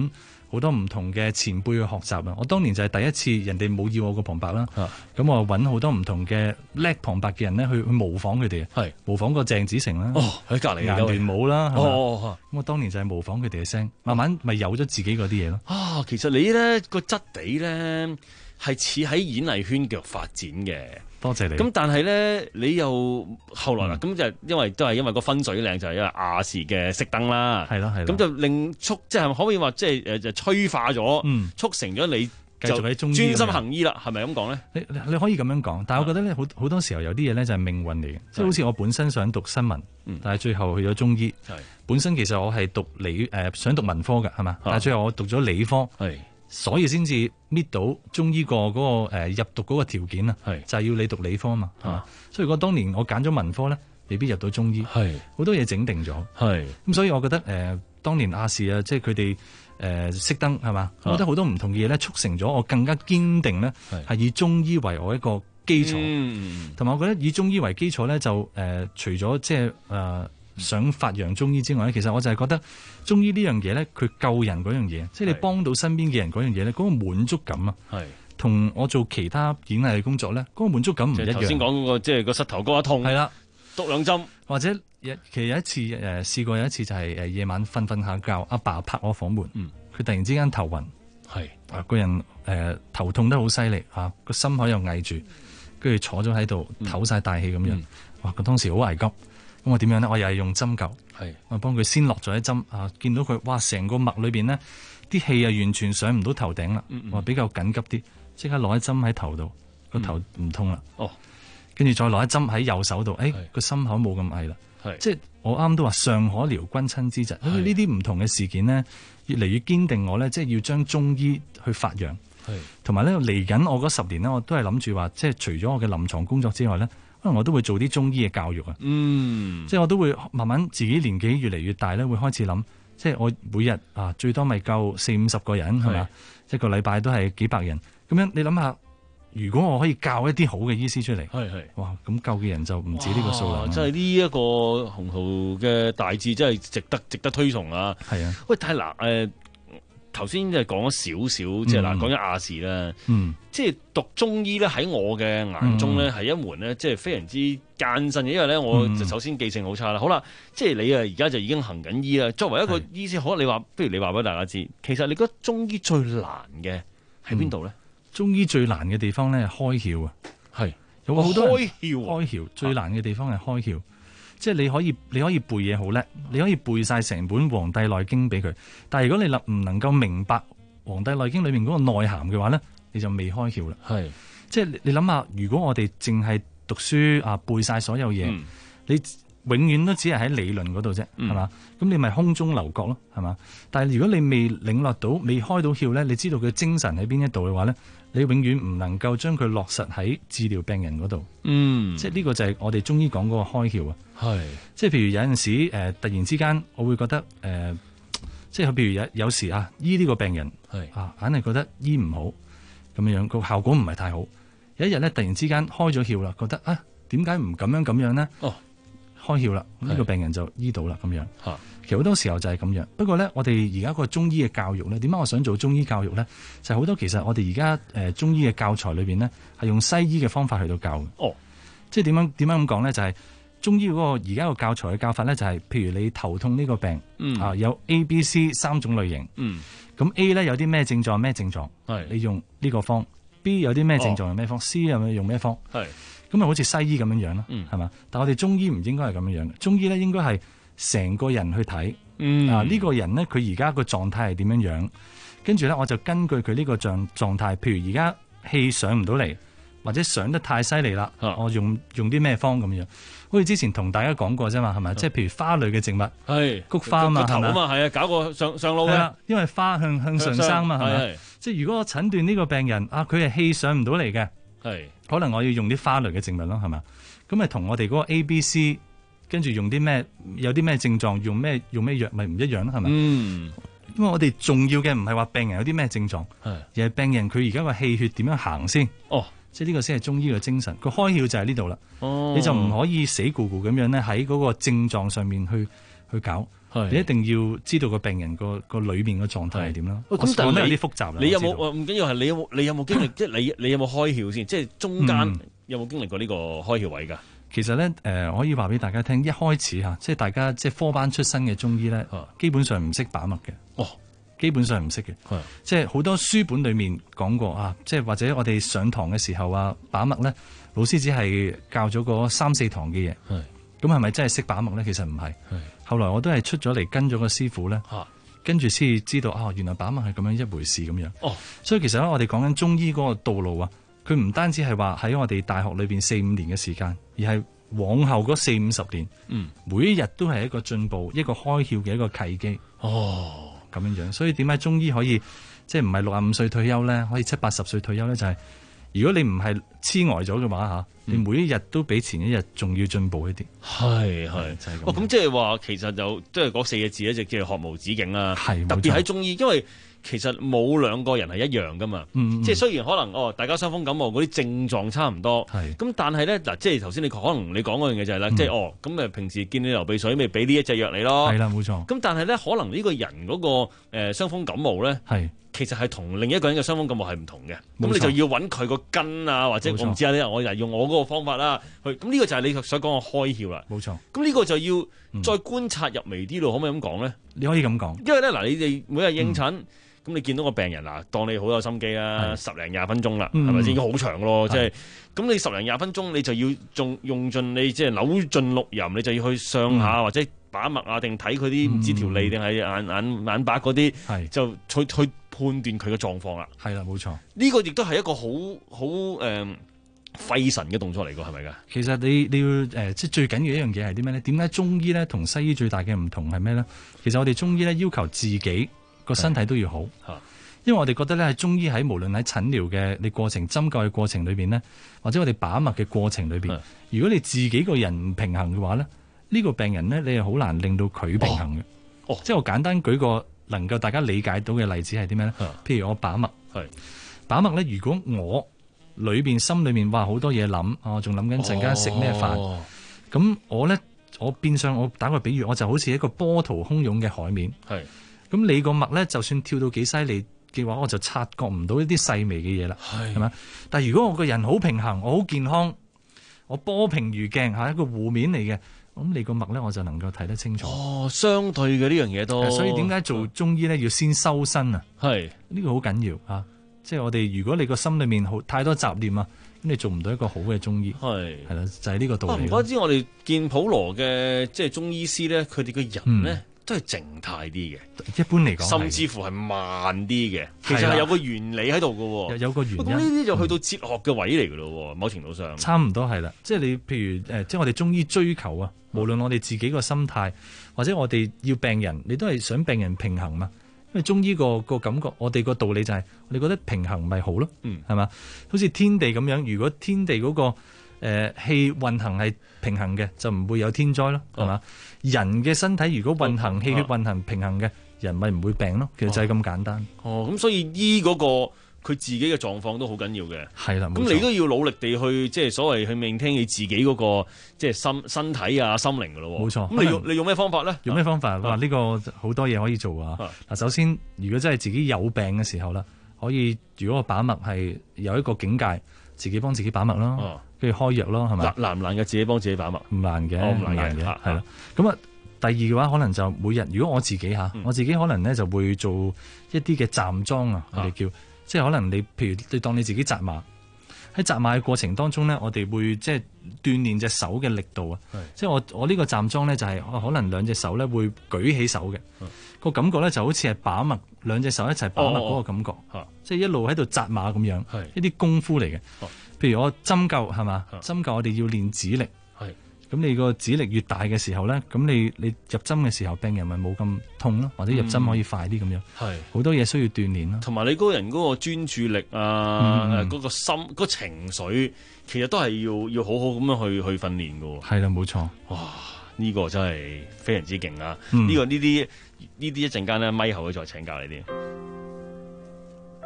好多唔同嘅前輩去學習啊！我當年就係第一次人哋冇要我個旁白啦，咁、 啊、 我揾好多唔同嘅叻旁白嘅人咧去去模仿佢哋，係模仿個鄭子誠啦， 哦喺隔離顏聯武啦，咁、 哦、 我當年就係模仿佢哋嘅聲，慢慢咪有咗自己嗰啲嘢咯。 啊，其實你咧個質地咧係似喺演藝圈繼續發展嘅。 多謝你。 咁但係咧，你又後來啦，咁、 嗯、 就因為都係因為個分水嶺就係因為亞視嘅熄燈啦， 係咯係。 咁就令促即係可唔可以話即係誒就催化咗，嗯、促成咗你繼續喺中醫專心行醫啦，係咪咁講咧？ 你你可以咁樣講，但係我覺得咧好好多時候有啲嘢咧就係命運嚟嘅，即係好似我本身想讀新聞，嗯、但係最後去咗中醫。本身其實我係讀理誒、呃、想讀文科嘅係嘛，但係最後我讀咗理科。係。所以先至搣到中醫個嗰個誒入讀嗰個條件啊，就係、是、要你讀理科啊嘛，係嘛？所以如果當年我揀咗文科咧，未必入到中醫，係好多嘢整定咗，係咁所以我覺得誒、呃、當年亞視啊，即係佢哋誒熄燈係嘛，我覺得好多唔同嘅嘢咧，促成咗我更加堅定咧，係以中醫為我一個基礎，同、嗯、埋我覺得以中醫為基礎咧，就誒、呃、除咗即係誒。呃想發揚中醫之外咧，其實我就係覺得中醫呢樣嘢咧，佢救人嗰樣嘢，即係你幫到身邊嘅人嗰樣嘢咧，嗰、嗰個滿足感啊，係同我做其他演藝嘅工作咧，嗰、嗰個滿足感唔一樣。頭先講嗰個即係個膝頭哥一痛，係啦，篤兩針，或者其實有一次誒、呃、試過有一次就係誒夜晚瞓瞓下覺，阿爸，爸拍我房門，佢、嗯、突然之間頭暈，係啊個人誒、呃、頭痛得好犀利啊，個心口又翳住，跟住坐咗喺度唞晒大氣咁樣，嗯、哇！佢當時好危急。咁我點樣咧？我又係用針灸，係我幫佢先落咗一針啊！見到佢哇，成個脈裏邊呢啲氣啊完全上唔到頭頂啦，話、嗯、比較緊急啲，即刻攞一針喺頭度，個頭唔痛啦。哦，跟住再攞一針喺右手度，誒、哎、個心口冇咁翳啦。係即係我啱都話尚可療君親之疾，因為呢啲唔同嘅事件呢，越嚟越堅定我咧，即係要將中醫去發揚。係同埋咧嚟緊我嗰十年呢，我都係諗住話，即係除咗我嘅臨床工作之外咧。可能我都會做啲中醫嘅教育啊，嗯，即係我都會慢慢自己年紀越嚟越大咧，會開始諗，即係我每日啊最多咪夠四五十個人係嘛，一個禮拜都係幾百人，咁樣你諗下，如果我可以教一啲好嘅醫師出嚟，係係，哇，咁救嘅人就唔止呢個數量，即係呢一個鴻圖嘅大志，真係值得值得推崇啊！係啊，喂，但係嗱誒。頭先即係講咗少少，即係嗱，講咗亞視啦，嗯，即係讀中醫咧，喺我嘅眼中咧，係、嗯、一門咧，即係非常之艱辛嘅，因為咧，我就首先記性好差啦。好啦，即係你啊，而家就已經行緊醫啦。作為一個醫師，好，你話，不如你話俾大家知，其實你覺得中醫最難嘅喺邊度咧？中醫最難嘅地方咧，係開竅啊，係有好多開竅，開竅最難嘅地方係開竅。即係你可以你可以背嘢好叻，你可以背晒成本《黃帝內經》俾佢，但係如果你能唔能夠明白《黃帝內經》裏面嗰個內涵嘅話咧，你就未開竅啦。係，即係你諗下，如果我哋淨係讀書啊背晒所有嘢、嗯，你永遠都只係喺理論嗰度啫，係、嗯、嘛？咁你咪空中樓閣咯，係嘛？但係如果你未領略到、未開到竅咧，你知道佢精神喺邊一度嘅話咧，你永遠唔能夠將佢落實喺治療病人嗰度。嗯，即係呢個就係我哋中醫講嗰個開竅啊。係，即係譬如有陣時誒、呃，突然之間我會覺得誒、呃，即係譬如有有時啊，醫呢個病人係啊，硬係覺得醫唔好咁樣樣，個效果唔係太好。有一日咧，突然之間開咗竅啦，覺得啊，點解唔咁樣咁樣呢？哦，開竅啦，呢、這個病人就醫到啦咁樣。嚇，其實好多時候就係咁樣。不過咧，我哋而家個中醫嘅教育咧，點解我想做中醫教育咧？就係、是、好多其實我哋而家誒中醫嘅教材裏邊呢，係用西醫嘅方法去到教嘅。哦，即係點樣點樣咁講咧？就係、是。中醫嗰個而家個教材嘅教法咧，就係譬如你頭痛呢個病，嗯、啊有 A、B、C 三種類型，咁、嗯、A 咧有啲咩症狀咩症狀，你用呢個方 ；B 有啲咩症狀用咩方、哦、，C 又用咩方，咁啊好似西醫咁樣樣咯，係、嗯、嘛？但係我哋中醫唔應該係咁樣樣嘅，中醫咧應該係成個人去睇，嗯、啊呢、呢個人咧佢而家個狀態係點樣樣，跟住咧我就根據佢呢個狀狀態，譬如而家氣上唔到嚟，或者上得太犀利啦，我用用啲咩方咁樣。好似之前同大家講過啫嘛，係咪？即係譬如花類嘅植物，係菊花嘛，係咪？係啊，搞個上上路嘅，因為花向向上生嘛，係咪？即係如果我診斷呢個病人啊，佢係氣上唔到嚟嘅，係可能我要用啲花類嘅植物咯，係咪？咁咪同我哋嗰個 A、B、C， 跟住用啲咩？有啲咩症狀，用咩用咩藥，咪唔一樣咯，係咪？嗯。因為我哋重要嘅唔係話病人有啲咩症狀，係而係病人佢而家個氣血點樣行先。哦。即係呢個先係中醫嘅精神，個開竅就係呢度啦。你就唔可以死咕咕咁樣咧喺嗰個症狀上面去去搞。 你一定要知道個病人個個裏面嘅狀態係點啦。 咁但係講得有啲複雜啦。 你有冇唔緊要係你有冇你有冇經歷？即係你你有冇開竅先？即係中間有冇經歷過呢個開竅位㗎？ 其實咧，誒、呃、可以話俾大家聽，一開始嚇，即係大家即係科班出身嘅中醫咧，基本上唔識把脈嘅。 哦， 基本上唔識嘅。即係好多書本裡面講過啊，即係或者我哋上堂嘅時候啊，把脈咧，老師只係教咗個三四堂嘅嘢。係。咁係咪真係識把脈咧？其實唔係。係。後來我都係出咗嚟跟咗個師傅咧，跟住先知道啊，原來把脈係咁樣一回事咁樣。哦。所以其實咧，我哋講緊中醫嗰個道路啊。佢唔單止係話喺我哋大學裏邊四五年嘅時間，而係往後嗰四五十年，嗯，每一日都係一個進步、一個開竅嘅一個契機。哦，咁樣樣，所以點解中醫可以即係唔係六十五歲退休咧，可以七八十歲退休咧？就係、是、如果你唔係痴呆咗嘅話嚇，嗯、你每一日都比前一日仲要進步一啲。 係係就係咁。哦，咁即係話其實就即係嗰四個字咧，就叫學無止境啦。係，特別喺中醫，因為其實冇兩個人係一樣噶嘛，嗯嗯即係雖然可能哦，大家傷風感冒嗰啲症狀差唔多，咁但係咧嗱，即係頭先你可能你講嗰樣嘢就係、是、啦，嗯、即係哦，咁誒平時見你流鼻水，咪俾呢一隻藥你咯， 係啦，冇錯。 咁但係咧，可能呢個人嗰、那個誒、呃、傷風感冒咧，係其實係同另一個人嘅傷風感冒係唔同嘅，咁你就要揾佢個根啊，或者我唔知啊，我又用我嗰個方法啦，去咁呢個就係你所講嘅開竅啦，冇錯。咁呢個就要再觀察入微啲咯，可唔可以咁講咧？ 你可以咁講， 因為咧嗱，你哋每日應診。嗯咁你見到個病人嗱，當你好有心機啦，十零廿分鐘啦，係咪先？已經好長咯，即係咁你十零廿分鐘，你就要仲用盡你即係扭盡六壬，你就要去上下、嗯、或者把脈啊，定睇佢啲唔知條脷定係眼眼眼白嗰啲，就去去判斷佢嘅狀況啦。 係啦，冇錯。 呢個亦都係一個好好誒費神嘅動作嚟㗎，係咪㗎？ 其實你你要誒、呃，即係最緊要一樣嘢係啲咩咧？點解中醫咧同西醫最大嘅唔同係咩咧？其實我哋中醫咧要求自己個身體都要好，因為我哋覺得咧，喺中醫喺無論喺診療嘅你過程、針灸嘅過程裏邊呢，或者我哋把脈嘅過程裏邊，如果你自己個人唔平衡嘅話咧，呢、呢個病人呢，你係好難令到佢平衡嘅。哦，即係我簡單舉個能夠大家理解到嘅例子係啲咩咧？譬如我把脈，把脈咧，如果我裏邊心裏面哇好多嘢諗，我仲諗緊陣間食咩飯，咁、哦、我咧我變相我打個比喻，我就好似一個波濤洶湧嘅海面。係。咁你個脈咧，就算跳到幾犀利嘅話，我就察覺唔到一啲細微嘅嘢啦，係咪？但係如果我個人好平衡，我好健康，我波平如鏡，係一個湖面嚟嘅，咁你個脈咧，我就能夠睇得清楚。 哦，相對嘅呢樣嘢都， 所以點解做中醫咧要先修身啊？係呢個好緊要啊！即係我哋如果你個心裏面好太多雜念啊，咁你做唔到一個好嘅中醫。係係啦，就係、是、呢個道理。 唔怪之我哋見普羅嘅即係中醫師咧，佢哋嘅人咧。嗯都係靜態啲嘅， 一般嚟講， 甚至乎係慢啲嘅。其實係有個原理喺度嘅， 有有個原因。咁呢啲就去到哲學嘅位嚟嘅咯，某程度上。 差唔多係啦，即係你譬如誒，即係我哋中醫追求啊，無論我哋自己個心態，或者我哋要病人，你都係想病人平衡嘛。因為中醫個個感覺，我哋個道理就係，我哋覺得平衡咪好咯，嗯，係嘛？好似天地咁樣，如果天地嗰個誒氣運行係平衡嘅，就唔會有天災咯，係嘛？哦、人嘅身體如果運行氣、哦、血運行平衡嘅，人咪唔會病咯。其實就係咁簡單。 哦，咁所以醫嗰、嗰個佢自己嘅狀況都好緊要嘅。係啦，咁你都要努力地去即係所謂去maintain你自己嗰、嗰個即係身身體啊心靈噶咯。冇錯。咁你用你用咩方法咧？ 用咩方法？哇！呢、呢個好多嘢可以做啊。嗱，首先如果真係自己有病嘅時候啦，可以如果個把脈係有一個境界，自己幫自己把脈咯。哦，跟住開藥咯，係咪？ 難唔難嘅？自己幫自己把脈唔難嘅，唔難嘅，係啦。咁啊，第二嘅話，可能就每日，如果我自己嚇，嗯、我自己可能咧就會做一啲嘅站樁啊，我哋叫，即係可能你，譬如你當你自己紮馬，喺紮馬嘅過程當中咧，我哋會即係鍛鍊隻手嘅力度啊。即係我我呢個站樁咧，就係可能兩隻手咧會舉起手嘅，個感覺咧就好似係把脈，兩隻手一齊把脈嗰個感覺，哦、即係一路喺度紮馬咁樣，一啲功夫嚟嘅。哦譬如我針灸係嘛，針灸我哋要練指力，咁你個指力越大嘅時候咧，咁你你入針嘅時候，病人咪冇咁痛咯，或者入針可以快啲咁樣，係好、嗯、多嘢需要鍛鍊咯。 同埋你嗰個人嗰個專注力啊，嗰、嗯嗰個心、嗰個情緒，其實都係要要好好咁樣去去訓練㗎。 係啦，冇錯。 哇，呢、呢個真係非常之勁啊！呢、嗯呢個呢啲呢啲一陣間咧，咪後會再請教你啲。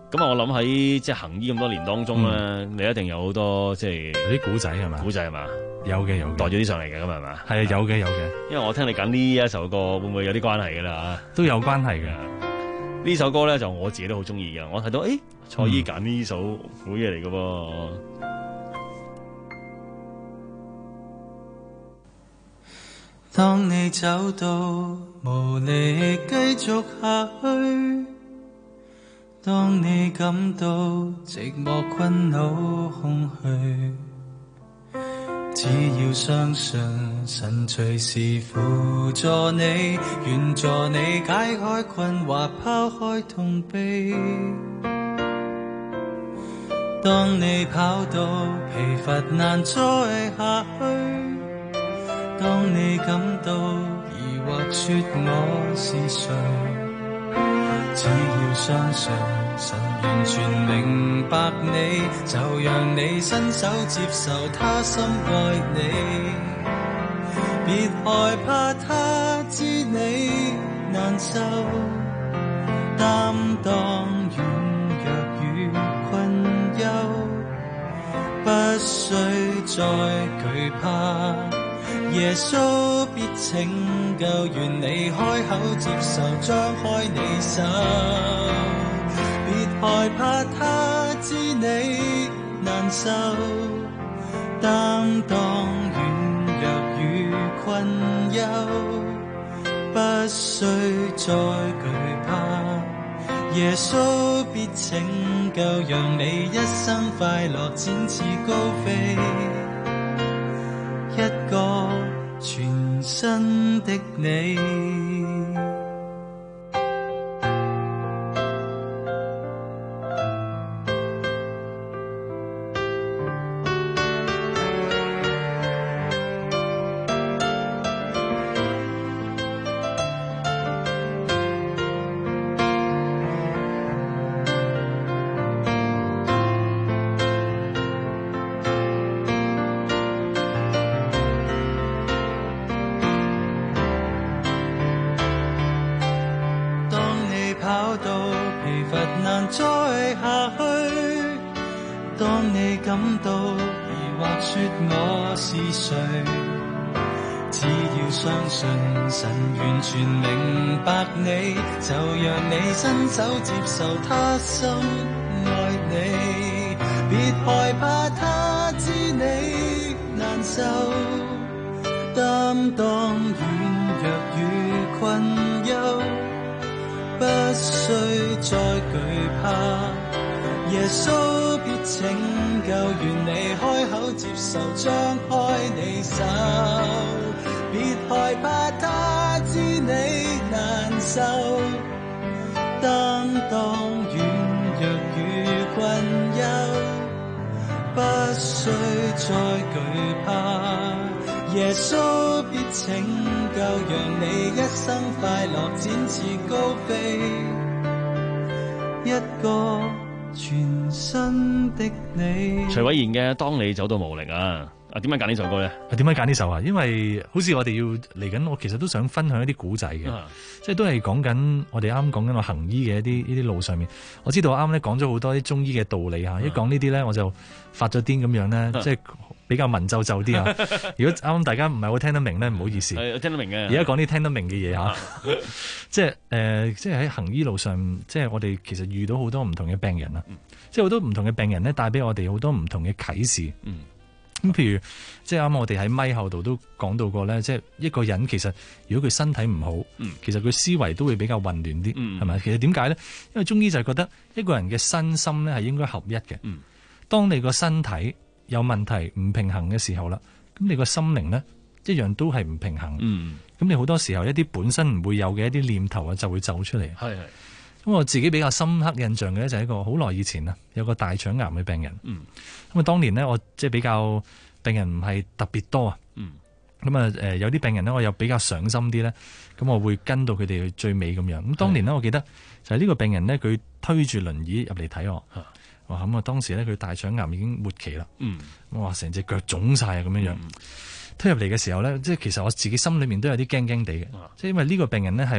咁啊，我諗喺即係行醫咁多年當中咧，嗯、你一定有好多即係啲古仔係嘛？ 古仔係嘛？ 有嘅有， 帶咗啲上嚟嘅咁係嘛？ 係啊，有嘅有嘅。 因為我聽你揀呢一首歌，會唔會有啲關係㗎啦？ 都有關係嘅。 呢首歌咧就我自己都好中意嘅。我睇到誒，蔡依揀呢首好嘢嚟嘅噃。 當你走到無力繼續下去，當你感到寂寞困惱空虛，只要相信神隨時輔助你，願助你解開困惑，拋開痛悲。當你跑到疲乏難再下去，當你感到疑惑說我是誰，只要相信神完全明白你，就讓你伸手接受他深愛你。別害怕他知你難受，擔當軟弱與困憂，不需再懼怕，耶穌必拯救，願你開口接受，張開你手。別害怕他知你難受，擔當軟弱與困憂，不需再懼怕，耶穌必拯救，讓你一生快樂展翅高飛，一個全新的你。神完全明白你，就讓你伸手接受他深愛你。別害怕他知你難受，擔當軟弱與困憂，不需再懼怕，耶穌必拯救，願你開口接受，張開你手。別害怕他知你難受，擔當軟弱與困憂，不需再懼怕，耶穌必拯救，讓你一生快樂展翅高飛，一個全新的你。 徐偉賢嘅《當你走到無力》啊。啊，點解揀呢首歌咧？ 點解揀呢首啊？因為好似我哋要嚟緊，我其實都想分享一啲古仔嘅，啊、即係都係講緊我哋啱講緊我行醫嘅一啲呢啲路上面。我知道啱咧講咗好多啲中醫嘅道理嚇，啊、一講呢啲咧我就發咗癲咁樣咧，啊、即係比較文縐縐啲啊。如果啱啱大家唔係好聽得明咧，唔好意思。 係聽得明嘅。 而家講啲聽得明嘅嘢嚇， 啊、 即係誒、呃，即係喺行醫路上，即係我哋其實遇到好多唔同嘅病人啊，嗯、即係好多唔同嘅病人咧，帶俾我哋好多唔同嘅啟示。嗯。咁譬如，即係啱啱我哋喺咪後度都講到過咧，即係一個人其實如果佢身體唔好，嗯、其實佢思維都會比較混亂啲，係咪、嗯？其實點解咧？因為中醫就係覺得一個人嘅身心咧係應該合一嘅。嗯、當你個身體有問題唔平衡嘅時候啦，咁你個心靈咧一樣都係唔平衡。咁、嗯、你好多時候一啲本身唔會有嘅一啲念頭啊，就會走出嚟。係係。咁我自己比較深刻印象嘅咧，就係一個好耐以前啊，有個大腸癌嘅病人。嗯。咁啊，當年咧，我即係比較病人唔係特別多啊。嗯。咁啊，誒有啲病人咧，我又比較上心啲咧，咁我會跟到佢哋去最尾咁樣。咁當年咧，我記得就係呢個病人咧，佢推住輪椅入嚟睇我。嚇。哇！咁啊，當時咧佢大腸癌已經末期啦。嗯。咁我話成隻腳腫晒啊，咁樣樣。嗯。推入嚟嘅時候咧，即係其實我自己心裏面都有啲驚驚地嘅，即係因為呢個病人咧係我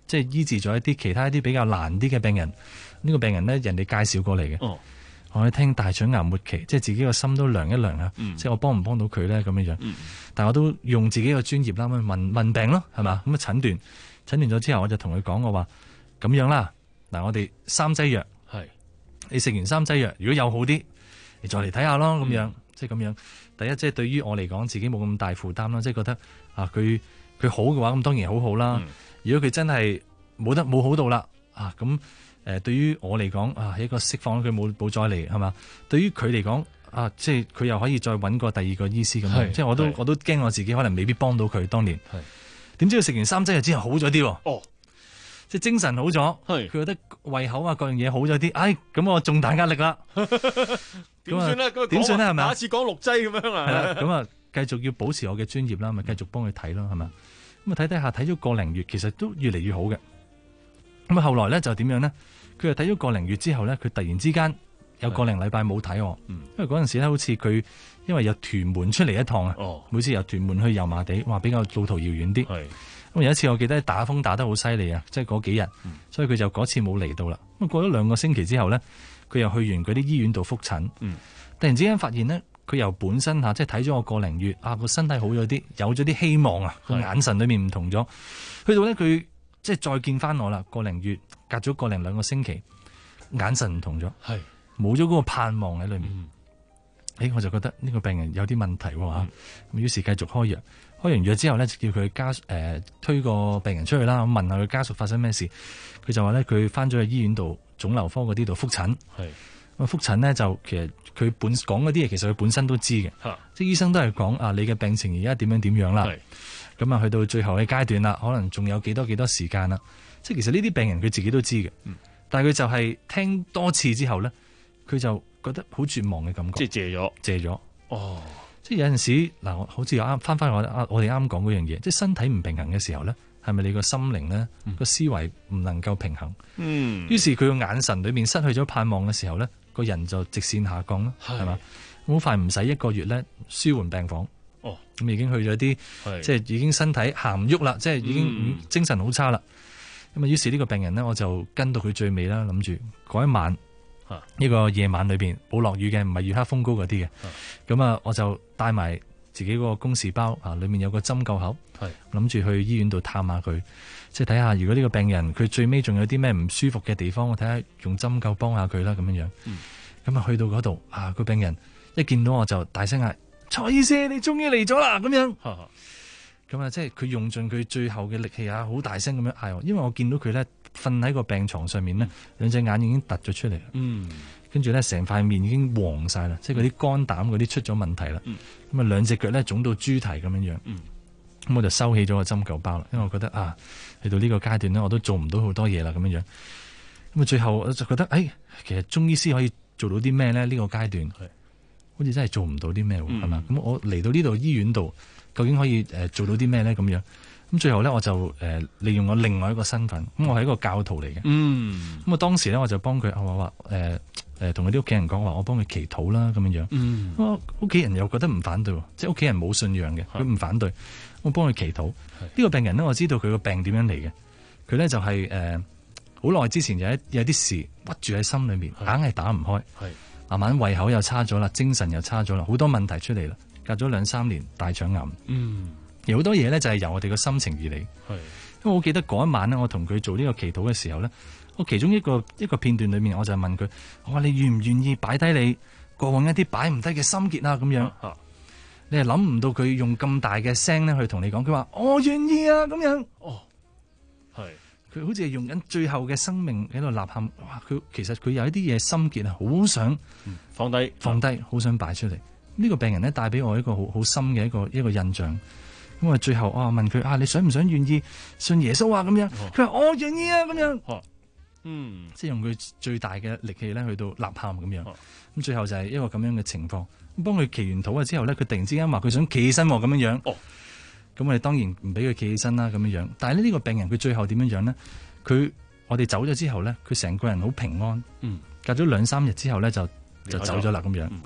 即係醫治咗一啲其他一啲比較難啲嘅病人。呢、呢個病人咧，人哋介紹過嚟嘅。哦，我哋聽大腸癌末期，即係自己個心都涼一涼啊！嗯、即係我幫唔幫到佢咧咁樣樣。嗯、但係我都用自己嘅專業啦，咁問問病咯，係嘛？咁啊診斷診斷咗之後，我就同佢講我話咁樣啦。嗱，我哋三劑藥，係你食完三劑藥，如果有好啲，你再嚟睇下咯，咁樣、嗯、即係咁樣。第一，即係對於我嚟講，自己冇咁大負擔啦，即係覺得啊，佢佢好嘅話，咁當然好好啦。嗯、如果佢真係冇得冇好到啦，啊咁誒、呃，對於我嚟講啊，係一個釋放，佢冇冇再嚟係嘛？對於佢嚟講啊，即係佢又可以再揾個第二個醫師咁樣，即係我都我都驚我自己可能未必幫到佢。當年點知佢食完三劑藥之後好咗啲喎。哦。即係精神好咗，佢覺得胃口啊各樣嘢好咗啲，哎咁我重大壓力啦， 點算咧？ 點算咧？係咪啊？ 下次講六劑咁樣啊？ 係啦，咁啊繼續要保持我嘅專業啦，咪繼續幫佢睇咯，係咪？咁啊睇睇下睇咗個零月，其實都越嚟越好嘅。咁啊後來咧就點樣咧？佢又睇咗個零月之後咧，佢突然之間有個零禮拜冇睇我，因為嗰陣時咧好似佢因為由屯門出嚟一趟啊，哦、每次由屯門去油麻地，話比較路途遙遠啲。咁有一次我記得打風打得好犀利啊，即係嗰幾日，嗯、所以佢就嗰次冇嚟到啦。咁過咗兩個星期之後咧，佢又去完嗰啲醫院度復診，嗯、突然之間發現咧，佢由本身嚇即係睇咗我個零月啊，個身體好咗啲，有咗啲希望啊，個眼神裏面唔同咗。去到咧佢即係再見翻我啦，個零月隔咗個零兩個星期，眼神唔同咗，冇咗嗰個盼望喺裏面。誒、嗯欸，我就覺得呢個病人有啲問題喎嚇，咁、嗯、於是繼續開藥。開完藥之後咧，就叫佢家誒、呃、推個病人出去啦，咁問下佢家屬發生咩事。佢就話咧，佢翻咗去醫院度腫瘤科嗰啲度復診。係咁復診咧，就其實佢本講嗰啲嘢，其實佢本身都知嘅。嚇，即係醫生都係講啊，你嘅病情而家點樣點樣啦。係咁啊，去到最後嘅階段啦，可能仲有幾多幾多時間啦。即係其實呢啲病人佢自己都知嘅。嗯，但係佢就係聽多次之後咧，佢就覺得好絕望嘅感覺。即係謝咗，謝咗。哦。即係有陣時嗱，好似啱翻翻我我哋啱講嗰樣嘢，即係身體唔平衡嘅時候咧，係咪你個心靈咧個思維唔能夠平衡？嗯，於是佢個眼神裏面失去咗盼望嘅時候咧，個人就直線下降啦，係嘛？好快唔使一個月咧，舒緩病房。哦，咁已經去咗啲，即係已經身體行唔喐啦，即係已經精神好差啦。咁啊，於是呢個病人咧，我就跟到佢最尾啦，諗住嗰一晚。呢、啊、個夜晚裏邊冇落雨嘅，唔係月黑風高嗰啲嘅。咁啊，我就帶埋自己嗰個公事包啊，裏面有個針灸盒，諗住去醫院度探下佢，即係睇下如果呢個病人佢最尾仲有啲咩唔舒服嘅地方，我睇下用針灸幫下佢啦，咁樣樣。咁、嗯、啊，去到嗰度啊，個病人一見到我就大聲嗌：蔡醫師，你終於嚟咗啦！咁樣。咁啊，即係佢用盡佢最後嘅力氣啊，好大聲咁樣嗌我，因為我見到佢咧瞓喺個病床上面咧，兩隻眼已經突咗出嚟，嗯，跟住咧成塊面已經黃晒啦，即係嗰啲肝膽嗰啲出咗問題啦，咁啊兩隻腳咧腫到豬蹄咁樣樣，咁、嗯、我就收起咗個針灸包啦，因為我覺得啊，去到呢個階段咧，我都做唔到好多嘢啦，咁樣樣，咁啊最後我就覺得，誒、哎，其實中醫師可以做到啲咩咧？呢、這個階段，好似真係做唔到啲咩，係、嗯、嘛？咁我嚟到呢度醫院度。究竟可以誒做到啲咩咧？咁樣咁最後咧，我就誒利用我另外一個身份，咁我係一個教徒嚟嘅。嗯，咁啊當時咧，我就幫佢我話誒誒同佢啲屋企人講話，我幫佢祈禱啦咁樣樣。嗯，我屋企人又覺得唔反對，即係屋企人冇信仰嘅，佢唔反對，我幫佢祈禱。呢、這個病人咧，我知道佢個病點樣嚟嘅。佢咧就係誒好耐之前有一有啲事屈住喺心裏面，硬係打唔開。係慢慢胃口又差咗啦，精神又差咗啦，好多問題出嚟啦。隔咗兩三年大腸癌，嗯，有好多嘢咧就係由我哋個心情而嚟。係，因為我記得嗰一晚咧，我同佢做呢個祈禱嘅時候咧，我其中一個一個片段裏面，我就問佢：我話你願唔願意擺低你過往一啲擺唔低嘅心結啊？咁樣，啊、你係諗唔到佢用咁大嘅聲咧去同你講，佢話我願意啊！咁樣，哦，係，佢好似係用緊最後嘅生命喺度吶喊。哇！佢其實佢有一啲嘢心結啊，好想放低，放低，好想擺出嚟。呢、這個病人咧帶俾我一個好好深嘅一個一個印象，咁啊最後我問佢啊，你想唔想願意信耶穌啊？咁樣，佢話我願意啊，咁樣，哦、嗯，即係用佢最大嘅力氣咧去到吶喊咁樣，咁、哦、最後就係一個咁樣嘅情況。咁幫佢祈完禱啊之後咧，佢突然之間話佢想企起身咁樣樣，哦，咁我哋當然唔俾佢企起身啦，咁樣樣。但係呢呢個病人佢最後點樣樣咧？佢我哋走咗之後咧，佢成個人好平安，嗯，隔咗兩三日之後咧就就走咗啦咁樣。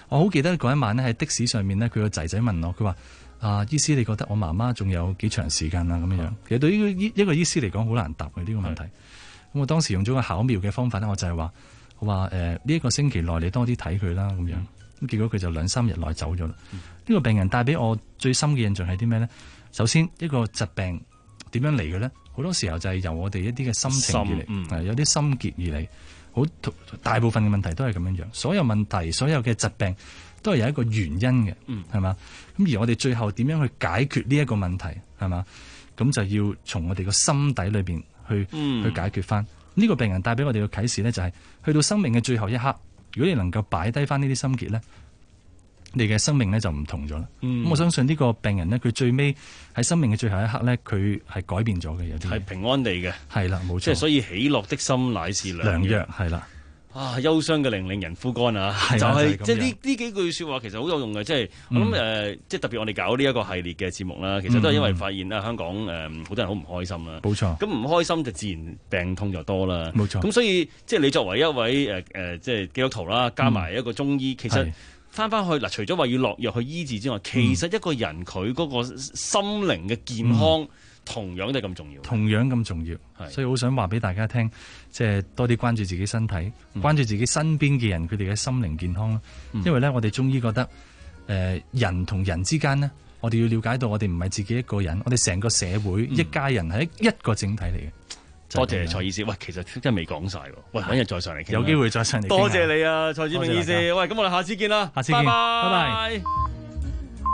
我好記得嗰一晚呢，喺的士上面呢，佢個仔仔問我，佢話：啊，醫師，你覺得我媽媽仲有幾長時間啊？咁樣樣，其實對於一個醫師嚟講，好難答嘅呢個問題。咁我當時用咗個巧妙嘅方法呢，我就係話：我話誒呢一個星期內你多啲睇佢啦，咁樣。咁結果佢就兩三日內走咗啦。呢、嗯、個病人帶俾我最深嘅印象係啲咩呢？首先一個疾病點樣嚟嘅呢？好多時候就係由我哋一啲嘅心情而嚟，嗯、有啲心結而嚟。好大部分嘅問題都係咁樣樣，所有問題、所有嘅疾病都係有一個原因嘅，係嘛、嗯？咁而我哋最後點樣去解決呢一個問題，係嘛？咁就要從我哋個心底裏邊去、嗯、去解決翻。呢、這個病人帶俾我哋嘅啟示呢，就係、是、去到生命嘅最後一刻，如果你能夠擺低翻呢啲心結呢，你嘅生命呢就唔同咗啦。咁、嗯、我相信呢個病人呢，佢最尾喺生命嘅最後一刻呢，佢係改變咗嘅，有啲係平安地嘅， 係啦，冇錯。 即係所以喜樂的心乃是良藥， 係啦。 啊，憂傷嘅靈令人枯乾啊！就係即係呢呢幾句説話其實好有用嘅，即係我諗誒，即係特別我哋搞呢一個系列嘅節目啦，其實都係因為發現啊，香港誒好多人好唔開心啦。冇錯。咁唔開心就自然病痛就多啦。冇錯。咁所以即係你作為一位誒誒即係基督徒啦，加埋一個中醫，其實翻翻去嗱，除咗話要落藥去醫治之外，其實一個人佢嗰個心靈嘅健康。同樣都係咁重要， 同樣咁重要，所以好想話俾大家聽，即係多啲關注自己身體，嗯、關注自己身邊嘅人，佢哋嘅心靈健康啦。嗯、因為咧，我哋中醫覺得，誒、呃，人同人之間呢，我哋要了解到，我哋唔係自己一個人，我哋成個社會、嗯、一家人係一個整體嚟嘅。 多謝蔡醫師，喂，其實真係未講晒喎，喂，揾日再上嚟傾， 有機會再上嚟。 多謝你啊，蔡志明醫師，喂，咁我哋下次見啦， 下次見，拜拜。 拜拜。